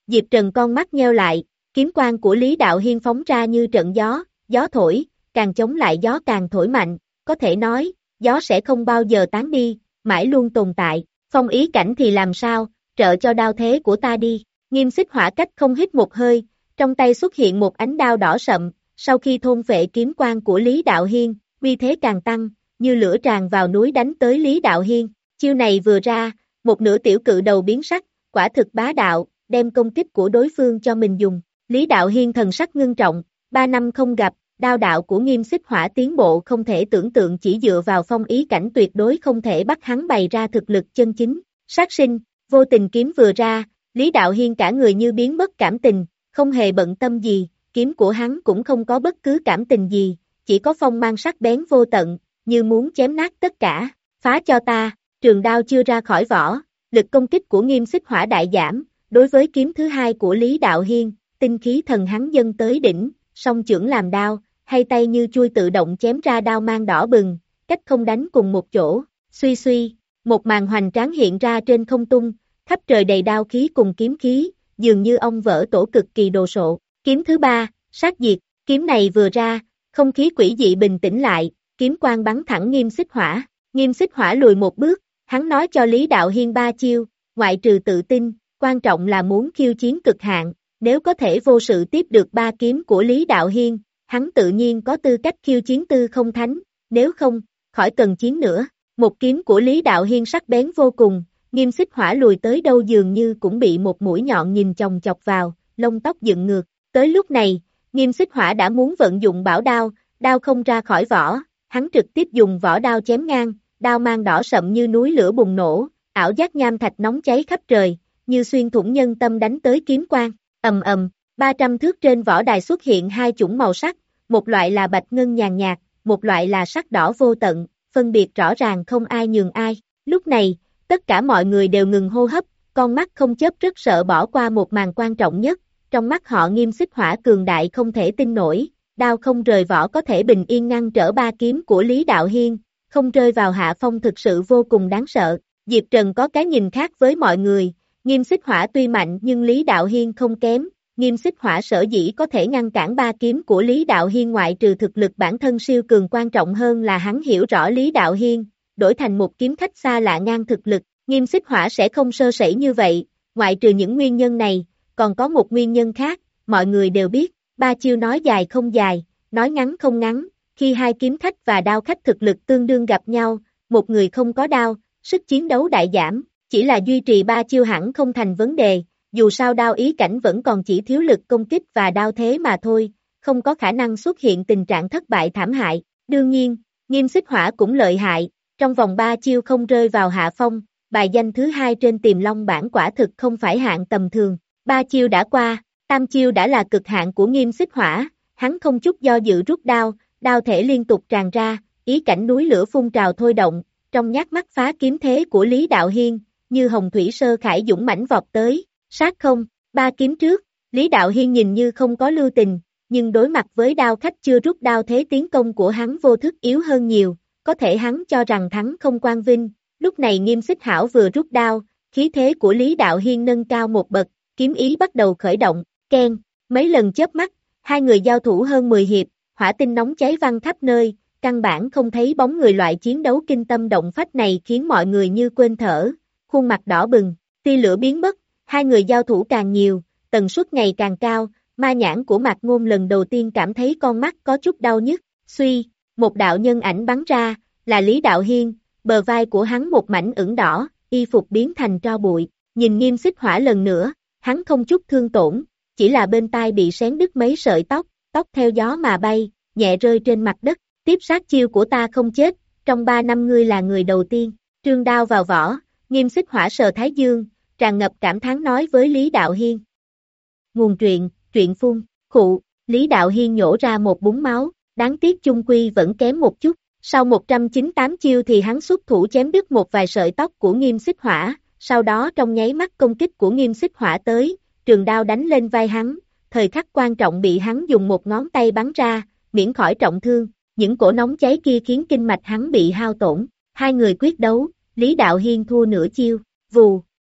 Diệp Trần con mắt nheo lại, kiếm quang của Lý Đạo Hiên phóng ra như trận gió, gió thổi, càng chống lại gió càng thổi mạnh, có thể nói, gió sẽ không bao giờ tán đi, mãi luôn tồn tại, phong ý cảnh thì làm sao, trợ cho đao thế của ta đi, Nghiêm Xích Hỏa cách không hít một hơi, trong tay xuất hiện một ánh đao đỏ sậm, sau khi thôn phệ kiếm quang của Lý Đạo Hiên, uy thế càng tăng, như lửa tràn vào núi đánh tới Lý Đạo Hiên, chiêu này vừa ra, một nửa tiểu cự đầu biến sắc, quả thực bá đạo, đem công kích của đối phương cho mình dùng, Lý Đạo Hiên thần sắc ngưng trọng, ba năm không gặp, đao đạo của Nghiêm Xích Hỏa tiến bộ không thể tưởng tượng, chỉ dựa vào phong ý cảnh tuyệt đối không thể bắt hắn bày ra thực lực chân chính, sát sinh, vô tình kiếm vừa ra, Lý Đạo Hiên cả người như biến mất cảm tình, không hề bận tâm gì, kiếm của hắn cũng không có bất cứ cảm tình gì, chỉ có phong mang sắc bén vô tận, như muốn chém nát tất cả, phá cho ta, trường đao chưa ra khỏi vỏ, lực công kích của Nghiêm Xích Hỏa đại giảm, đối với kiếm thứ hai của Lý Đạo Hiên, tinh khí thần hắn dâng tới đỉnh, song chưởng làm đao, hay tay như chui tự động chém ra đao mang đỏ bừng, cách không đánh cùng một chỗ, suy suy, một màn hoành tráng hiện ra trên không tung, khắp trời đầy đao khí cùng kiếm khí, dường như ông vỡ tổ cực kỳ đồ sộ, kiếm thứ ba, sát diệt, kiếm này vừa ra, không khí quỷ dị bình tĩnh lại, kiếm quang bắn thẳng Nghiêm Xích Hỏa, Nghiêm Xích Hỏa lùi một bước, hắn nói cho Lý Đạo Hiên ba chiêu, ngoại trừ tự tin, quan trọng là muốn khiêu chiến cực hạn, nếu có thể vô sự tiếp được ba kiếm của Lý Đạo Hiên, hắn tự nhiên có tư cách khiêu chiến tư không thánh, nếu không, khỏi cần chiến nữa, một kiếm của Lý Đạo Hiên sắc bén vô cùng, Nghiêm Xích Hỏa lùi tới đâu dường như cũng bị một mũi nhọn nhìn chòng chọc vào, lông tóc dựng ngược, tới lúc này, Nghiêm Xích Hỏa đã muốn vận dụng bảo đao, đao không ra khỏi vỏ, hắn trực tiếp dùng vỏ đao chém ngang, đao mang đỏ sậm như núi lửa bùng nổ, ảo giác nham thạch nóng cháy khắp trời, như xuyên thủng nhân tâm đánh tới kiếm quang, ầm ầm, ba trăm thước trên võ đài xuất hiện hai chủng màu sắc, một loại là bạch ngân nhàn nhạt, một loại là sắc đỏ vô tận, phân biệt rõ ràng không ai nhường ai, lúc này, tất cả mọi người đều ngừng hô hấp, con mắt không chớp rất sợ bỏ qua một màn quan trọng nhất, trong mắt họ Nghiêm Xích Hỏa cường đại không thể tin nổi, đao không rời vỏ có thể bình yên ngăn trở ba kiếm của Lý Đạo Hiên, không rơi vào hạ phong thực sự vô cùng đáng sợ, Diệp Trần có cái nhìn khác với mọi người, Nghiêm Xích Hỏa tuy mạnh nhưng Lý Đạo Hiên không kém, Nghiêm Xích Hỏa sở dĩ có thể ngăn cản ba kiếm của Lý Đạo Hiên ngoại trừ thực lực bản thân siêu cường, quan trọng hơn là hắn hiểu rõ Lý Đạo Hiên, đổi thành một kiếm khách xa lạ ngang thực lực, Nghiêm Xích Hỏa sẽ không sơ sẩy như vậy, ngoại trừ những nguyên nhân này, còn có một nguyên nhân khác, mọi người đều biết, ba chiêu nói dài không dài, nói ngắn không ngắn, khi hai kiếm khách và đao khách thực lực tương đương gặp nhau, một người không có đao, sức chiến đấu đại giảm, chỉ là duy trì ba chiêu hẳn không thành vấn đề, dù sao đao ý cảnh vẫn còn chỉ thiếu lực công kích và đao thế mà thôi, không có khả năng xuất hiện tình trạng thất bại thảm hại, đương nhiên, Nghiêm Xích Hỏa cũng lợi hại, trong vòng ba chiêu không rơi vào hạ phong, bài danh thứ hai trên Tiềm Long bảng quả thực không phải hạng tầm thường, ba chiêu đã qua, tam chiêu đã là cực hạn của Nghiêm Xích Hỏa, hắn không chút do dự rút đao, đao thể liên tục tràn ra, ý cảnh núi lửa phun trào thôi động, trong nhát mắt phá kiếm thế của Lý Đạo Hiên, như hồng thủy sơ khải dũng mãnh vọt tới, sát không, ba kiếm trước, Lý Đạo Hiên nhìn như không có lưu tình, nhưng đối mặt với đao khách chưa rút đao thế tiến công của hắn vô thức yếu hơn nhiều, có thể hắn cho rằng thắng không quang vinh, lúc này Nghiêm Xích Hảo vừa rút đao, khí thế của Lý Đạo Hiên nâng cao một bậc, kiếm ý bắt đầu khởi động, keng, mấy lần chớp mắt, hai người giao thủ hơn mười hiệp, hỏa tinh nóng cháy văng khắp nơi, căn bản không thấy bóng người, loại chiến đấu kinh tâm động phách này khiến mọi người như quên thở, khuôn mặt đỏ bừng, tia lửa biến mất, hai người giao thủ càng nhiều, tần suất ngày càng cao, ma nhãn của Mạc Ngôn lần đầu tiên cảm thấy con mắt có chút đau nhức, suy, một đạo nhân ảnh bắn ra, là Lý Đạo Hiên, bờ vai của hắn một mảnh ửng đỏ, y phục biến thành tro bụi, nhìn Nghiêm Xích Hỏa lần nữa, hắn không chút thương tổn, chỉ là bên tai bị xén đứt mấy sợi tóc, tóc theo gió mà bay, nhẹ rơi trên mặt đất, tiếp sát chiêu của ta không chết, trong ba năm ngươi là người đầu tiên, trương đao vào vỏ, Nghiêm Xích Hỏa sờ thái dương, tràn ngập cảm thán nói với Lý Đạo Hiên. Nguồn truyện, truyện phun, khụ, Lý Đạo Hiên nhổ ra một búng máu, đáng tiếc chung quy vẫn kém một chút, sau một trăm chín mươi tám chiêu thì hắn xuất thủ chém đứt một vài sợi tóc của Nghiêm Xích Hỏa, sau đó trong nháy mắt công kích của Nghiêm Xích Hỏa tới, trường đao đánh lên vai hắn, thời khắc quan trọng bị hắn dùng một ngón tay bắn ra, miễn khỏi trọng thương, những cổ nóng cháy kia khiến kinh mạch hắn bị hao tổn, hai người quyết đấu, Lý Đạo Hiên thua nửa chiêu, vù,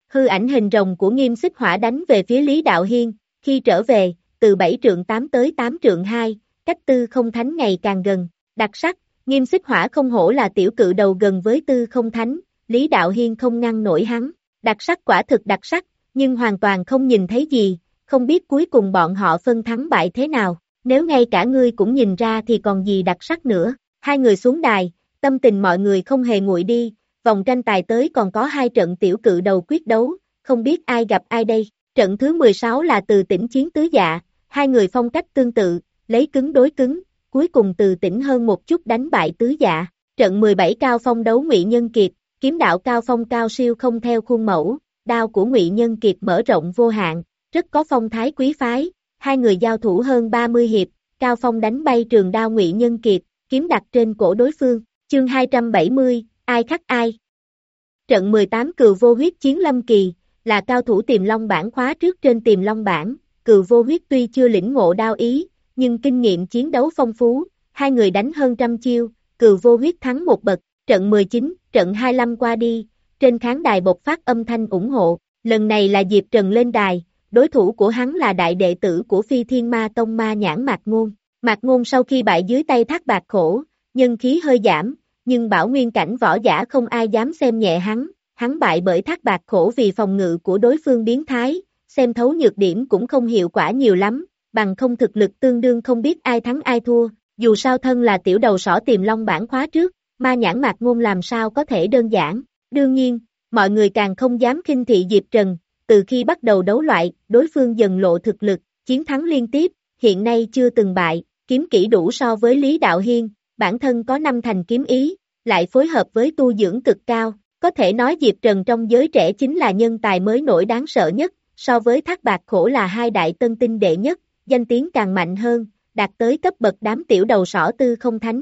hư ảnh hình rồng của Nghiêm Xích Hỏa đánh về phía Lý Đạo Hiên, khi trở về, từ bảy trượng tám tới tám trượng hai, cách Tư Không Thánh ngày càng gần, đặc sắc, Nghiêm Xích Hỏa không hổ là tiểu cự đầu gần với Tư Không Thánh, Lý Đạo Hiên không ngăn nổi hắn, đặc sắc quả thực đặc sắc, nhưng hoàn toàn không nhìn thấy gì, không biết cuối cùng bọn họ phân thắng bại thế nào, nếu ngay cả ngươi cũng nhìn ra thì còn gì đặc sắc nữa, hai người xuống đài, tâm tình mọi người không hề nguội đi, vòng tranh tài tới còn có hai trận tiểu cự đầu quyết đấu, không biết ai gặp ai đây, trận thứ mười sáu là Từ Tĩnh chiến Tứ Dạ, hai người phong cách tương tự, lấy cứng đối cứng, cuối cùng Từ Tĩnh hơn một chút đánh bại Tứ Dạ, trận mười bảy Cao Phong đấu Ngụy Nhân Kiệt, kiếm đạo Cao Phong cao siêu không theo khuôn mẫu, đao của Ngụy Nhân Kiệt mở rộng vô hạn, rất có phong thái quý phái, hai người giao thủ hơn ba mươi hiệp, Cao Phong đánh bay trường đao Ngụy Nhân Kiệt, kiếm đặt trên cổ đối phương, chương hai trăm bảy mươi, ai khắc ai. Trận mười tám Cừu Vô Huyết chiến Lâm Kỳ, là cao thủ Tiềm Long bảng khóa trước trên Tiềm Long bảng, Cừu Vô Huyết tuy chưa lĩnh ngộ đao ý, nhưng kinh nghiệm chiến đấu phong phú, hai người đánh hơn trăm chiêu, Cừu Vô Huyết thắng một bậc, trận mười chín, trận hai mươi lăm qua đi, trên khán đài bộc phát âm thanh ủng hộ, lần này là Diệp Trần lên đài, đối thủ của hắn là đại đệ tử của Phi Thiên Ma Tông Ma Nhãn Mạc Ngôn, Mạc Ngôn sau khi bại dưới tay Thác Bạt Khổ, nhân khí hơi giảm, nhưng bảo nguyên cảnh võ giả không ai dám xem nhẹ hắn, hắn bại bởi Thác Bạt Khổ vì phòng ngự của đối phương biến thái, xem thấu nhược điểm cũng không hiệu quả nhiều lắm, bằng không thực lực tương đương không biết ai thắng ai thua, dù sao thân là tiểu đầu sỏ Tiềm Long bảng khóa trước, Ma Nhãn Mạc Ngôn làm sao có thể đơn giản, đương nhiên, mọi người càng không dám khinh thị Diệp Trần, từ khi bắt đầu đấu loại, đối phương dần lộ thực lực, chiến thắng liên tiếp, hiện nay chưa từng bại, kiếm kỹ đủ so với Lý Đạo Hiên, bản thân có năm thành kiếm ý, lại phối hợp với tu dưỡng cực cao, có thể nói Diệp Trần trong giới trẻ chính là nhân tài mới nổi đáng sợ nhất, so với Thác Bạt Khổ là hai đại tân tinh đệ nhất, danh tiếng càng mạnh hơn, đạt tới cấp bậc đám tiểu đầu sỏ Tư Không Thánh.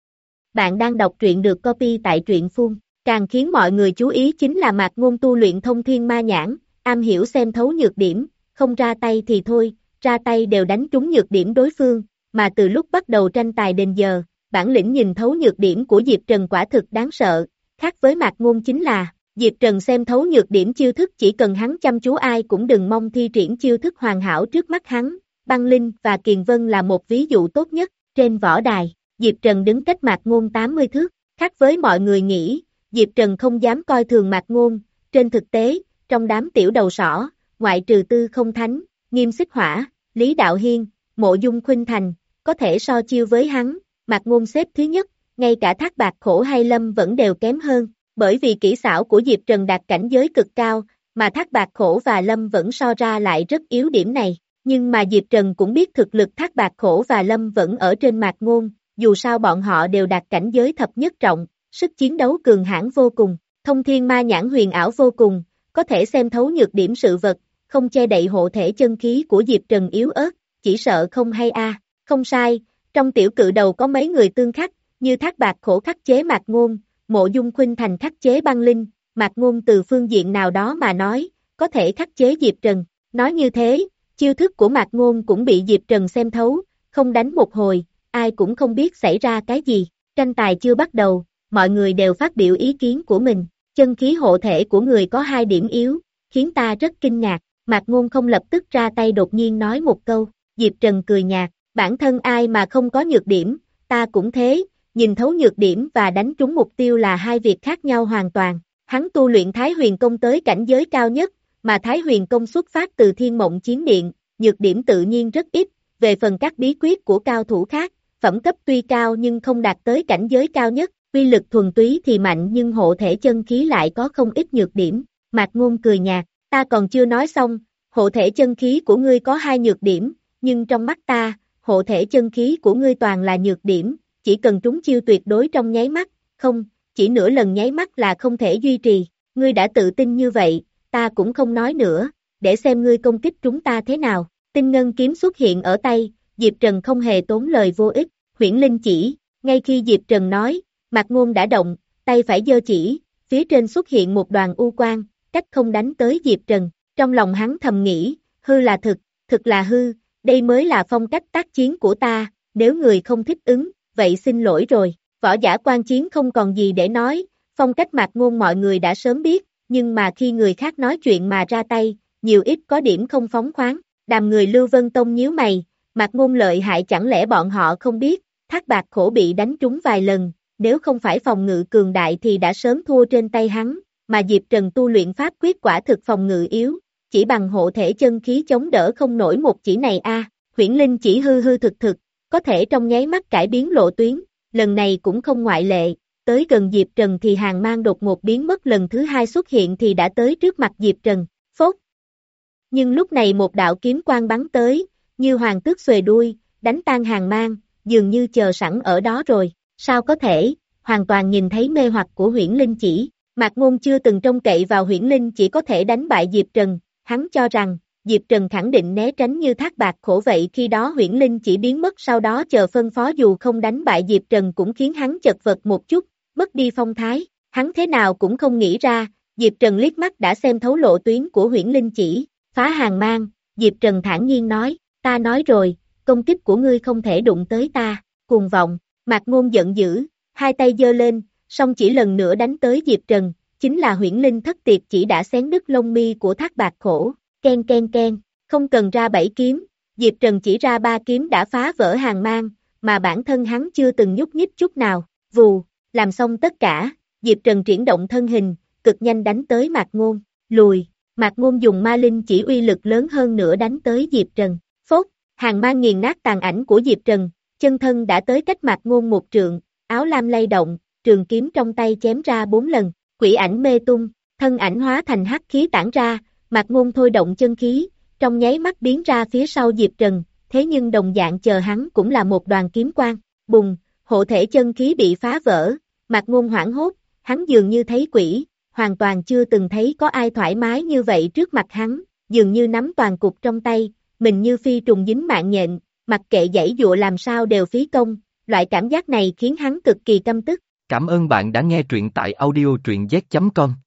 Bạn đang đọc truyện được copy tại truyện phun, càng khiến mọi người chú ý chính là Mạc Ngôn tu luyện thông thiên ma nhãn, am hiểu xem thấu nhược điểm, không ra tay thì thôi, ra tay đều đánh trúng nhược điểm đối phương, mà từ lúc bắt đầu tranh tài đến giờ, bản lĩnh nhìn thấu nhược điểm của Diệp Trần quả thực đáng sợ, khác với Mạc Ngôn chính là, Diệp Trần xem thấu nhược điểm chiêu thức chỉ cần hắn chăm chú ai cũng đừng mong thi triển chiêu thức hoàn hảo trước mắt hắn, Băng Linh và Kiền Vân là một ví dụ tốt nhất, trên võ đài, Diệp Trần đứng cách Mạc Ngôn tám mươi thước, khác với mọi người nghĩ, Diệp Trần không dám coi thường Mạc Ngôn, trên thực tế, trong đám tiểu đầu sỏ, ngoại trừ Tư Không Thánh, Nghiêm Xích Hỏa, Lý Đạo Hiên, Mộ Dung Khuynh Thành, có thể so chiêu với hắn, Mạc Ngôn xếp thứ nhất, ngay cả Thác Bạt Khổ hay Lâm vẫn đều kém hơn, bởi vì kỹ xảo của Diệp Trần đạt cảnh giới cực cao, mà Thác Bạt Khổ và Lâm vẫn so ra lại rất yếu điểm này, nhưng mà Diệp Trần cũng biết thực lực Thác Bạt Khổ và Lâm vẫn ở trên Mạc Ngôn, dù sao bọn họ đều đạt cảnh giới thập nhất trọng, sức chiến đấu cường hãn vô cùng, thông thiên ma nhãn huyền ảo vô cùng, có thể xem thấu nhược điểm sự vật, không che đậy hộ thể chân khí của Diệp Trần yếu ớt, chỉ sợ không hay a, à. Không sai, trong tiểu cự đầu có mấy người tương khắc, như Thác Bạt Khổ khắc chế Mạc Ngôn, Mộ Dung Khuynh Thành khắc chế Băng Linh, Mạc Ngôn từ phương diện nào đó mà nói, có thể khắc chế Diệp Trần, nói như thế, chiêu thức của Mạc Ngôn cũng bị Diệp Trần xem thấu, không đánh một hồi, ai cũng không biết xảy ra cái gì, tranh tài chưa bắt đầu, mọi người đều phát biểu ý kiến của mình, chân khí hộ thể của người có hai điểm yếu, khiến ta rất kinh ngạc, Mạc Ngôn không lập tức ra tay đột nhiên nói một câu, Diệp Trần cười nhạt, bản thân ai mà không có nhược điểm, ta cũng thế, nhìn thấu nhược điểm và đánh trúng mục tiêu là hai việc khác nhau hoàn toàn, hắn tu luyện Thái Huyền Công tới cảnh giới cao nhất, mà Thái Huyền Công xuất phát từ Thiên Mộng Chiến Điện, nhược điểm tự nhiên rất ít, về phần các bí quyết của cao thủ khác, phẩm cấp tuy cao nhưng không đạt tới cảnh giới cao nhất, uy lực thuần túy thì mạnh nhưng hộ thể chân khí lại có không ít nhược điểm, Mạc Ngôn cười nhạt, ta còn chưa nói xong, hộ thể chân khí của ngươi có hai nhược điểm, nhưng trong mắt ta, hộ thể chân khí của ngươi toàn là nhược điểm, chỉ cần trúng chiêu tuyệt đối trong nháy mắt, không, chỉ nửa lần nháy mắt là không thể duy trì, ngươi đã tự tin như vậy, ta cũng không nói nữa, để xem ngươi công kích chúng ta thế nào, tinh ngân kiếm xuất hiện ở tay, Diệp Trần không hề tốn lời vô ích, huyễn linh chỉ, ngay khi Diệp Trần nói, Mạc Ngôn đã động, tay phải giơ chỉ, phía trên xuất hiện một đoàn u quang, cách không đánh tới Diệp Trần, trong lòng hắn thầm nghĩ, hư là thực, thực là hư, đây mới là phong cách tác chiến của ta, nếu người không thích ứng, vậy xin lỗi rồi, võ giả quan chiến không còn gì để nói, phong cách Mạc Ngôn mọi người đã sớm biết, nhưng mà khi người khác nói chuyện mà ra tay, nhiều ít có điểm không phóng khoáng. Đàm người Lưu Vân Tông nhíu mày, Mạc Ngôn lợi hại chẳng lẽ bọn họ không biết, Thác Bạt Khổ bị đánh trúng vài lần, nếu không phải phòng ngự cường đại thì đã sớm thua trên tay hắn, mà Diệp Trần tu luyện pháp quyết quả thực phòng ngự yếu, chỉ bằng hộ thể chân khí chống đỡ không nổi một chỉ này a. À, Huyễn Linh chỉ hư hư thực thực, có thể trong nháy mắt cải biến lộ tuyến, lần này cũng không ngoại lệ, tới gần Diệp Trần thì hàng mang đột ngột biến mất, lần thứ hai xuất hiện thì đã tới trước mặt Diệp Trần, phốt. Nhưng lúc này một đạo kiếm quang bắn tới, như hoàng tước xuề đuôi, đánh tan hàng mang, dường như chờ sẵn ở đó rồi, sao có thể, hoàn toàn nhìn thấy mê hoặc của Huyễn Linh chỉ, Mạc Ngôn chưa từng trông cậy vào Huyễn Linh chỉ có thể đánh bại Diệp Trần, hắn cho rằng, Diệp Trần khẳng định né tránh như Thác Bạt Khổ vậy, khi đó Huyễn Linh chỉ biến mất, sau đó chờ phân phó, dù không đánh bại Diệp Trần cũng khiến hắn chật vật một chút, mất đi phong thái, hắn thế nào cũng không nghĩ ra, Diệp Trần liếc mắt đã xem thấu lộ tuyến của Huyễn Linh chỉ, phá hàng mang, Diệp Trần thản nhiên nói, ta nói rồi, công kích của ngươi không thể đụng tới ta, cuồng vọng, Mạc Ngôn giận dữ, hai tay giơ lên, song chỉ lần nữa đánh tới Diệp Trần, chính là Huyễn Linh thất tiệt chỉ đã xén đứt lông mi của Thác Bạt Khổ, ken ken ken, không cần ra bảy kiếm, Diệp Trần chỉ ra ba kiếm đã phá vỡ hàng mang, mà bản thân hắn chưa từng nhúc nhích chút nào, vù, làm xong tất cả, Diệp Trần triển động thân hình, cực nhanh đánh tới Mạc Ngôn, lùi, Mạc Ngôn dùng ma linh chỉ uy lực lớn hơn nữa đánh tới Diệp Trần, phốt, hàng mang nghiền nát tàn ảnh của Diệp Trần, chân thân đã tới cách Mạc Ngôn một trượng, áo lam lay động, trường kiếm trong tay chém ra bốn lần, quỷ ảnh mê tung, thân ảnh hóa thành hắc khí tản ra, Mạc Ngôn thôi động chân khí, trong nháy mắt biến ra phía sau Diệp Trần, thế nhưng đồng dạng chờ hắn cũng là một đoàn kiếm quang, bùng, hộ thể chân khí bị phá vỡ, Mạc Ngôn hoảng hốt, hắn dường như thấy quỷ, hoàn toàn chưa từng thấy có ai thoải mái như vậy trước mặt hắn, dường như nắm toàn cục trong tay, mình như phi trùng dính mạng nhện, mặc kệ giãy dụa làm sao đều phí công, loại cảm giác này khiến hắn cực kỳ căm tức. Cảm ơn bạn đã nghe truyện tại audio truyện z chấm com.